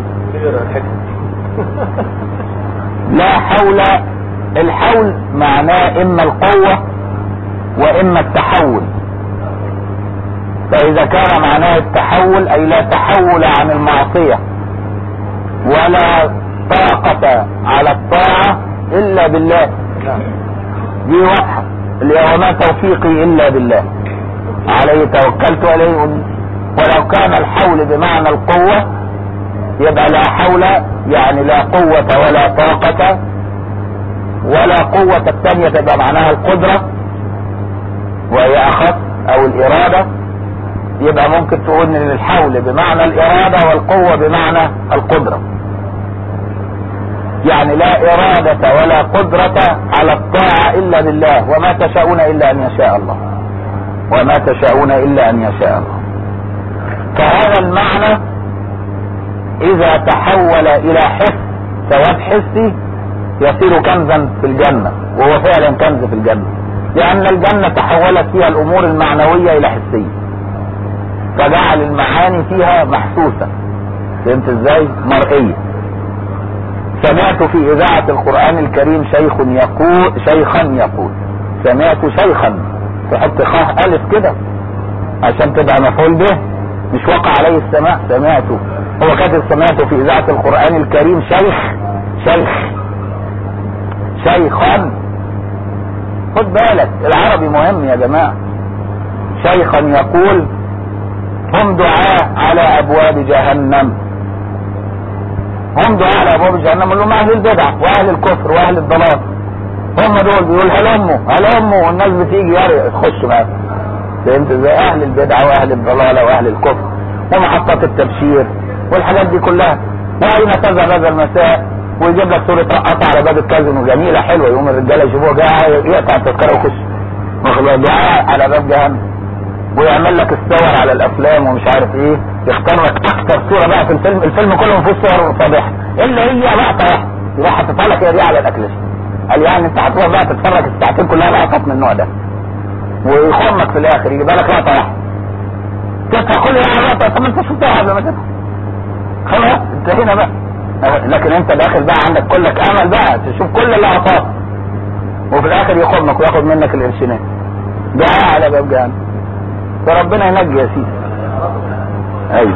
لا حول، الحول معناه اما القوة واما التحول. فاذا كان معناه التحول اي لا تحول عن المعصية ولا طاقة على الطاعة الا بالله. دي واضحة. اللي هو ما توفيقي الا بالله عليه توكلت عليه. ولو كان الحول بمعنى القوة يبقى لا حول يعني لا قوة ولا طاقة، ولا قوة الثانية تبقى معناها القدرة وهي أخف أو الإرادة. يبقى ممكن تقول ان الحول بمعنى الإرادة والقوة بمعنى القدرة. يعني لا إرادة ولا قدرة على الطاعة إلا بالله، وما تشاءون إلا أن يشاء الله، وما تشاءون إلا أن يشاء الله. فهذا المعنى إذا تحول إلى حس ثواب حسي يصير كنزا في الجنة، وهو فعلا كنز في الجنة، لأن الجنة تحولت فيها الأمور المعنوية إلى حسية، فجعل المعاني فيها محسوسة. فهمت ازاي؟ مرئية. سمعت في إذاعة القرآن الكريم شيخا يقول سمعت شيخا، تحط خاء ألف كده عشان تبقى مفعول به، مش وقع عليه السماع. سمعته، هو كاتب سمعته في إذاعة القرآن الكريم شيخا. خد بالك العربي مهم يا جماعة. شيخا يقول هم دعاء على أبواب جهنم، هم دعاء على أبواب جهنم، اللي هم أهل البدع وأهل الكفر وأهل الضلال، هم دول بيقول هلموا والناس بتيجي تخش معاك. فهمت ازاي؟ أهل البدع وأهل الضلال وأهل الكفر ومحطات التبشير والحاجات دي كلها. وأين تذهب هذا المساء؟ ويجيب لك صورة رقصة على باب الكازينو جميلة حلوة، يقوم الرجالة يشوفوها جاية يقطع التذكرة ويخش. دعاء على باب جهنم، ويعمل لك الصور على الافلام ومش عارف ايه، يختار لك اكتر صورة بقى في الفيلم كله ما فيهوش صور فاضحة الا هي لقطة واحدة، يروح حاططها لك هي دي على الاكليش. قال يعني انت هتروح بقى تتفرج الساعتين كلها لقطات من النوع ده، ويخمك في الاخر يجيب لك لقطة واحدة تدفع كل لقطة. طب ما انت شفتها قبل ما تدفع، خلاص انتهينا بقى. لكن انت داخل بقى عندك كلك امل بقى تشوف كل اللقطات، وفي الاخر يخمك وياخد منك القرشينات. دعاء على باب جهنم، فربنا ينجي يا سيدي. ايوه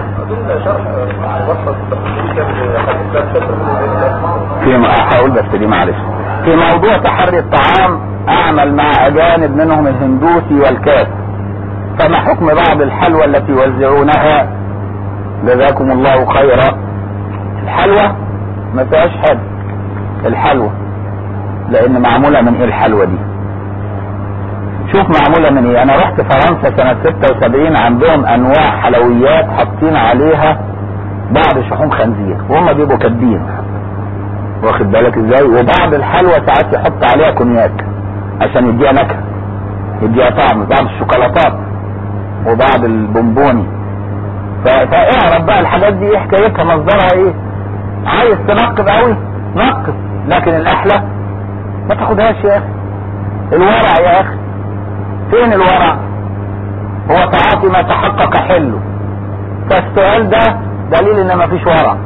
في هقول بس دي معلش. في موضوع تحري الطعام اعمل مع اجانب منهم الهندوسي والكاف، فما حكم بعض الحلوى التي يوزعونها؟ جزاكم الله خيرا. الحلوى ما فيهاش حد الحلوى، لان معمولة من ايه الحلوى دي؟ شوف معمولة من ايه. انا رحت فرنسا سنة 76، عندهم انواع حلويات حاطين عليها بعض شحوم خنزير وهم بيبقوا كاتبين، واخد بالك ازاي؟ وبعض الحلوى ساعات يحط عليها كونياك عشان يديها نكهة، يديها طعم، بعض الشوكولاتات وبعض البونبوني. فاعرف بقى الحاجات دي ايه حكايتها، مصدرها ايه. عايز تنقب قوي نقب، لكن الاحلى ما تاخدهاش يا اخي. الورع يا اخي، فين الورع؟ هو تعاطي ما تحقق حله، فالسؤال ده دليل ان ما فيش ورع.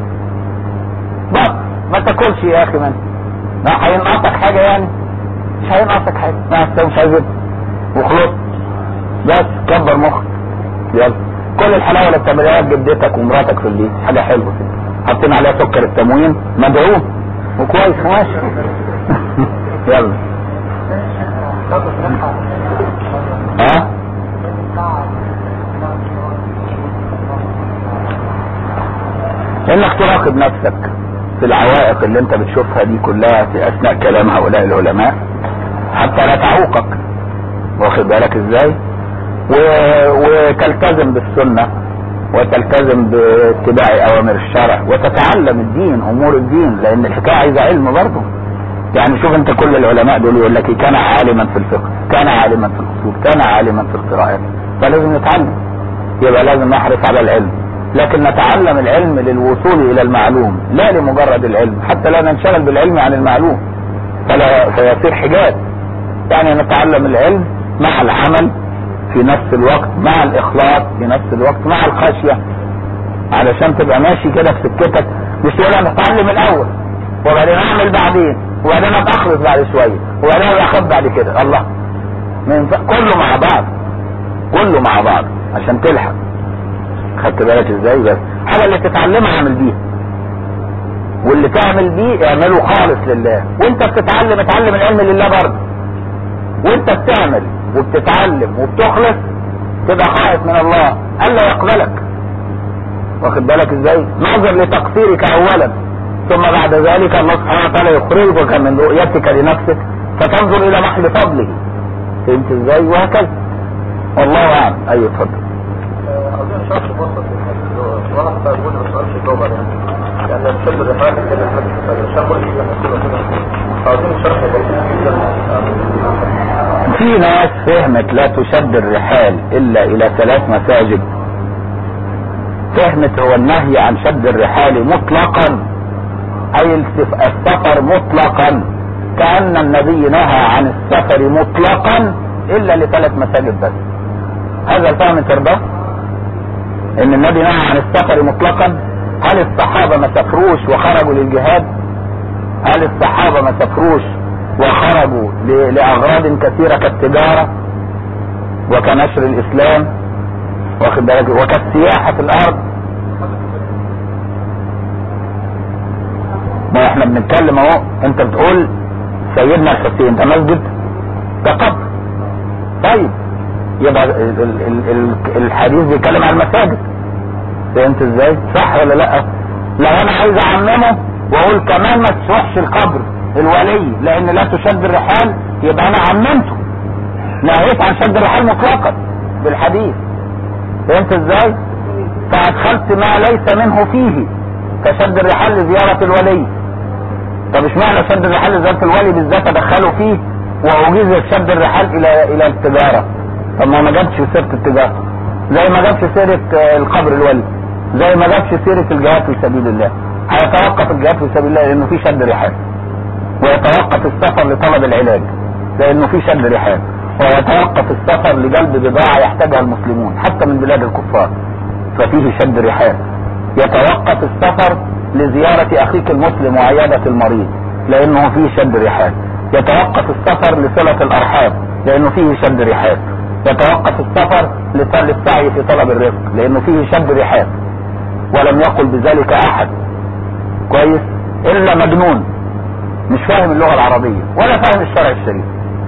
بس ما تاكلش يا اخي منه، ما هينقصك حاجة يعني، مش هينقصك حاجة، ما مش عايزين وخلص. بس كبر مخك يلا. كل الحلاوة اللي بتعملها جدتك ومراتك في البيت حاجة حلوة كده، حاطين عليها سكر التموين مدعوم وكويس ماشي. يلا انك تراقب نفسك في العوائق اللي انت بتشوفها دي كلها في اثناء كلام هؤلاء العلماء حتى لا تعوقك، واخد بالك ازاي؟ وتلتزم بالسنة وتلتزم باتباع اوامر الشرع وتتعلم الدين، امور الدين، لان الحكاية عايزة علم برضه. يعني شوف انت كل العلماء دول يقول لك كان عالما في الفقه، كان عالما في الاصول، كان عالما في القراءات، فلازم نتعلم. يبقى لازم نحرص على العلم، لكن نتعلم العلم للوصول الى المعلوم لا لمجرد العلم، حتى لا ننشغل بالعلم عن المعلوم فيصير حجاب. يعني نتعلم العلم مع العمل في نفس الوقت، مع الاخلاص في نفس الوقت، مع الخشية، علشان تبقى ماشي كده في سكتك. مش تقول انا اتعلم الاول وبعدين اعمل بعدين وبعدين اتخلص بعد شوية وبعدين اخد بعد كده. الله، كله مع بعض، كله مع بعض عشان تلحق. خدت بالك ازاي؟ بس حاجة اللي تتعلمها اعمل بيها، واللي تعمل بيه اعمله خالص لله. وانت بتتعلم اتعلم العلم لله برضه، وانت بتعمل وبتتعلم وبتخلص تبقى خائف من الله الا يقبلك. واخد بالك ازاي؟ نظر لتقصيرك اولا، ثم بعد ذلك الله سبحانه وتعالى يخرجك من رؤيتك لنفسك فتنظر الى محل فضله. فهمت ازاي؟ وهكذا. والله اعلم. ايوه اتفضل. عاوزين شرح بسيط وانا كنت اقول ما سالش جواب يعني الشرح اللي حضرتك كده الشرح عاوزين شرح بسيط. في ناس فهمت لا تشد الرحال الا الى 3 مساجد. فهمت هو النهي عن شد الرحال مطلقا، اي السفر مطلقا، كأن النبي نهى عن السفر مطلقا الا ل3 مساجد بس. هذا الفهم ترضى؟ ان النبي نهى عن السفر مطلقا. هل الصحابة ما سافروش وخرجوا للجهاد؟ هل الصحابة ما سافروش وخرجوا لأغراض كثيرة كالتجارة وكنشر الإسلام واخد بالك وكالسياحة في الأرض؟ ما احنا بنتكلم اهو، انت بتقول سيدنا الحسين ده مسجد ده قبر. طيب يبقى الحديث بيتكلم عن المساجد. فهمت ازاي؟ صح ولا لا؟ لو انا عايز اعممه واقول كمان ما تروحش القبر الولي لان لا تشد الرحال، يبقى انا عممته، نهيت عن شد الرحال مطلقا بالحديث. فهمت ازاي؟ فادخلت ما ليس منه فيه كشد الرحال لزيارة الولي. طب اشمعنى شد الرحال لزيارة الولي بالذات ادخله فيه واجيز شد الرحال الى التجارة؟ طب ما جابش سيرة التجارة، زي ما جابش سيرة القبر الولي، زي ما جابش سيرة الجهاد في سبيل الله. هيتوقف الجهاد في سبيل الله لانه في شد رحال، ويتوقف السفر لطلب العلاج لانه في شد رحال، ويتوقف السفر لجلب بضاعة يحتاجها المسلمون حتى من بلاد الكفار ففيه شد رحال. يتوقف السفر لزيارة اخيك المسلم وعيادة المريض لانه فيه شد رحال. يتوقف السفر لصلة الارحام لانه فيه شد رحال. يتوقف السفر للسعي في طلب الرزق لانه فيه شد رحال. ولم يقل بذلك احد كويس الا مجنون مش فاهم اللغة العربية ولا فاهم الشرع الشريف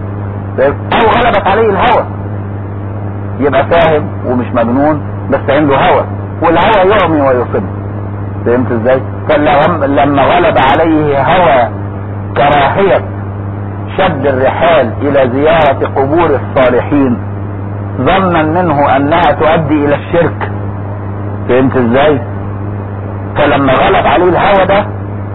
او غلبت عليه الهوى. يبقى فاهم ومش مجنون بس عنده هوى، والهوى يعمي ويصب. فهمت ازاي؟ فلما غلب عليه هوى كراهية شد الرحال الى زيارة قبور الصالحين ظنا منه انها تؤدي الى الشرك. فهمت ازاي؟ فلما غلب عليه الهوى ده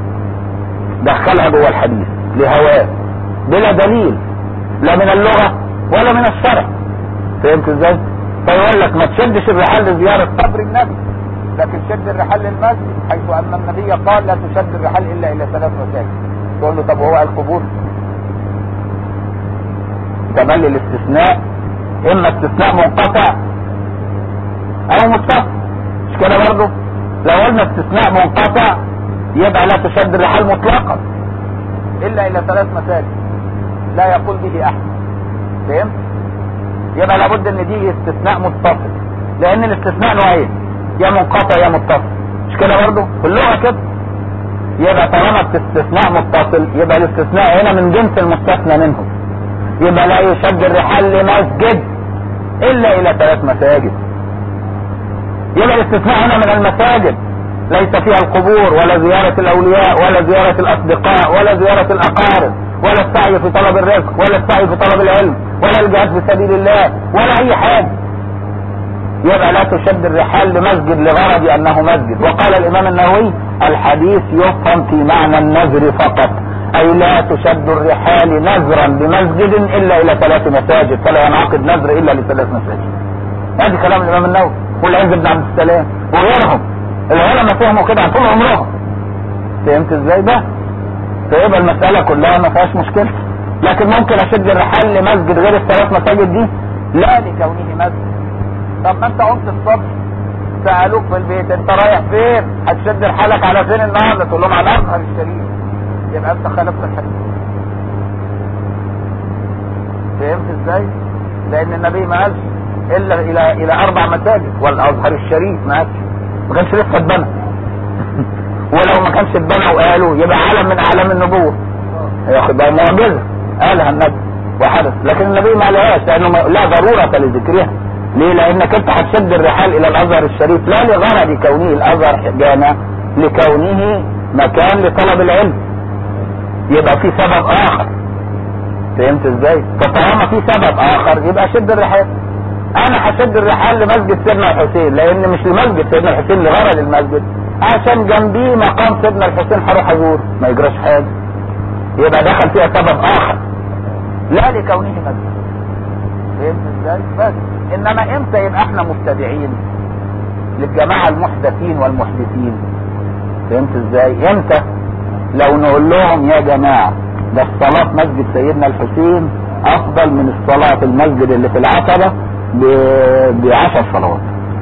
دخلها جوه الحديث لهواه بلا دليل لا من اللغة ولا من الشرع. فهمت ازاي؟ فيقول لك ما تشدش الرحال لزيارة قبر النبي لكن شد الرحال للمسجد، حيث ان النبي قال لا تشد الرحال الا الى 3 مساجد. تقول له طب هو القبور تمل الاستثناء اما استثناء منقطع او متصل، مش كده برضه؟ لو قلنا استثناء منقطع يبقى لا تشد الرحال مطلقا الا الى 3 مساجد لا يقول به احد. فهمت؟ يبقى لابد ان دي استثناء متصل، لان الاستثناء نوعين، يا منقطع يا متصل، مش كده برضه؟ في اللغه كده. يبقى طالما استثناء متصل يبقى الاستثناء هنا من جنس المستثنى منه، يبقى لا يشد الرحال لمسجد الا الى 3 مساجد. يبقى الاستثناء هنا من المساجد ليس فيها القبور ولا زيارة الاولياء ولا زيارة الاصدقاء ولا زيارة الاقارب ولا السعي في طلب الرزق ولا السعي في طلب العلم ولا الجهاد في سبيل الله ولا اي حاجة. يبقى لا تشد الرحال لمسجد لغرض انه مسجد. وقال الامام النووي الحديث يفهم في معنى النذر فقط، اي لا تشد الرحال نذرا لمسجد الا الى 3 مساجد، فلا ينعقد نذر الا ل3 مساجد. هذا كلام الامام النووي والعز بن عبد السلام وغيرهم العلماء فهموا كده عن طول عمرهم. فهمت ازاي ده؟ فيبقى المسألة كلها ما فيهاش مشكلة. لكن ممكن اشد الرحال لمسجد غير ال3 مساجد دي لا لكونه مسجد. طب ما انت قمت الصبح سألوك في البيت انت رايح فين؟ هتشد رحالك على فين النهارده؟ تقول لهم على الازهر الشريف، يبقى انت خالفت الحديث. فهمت ازاي؟ لان النبي ما قالش الا الى 4 مساجد، والازهر الشريف ما قالش، ما كانش لسه اتبنى. ولو ما كانش اتبنى وقالوا يبقى علم من اعلام النبوة، ياخد بقى معجزة قالها النبي وحدث، لكن النبي ما قالهاش لانه لا ضرورة لذكرها. ليه؟ لانك انت هتشد الرحال الى الازهر الشريف لا لغرض كونه الازهر جامع، لكونه مكان لطلب العلم، يبقى في سبب اخر. فهمت ازاي؟ فطالما في سبب اخر يبقى شد الرحال. انا هشد الرحال لمسجد سيدنا الحسين، لان مش لمسجد سيدنا الحسين لغرض المسجد، عشان جنبيه مقام سيدنا الحسين هروح ازور، ما يجراش حاجه، يبقى دخل فيها سبب اخر لا لكونه مسجد. فهمت ازاي؟ بس انما امتى يبقى احنا مبتدعين للجماعه المحدثين والمحدثين؟ فهمت ازاي؟ امتى؟ لو نقول لهم يا جماعه ده الصلاه في مسجد سيدنا الحسين افضل من الصلاه في المسجد اللي في العتبه ب10 صلوات،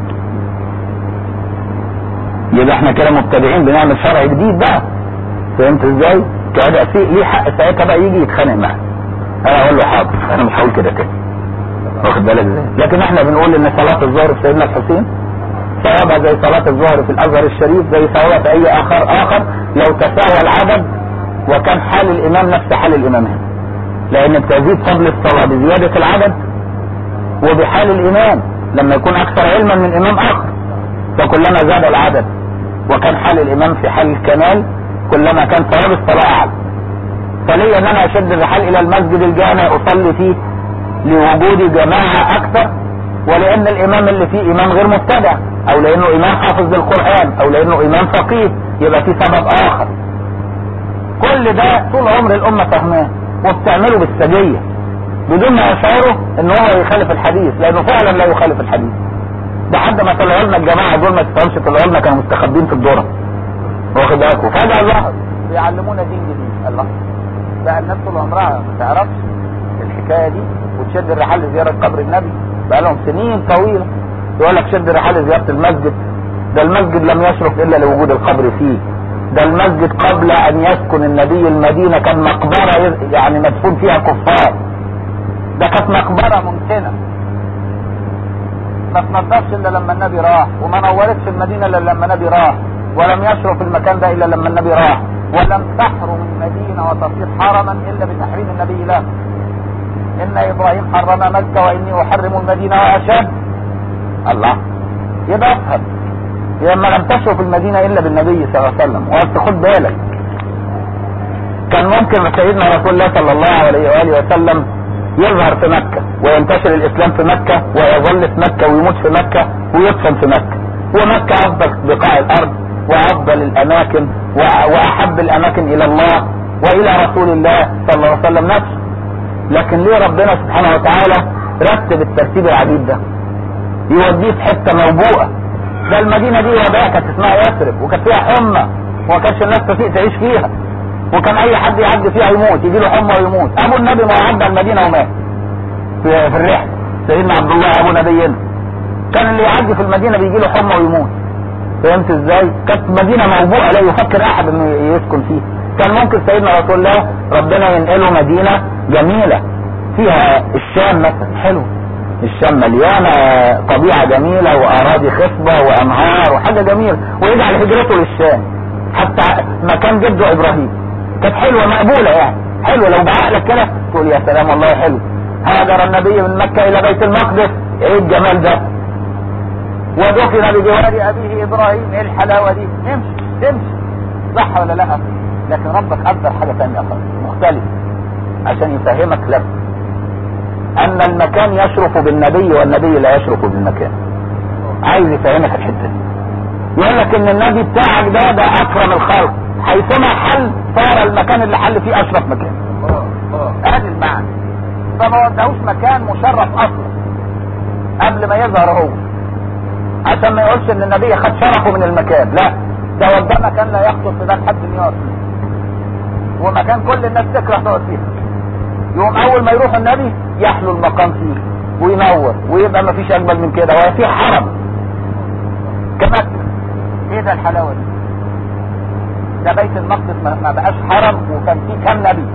يبقى احنا كده مبتدعين، بنعمل شرع جديد بقى. فهمت ازاي؟ كده في ليه حق ساعتها بقى يجي يتخانق معايا، انا اقول له حاضر، انا مش هقول كده تاني، واخد بالك ازاي؟ لكن احنا بنقول ان صلاه الظهر في سيدنا الحسين ثوابها زي صلاه الظهر في الازهر الشريف، زي ثوابها في اي اخر لو تساوى العدد وكان حال الامام نفس حال الامام هنا، لان بتزيد فضل الصلاه بزياده العدد وبحال الامام لما يكون اكثر علما من امام اخر، فكلما زاد العدد وكان حال الامام في حال الكمال كلما كان ثواب الصلاه اعلى. فليه ان انا اشد الرحال الى المسجد الجامع اصلي فيه لوجود جماعه اكثر، ولان الامام اللي فيه امام غير مبتدع، او لانه امام حافظ للقران، او لانه امام فقيه، يبقى في سبب اخر. كل ده طول عمر الامه فاهماه وبتعمله بالسجيه بدون ما يشعروا ان هو يخالف الحديث، لانه فعلا لا يخالف الحديث. لحد ما طلعوا لنا الجماعه دول، ما تفهمش طلعوا لنا كانوا مستخبين في الذره، واخد بالك، وفجاه ظهر بيعلمونا دين جديد. الله، بقى الناس طول عمرها ما تعرفش الحكايه دي وتشد الرحال لزياره قبر النبي، بقى لهم سنين طويله يقول لك شد الرحال لزياره المسجد، ده المسجد لم يشرف الا لوجود القبر فيه، ده المسجد قبل ان يسكن النبي المدينه كان مقبره يعني مدفون فيها كفار، ده كانت مقبره منتنه ما تنضفش الا لما النبي راح، وما نورتش المدينه الا لما النبي راح، ولم يشرف المكان ده الا لما النبي راح، ولم تحرم المدينه وتصير حرما الا بتحريم النبي له. ان ابراهيم حرم مكه واني احرم المدينه واشد. الله، يبقى افهم، لما لم تشرف المدينه الا بالنبي صلى الله عليه وسلم. وانت خد بالك كان ممكن سيدنا رسول الله صلى الله عليه واله وسلم يظهر في مكة وينتشر الاسلام في مكة ويظل في مكة ويموت في مكة ويدفن في مكة، ومكة افضل بقاع الارض وافضل الاماكن واحب الاماكن الى الله والى رسول الله صلى الله عليه وسلم نفسه. لكن ليه ربنا سبحانه وتعالى رتب الترتيب العجيب ده؟ يوديه في حتة موبوءة. ده المدينة دي وباء كانت اسمها يثرب، وكانت فيها حمى وما كانش الناس تطيق تعيش فيها، وكان اي حد يعدي فيها يموت، يجي له حمى ويموت. ابو النبي ما عدى المدينه ومات في الرحله، سيدنا عبد الله ابو نبينا كان اللي يعدي في المدينه بيجي له حمى ويموت. فهمت ازاي؟ كانت مدينه موبوءه لا يفكر احد انه يسكن فيها. كان ممكن سيدنا رسول الله ربنا ينقله مدينه جميله فيها الشام مثلا، حلو، الشام مليانه طبيعه جميله واراضي خصبه وانهار وحاجه جميله، ويجعل هجرته للشام حتى مكان جده ابراهيم كانت حلوه مقبوله، يعني حلوه لو بعقلك كده تقول يا سلام والله حلو. هاجر النبي من مكه الى بيت المقدس، ايه الجمال ده؟ ودفن بجوار ابيه ابراهيم، ايه الحلاوه دي؟ امشي صح ولا لا؟ لكن ربك قدر حاجه ثانيه خالص مختلفه عشان يفهمك لك ان المكان يشرف بالنبي والنبي لا يشرف بالمكان. عايز يفهمك الحته دي، يقول لك ان النبي بتاعك ده اكرم الخلق، حيثما حل صار المكان اللي حل فيه اشرف مكان. ادي المعنى. فما ودهوش مكان مشرف اصلا قبل ما يظهر هو، عشان ما يقولش ان النبي خد شرفه من المكان، لا، ده وداه مكان لا يخطر في ذات حد يقعد فيه، ومكان كل الناس تكره تقعد فيه. يوم اول ما يروح النبي يحلو المقام فيه وينور، ويبقى ما فيش اجمل من كده، وفيه حرم كمكة. ايه ده الحلاوه دي؟ ده بيت المقدس ما بقاش حرم وكان فيه كام نبي،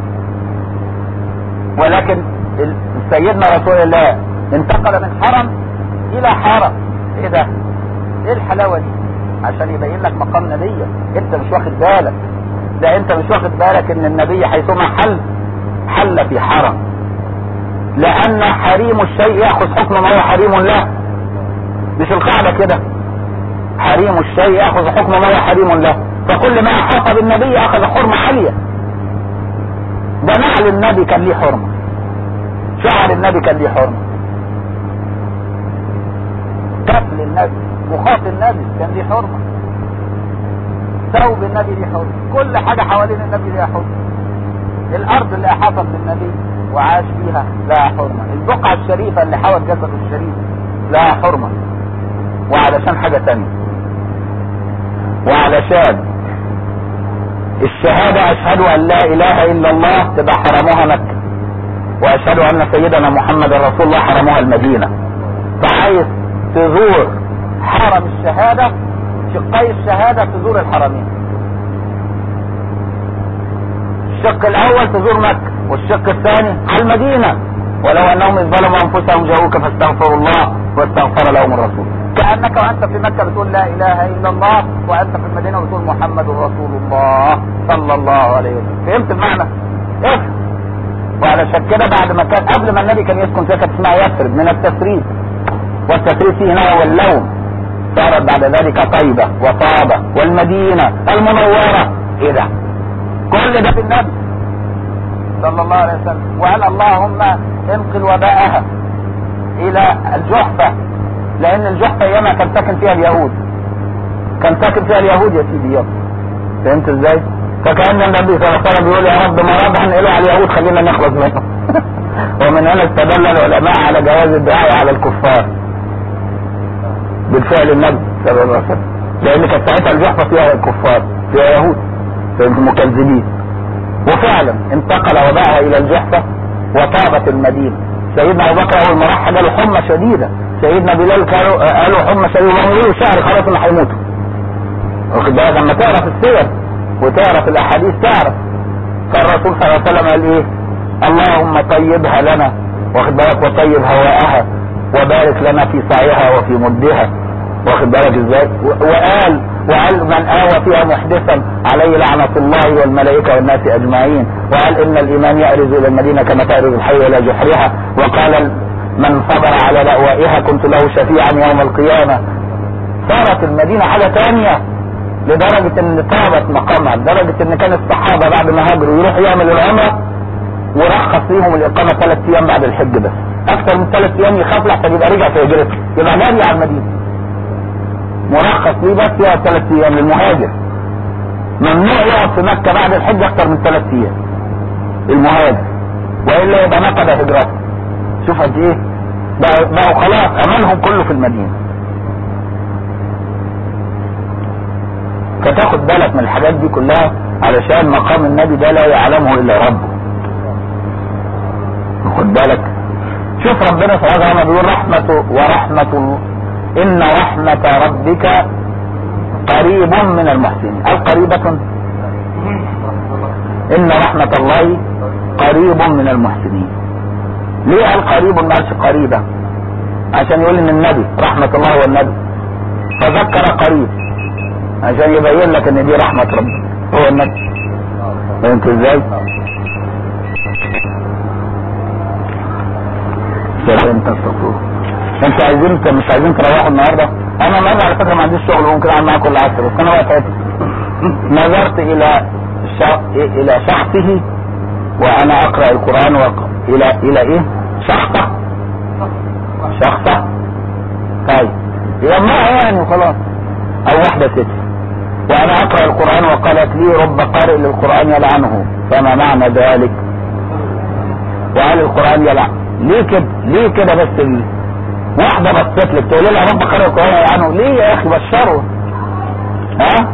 ولكن سيدنا رسول الله انتقل من حرم الى حرم. ايه ده؟ ايه الحلاوه دي؟ عشان يبين لك مقام نبيه انت مش واخد بالك. ده انت مش واخد بالك ان النبي حيثما حل في حرم، لان حريم الشيء ياخذ حكم ما هو حريم له. مش القاعدة كده؟ حريم الشيء ياخذ حكم ما هو حريم له، فكل ما احاط بالنبي اخذ حرمة عالية. ده نعل النبي كان ليه حرمة، شعر النبي كان ليه حرمة، كفل النبي، مخاط النبي كان ليه حرمة، ثوب النبي ليه حرمة، كل حاجة حوالين النبي ليها حرمة. الارض اللي احاطت بالنبي وعاش فيها لها حرمة، البقعة الشريفة اللي حوت جسد الشريف لها حرمة. وعلشان حاجة تانية، وعلشان الشهادة اشهد ان لا اله الا الله تبقى حرموها مكة، واشهد ان سيدنا محمد رسول الله حرموها المدينة. فعايز تزور حرم الشهادة، شقي الشهادة تزور الحرمين. الشق الاول تزور مكة، والشق الثاني على المدينة. ولو انهم اذ ظلموا انفسهم جاءوك فاستغفروا الله واستغفر لهم الرسول. كأنك وانت في مكة بتقول لا اله الا الله، وانت في المدينة بتقول محمد رسول الله صلى الله عليه وسلم. فهمت المعنى؟ افهم. وعلشان كده بعد ما كان قبل ما النبي كان يسكن فيها كانت اسمها يثرب من التثريب، والتثريب فيه نوع واللون. صارت بعد ذلك طيبة وطابة والمدينة المنورة. ايه ده؟ كل ده بالنبي صلى الله عليه وسلم. وقال اللهم انقل وباءها الى الجحفة، لان الجحفة ايامها كان ساكن فيها اليهود، كان ساكن فيها اليهود يا سيدي. يلا فهمت ازاي؟ فكأن النبي صلى الله عليه وسلم بيقول يا رب ما رضى هنقله على اليهود، خلينا نخلص منهم. ومن هنا استدل العلماء على جواز الدعاء على الكفار بالفعل النبي صلى الله عليه وسلم، لان كانت ساعتها الجحفة فيها الكفار، فيها يهود، فانتم مكذبين. وفعلا انتقل وباءها الى الجحفة وطابت المدينة. سيدنا ابو بكر اول ما راح جاله حمى شديدة، سيدنا بلال قالوا حمى شديدة ومروا شهر خلاص اللي هيموتوا. واخد بالك؟ لما تعرف السير وتعرف الاحاديث تعرف. فالرسول صلى الله عليه وسلم قال ايه؟ اللهم طيبها لنا، واخد بالك، وطيب هواءها، وبارك لنا في سعيها وفي مدها، واخد بالك ازاي؟ وقال من آوى فيها محدثا عليه لعنة الله والملائكة والناس اجمعين. وقال ان الايمان يأرز الى المدينة كما تأرز الحي الى جحرها. وقال من صبر على لأوائها كنت له شفيعا يوم القيامة. صارت المدينة حاجة تانية، لدرجة ان طابت مقامها، لدرجة ان كان الصحابة بعد ما هاجروا يروح يعمل العمرة ورخص ليهم الاقامة 3 ايام بعد الحج، بس اكثر من 3 ايام يخاف لحتى يبقى رجع في هجرته، يبقى جاري على المدينة. مرخص ليه بس يقعد 3 ايام للمهاجر، ممنوع يقعد في مكة بعد الحج اكثر من 3 ايام المهاجر، والا يبقى نقض هجرته. شوف قد ايه بقوا خلاص امانهم كله في المدينة. فتاخد بالك من الحاجات دي كلها، علشان مقام النبي ده لا يعلمه الا ربه. خد بالك، شوف ربنا سبحانه وتعالى بيقول ورحمة ان رحمة ربك قريب من المحسنين. قريبة، ان رحمة الله قريب من المحسنين. ليه قال قريب ما قالش قريبة؟ عشان يقول ان النبي رحمة الله هو النبي، فذكر قريب عشان يبين لك ان دي رحمة ربك هو النبي. فهمت ازاي؟ انت مش عايزين تروحوا النهارده؟ انا النهارده على فكره ما عنديش شغل، ممكن اعمل معاكم العصر، بس انا وقت نظرت الى شخصه وانا اقرا القران الى ايه؟ شخصه. طيب يجمعها يعني وخلاص، او واحده ست. وانا اقرا القران وقالت لي رب قارئ للقران يلعنه، فما معنى ذلك؟ وقال القران يلعن. ليه كده بس واحده بصت لك تقول لها رب قارئ القران يلعنه؟ ليه يا اخي؟ بشره. ها؟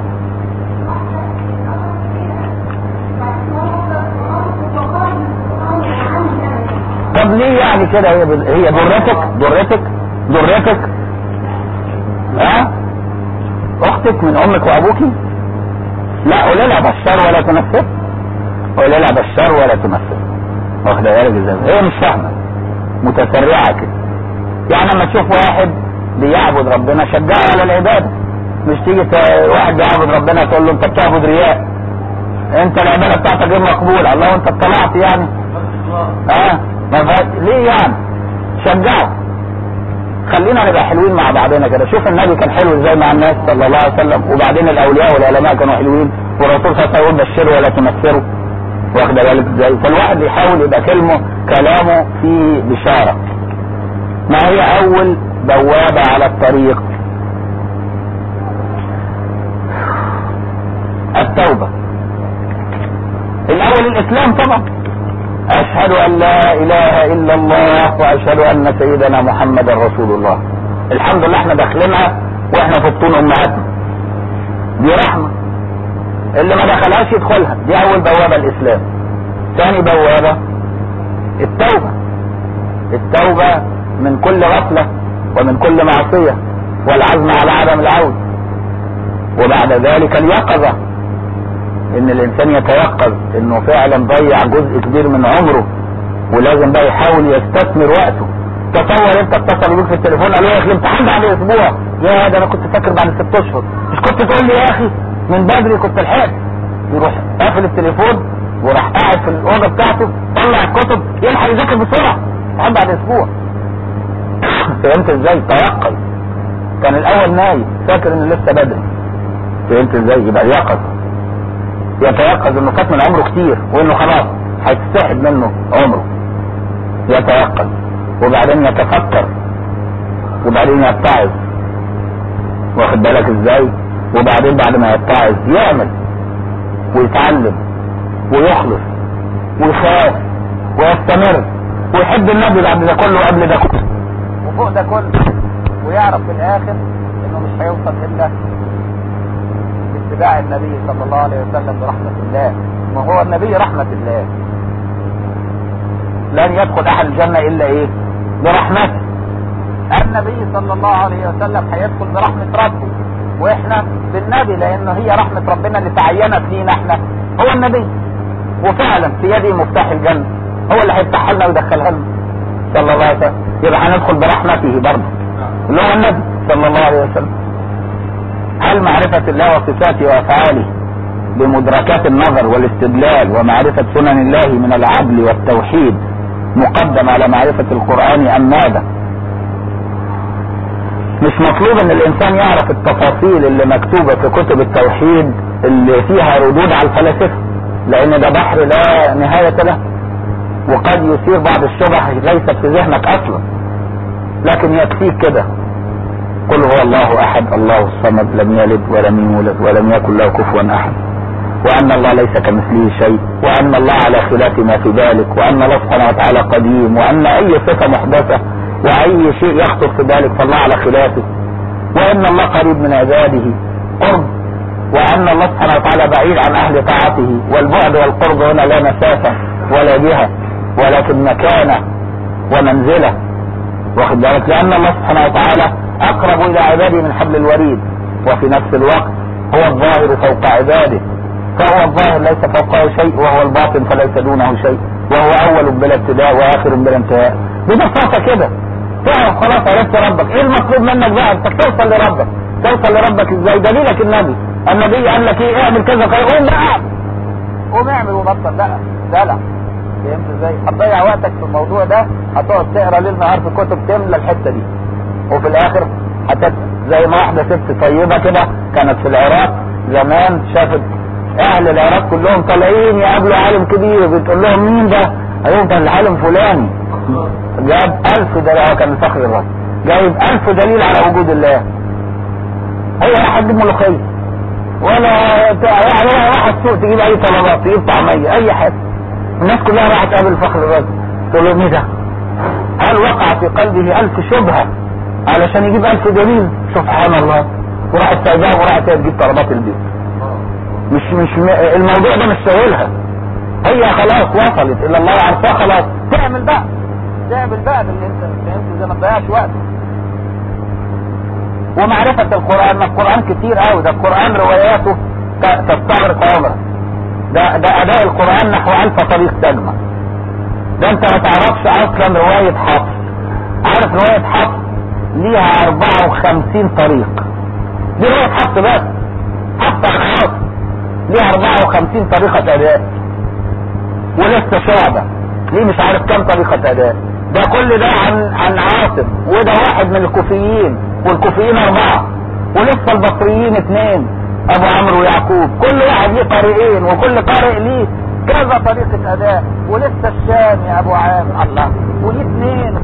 طب ليه يعني كده؟ هي ضرتك ها؟ اختك من امك وابوكي؟ لا، قولي لها بشر ولا تنفر، قولي لها بشر ولا تنفر. واخده بالك ازاي؟ هي مش فاهمه، متسرعه كده. يعني لما تشوف واحد بيعبد ربنا شجعه على العباده، مش تيجي واحد بيعبد ربنا تقول له انت بتعبد رياء، انت العباده بتاعتك غير مقبوله. الله، وانت اطلعت يعني؟ ليه يعني؟ شجعه، خلينا نبقى حلوين مع بعضنا كده. شوف النبي كان حلو ازاي مع الناس صلى الله عليه وسلم، وبعدين الاولياء والعلماء كانوا حلوين، والرسول صلى الله عليه وسلم بشروا ولا تمثلوا، واخد بالك ازاي؟ فالواحد يحاول يبقى كلامه فيه بشارة. ما هي اول بوابة على الطريق؟ التوبة. الاول الاسلام طبعا، اشهد ان لا اله الا الله واشهد ان سيدنا محمد رسول الله. الحمد لله احنا داخلينها واحنا في بطون امهاتنا، دي رحمة، اللي ما دخلهاش يدخلها. دي اول بوابة الاسلام. ثاني بوابة التوبة. التوبة من كل غفلة ومن كل معصية والعزم على عدم العودة. وبعد ذلك اليقظة، ان الانسان يتيقظ انه فعلا ضيع جزء كبير من عمره، ولازم بقى يحاول يستثمر وقته. تصور انت اتصل بيك في التليفون قالوا لك الامتحان بعد اسبوع، يا ده انا كنت فاكر بعد 6 اشهر، مش كنت تقول لي يا اخي من بدري كنت لحقت. يروح قافل التليفون وراح قاعد في الاوضه بتاعته، طلع الكتب يلحق يذاكر بسرعه امتحان بعد اسبوع. فهمت ازاي؟ تيقظ. كان الاول نايم فاكر انه لسه بدري. فهمت ازاي؟ يبقى يقظ، يتيقظ انه فات من عمره كتير وانه خلاص هيتسحب منه عمره. يتيقظ وبعدين يتفكر وبعدين يتعظ، واخد بالك ازاي؟ وبعدين بعد ما يتعظ يعمل ويتعلم ويخلص ويخاف ويستمر ويحب النبي بعد ده كله وقبل ده كله وفوق ده كله، ويعرف في الاخر انه مش هيوصل الا باتباع النبي صلى الله عليه وسلم برحمة الله. ما هو النبي رحمة الله، لن يدخل احد الجنة الا ايه؟ برحمته. النبي صلى الله عليه وسلم هيدخل برحمة ربه، واحنا بالنبي، لانه هي رحمة ربنا اللي تعينت لينا احنا هو النبي، وفعلا في يده مفتاح الجنة، هو اللي هيفتحها لنا ويدخلها لنا صلى الله عليه وسلم. يبقى هندخل برحمته برضه اللي هو النبي صلى الله عليه وسلم. هل معرفة الله وصفاته وافعاله بمدركات النظر والاستدلال ومعرفة سنن الله من العدل والتوحيد مقدم على معرفة القرآن ام ماذا؟ مش مطلوب ان الانسان يعرف التفاصيل اللي مكتوبة في كتب التوحيد اللي فيها ردود على الفلاسفة، لان ده بحر لا نهاية له، وقد يثير بعض الشبه ليست في ذهنك اصلا. لكن يكفيك كده قل هو الله احد الله الصمد لم يلد ولم يولد ولم يكن له كفوا احد، وان الله ليس كمثله شيء، وان الله على خلاف ما في ذلك، وان الله سبحانه وتعالى قديم، وان اي صفة محدثة واي شيء يخطر في ذلك فالله على خلافه، وان الله قريب من عباده قرب، وان الله سبحانه وتعالى بعيد عن اهل طاعته. والبعد والقرب هنا لا مسافة ولا جهة ولكن مكانة ومنزلة، واخد بالك؟ لان الله سبحانه وتعالى اقرب الى عباده من حبل الوريد، وفي نفس الوقت هو الظاهر فوق عباده، فهو الظاهر ليس فوقه شيء، وهو الباطن فليس دونه شيء، وهو اول بلا ابتداء واخر بلا انتهاء. ببساطة كده تعرف خلاص عرفت ربك. ايه المطلوب منك بقى؟ انك توصل لربك. توصل لربك ازاي؟ دليلك النبي قال لك ايه؟ اعمل كذا كذا، قوم بقى قوم اعمل وبطل بقى دلع. فهمت ازاي؟ هتضيع وقتك في الموضوع ده، هتقعد تقرا ليل نهار في كتب تملى الحته دي، وفي الاخر زي ما واحده ست طيبه كده كانت في العراق زمان، شافت اهل العراق كلهم طالعين يقابلوا عالم كبير، بتقول لهم مين ده؟ قالوا كان العالم فلاني جاب 1000 دليل، هو كان فخر الرجل جايب 1000 دليل على وجود الله. هي راح تجيب ملوخيه ولا يعني راح السوق تجيب اي طلبات، تجيب طعميه اي حاجه، الناس كلها راح تقابل فخر الرجل تقول لهم ايه ده؟ هل وقع في قلبه 1000 شبهه علشان يجيب 1000 دليل؟ سبحان الله. وراحت سايباها وراحت تجيب طلبات البيت. مش الموضوع ده مش سهولها، هي خلاص وصلت الى الله عارفاه خلاص، تعمل بقى باللي انت فهمت زي ما تضيعش وقت. ومعرفة القرآن، ما القرآن كتير قوي، ده القرآن رواياته تستغرق عمرك. ده اداء القرآن نحو 1000 طريق تجمع. ده انت ما تعرفش اصلا رواية حفص. عارف رواية حفص ليها 54 طريق، دي رواية حفص بس، حفص عن حفص ليها 54 طريقة اداء. ولسه شعبة ليه مش عارف كم طريقة اداء؟ ده كل ده عن عاصم، وده واحد من الكوفيين، والكوفيين 4، ولسه البصريين 2، ابو عمرو ويعقوب، كل واحد ليه قارئين، وكل قارئ ليه كذا طريقة اداء، ولسه الشام يا ابو عامر الله وليه 2.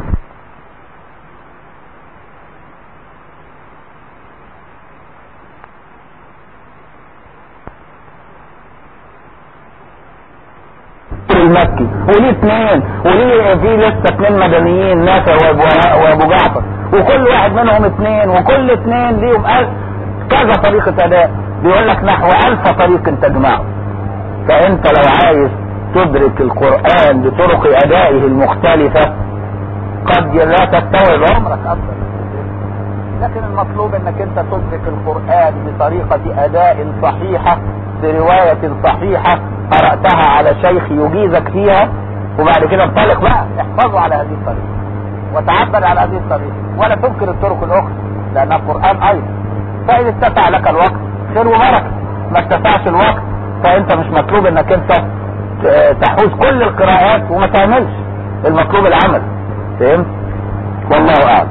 المكي وليه 2، وليه في لسه 2 مدنيين، نافع وابو جعفر، وكل واحد منهم 2، وكل 2 ليهم كذا طريقة اداء، بيقول لك نحو 1000 طريق تجمعه. فانت لو عايز تدرك القرآن بطرق ادائه المختلفة قد لا تستوعب عمرك اصلا، لكن المطلوب انك انت تدرك القرآن بطريقة اداء صحيحة، برواية صحيحة قرأتها على شيخ يجيزك فيها، وبعد كده انطلق بقى احفظه على هذه الطريقة وتعبر على هذه الطريقة، ولا تنكر الطرق الاخرى لانها قرآن ايضا. فاذا اتسع لك الوقت خير وبركة، ما اتسعش الوقت فانت مش مطلوب انك انت تحوز كل القراءات وما تعملش، المطلوب العمل. فهمت؟ والله اعلم.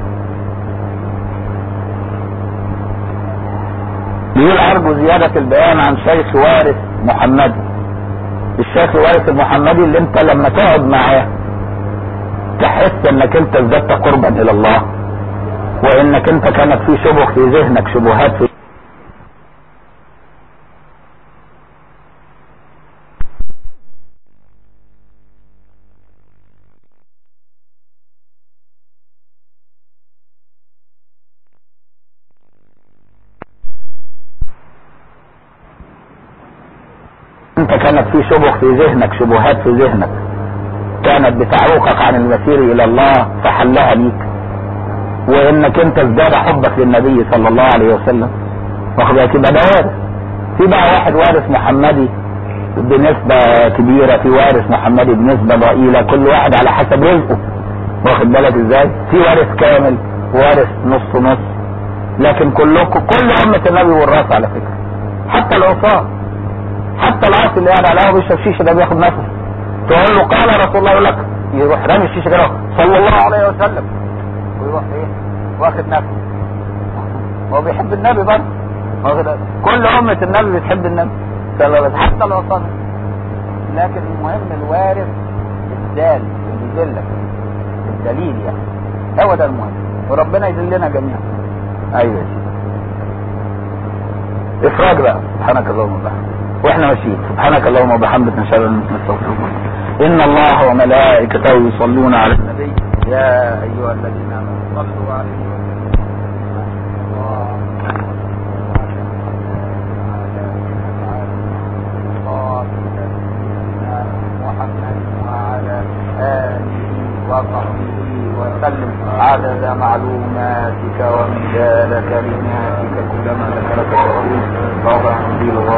بيقول ارجو زيادة البيان عن شيخ وارث محمدي. الشيخ وارث المحمدي اللي انت لما تقعد معاه تحس انك انت ازددت قربا الى الله، وانك انت كانت في شبه في ذهنك، شبهات في في ذهنك، شبهات في ذهنك كانت بتعوقك عن المسير الى الله فحلها بيك، وانك انت ازداد حبك للنبي صلى الله عليه وسلم، واخد بالك؟ يبقى ده وارث. في بقى واحد وارث محمدي بنسبة كبيرة، في وارث محمدي بنسبة ضئيلة، كل واحد على حسب رزقه، واخد بالك ازاي؟ في وارث كامل وارث نص نص، لكن كل أمة النبي والراس على فكرة، حتى العصاة، حتى العاصي اللي قاعد على القهوه بيشرب شيشه ده بياخد نفس، تقول له قال رسول الله، يقول لك يروح رامي الشيشه كده صلى الله عليه وسلم، ويروح ايه واخد نفس. هو بيحب النبي برضه، كل امه النبي بتحب النبي صلى الله عليه وسلم، حتى العصاه. لكن المهم الوارث الدال اللي يدلك الدليل، يعني هو ده المهم، وربنا يدلنا جميعا. ايوه يا سيدي، افراج بقى. سبحانك اللهم وبحمدك واحنا ماشيين، سبحانك اللهم وبحمدك، نشهد ان لا اله الا انت، ان الله وملائكته يصلون على النبي يا ايها الذين امنوا صلوا عليه وسلم عدد معلوماتك ومداد كلماتك كلما ذكرك الرسول.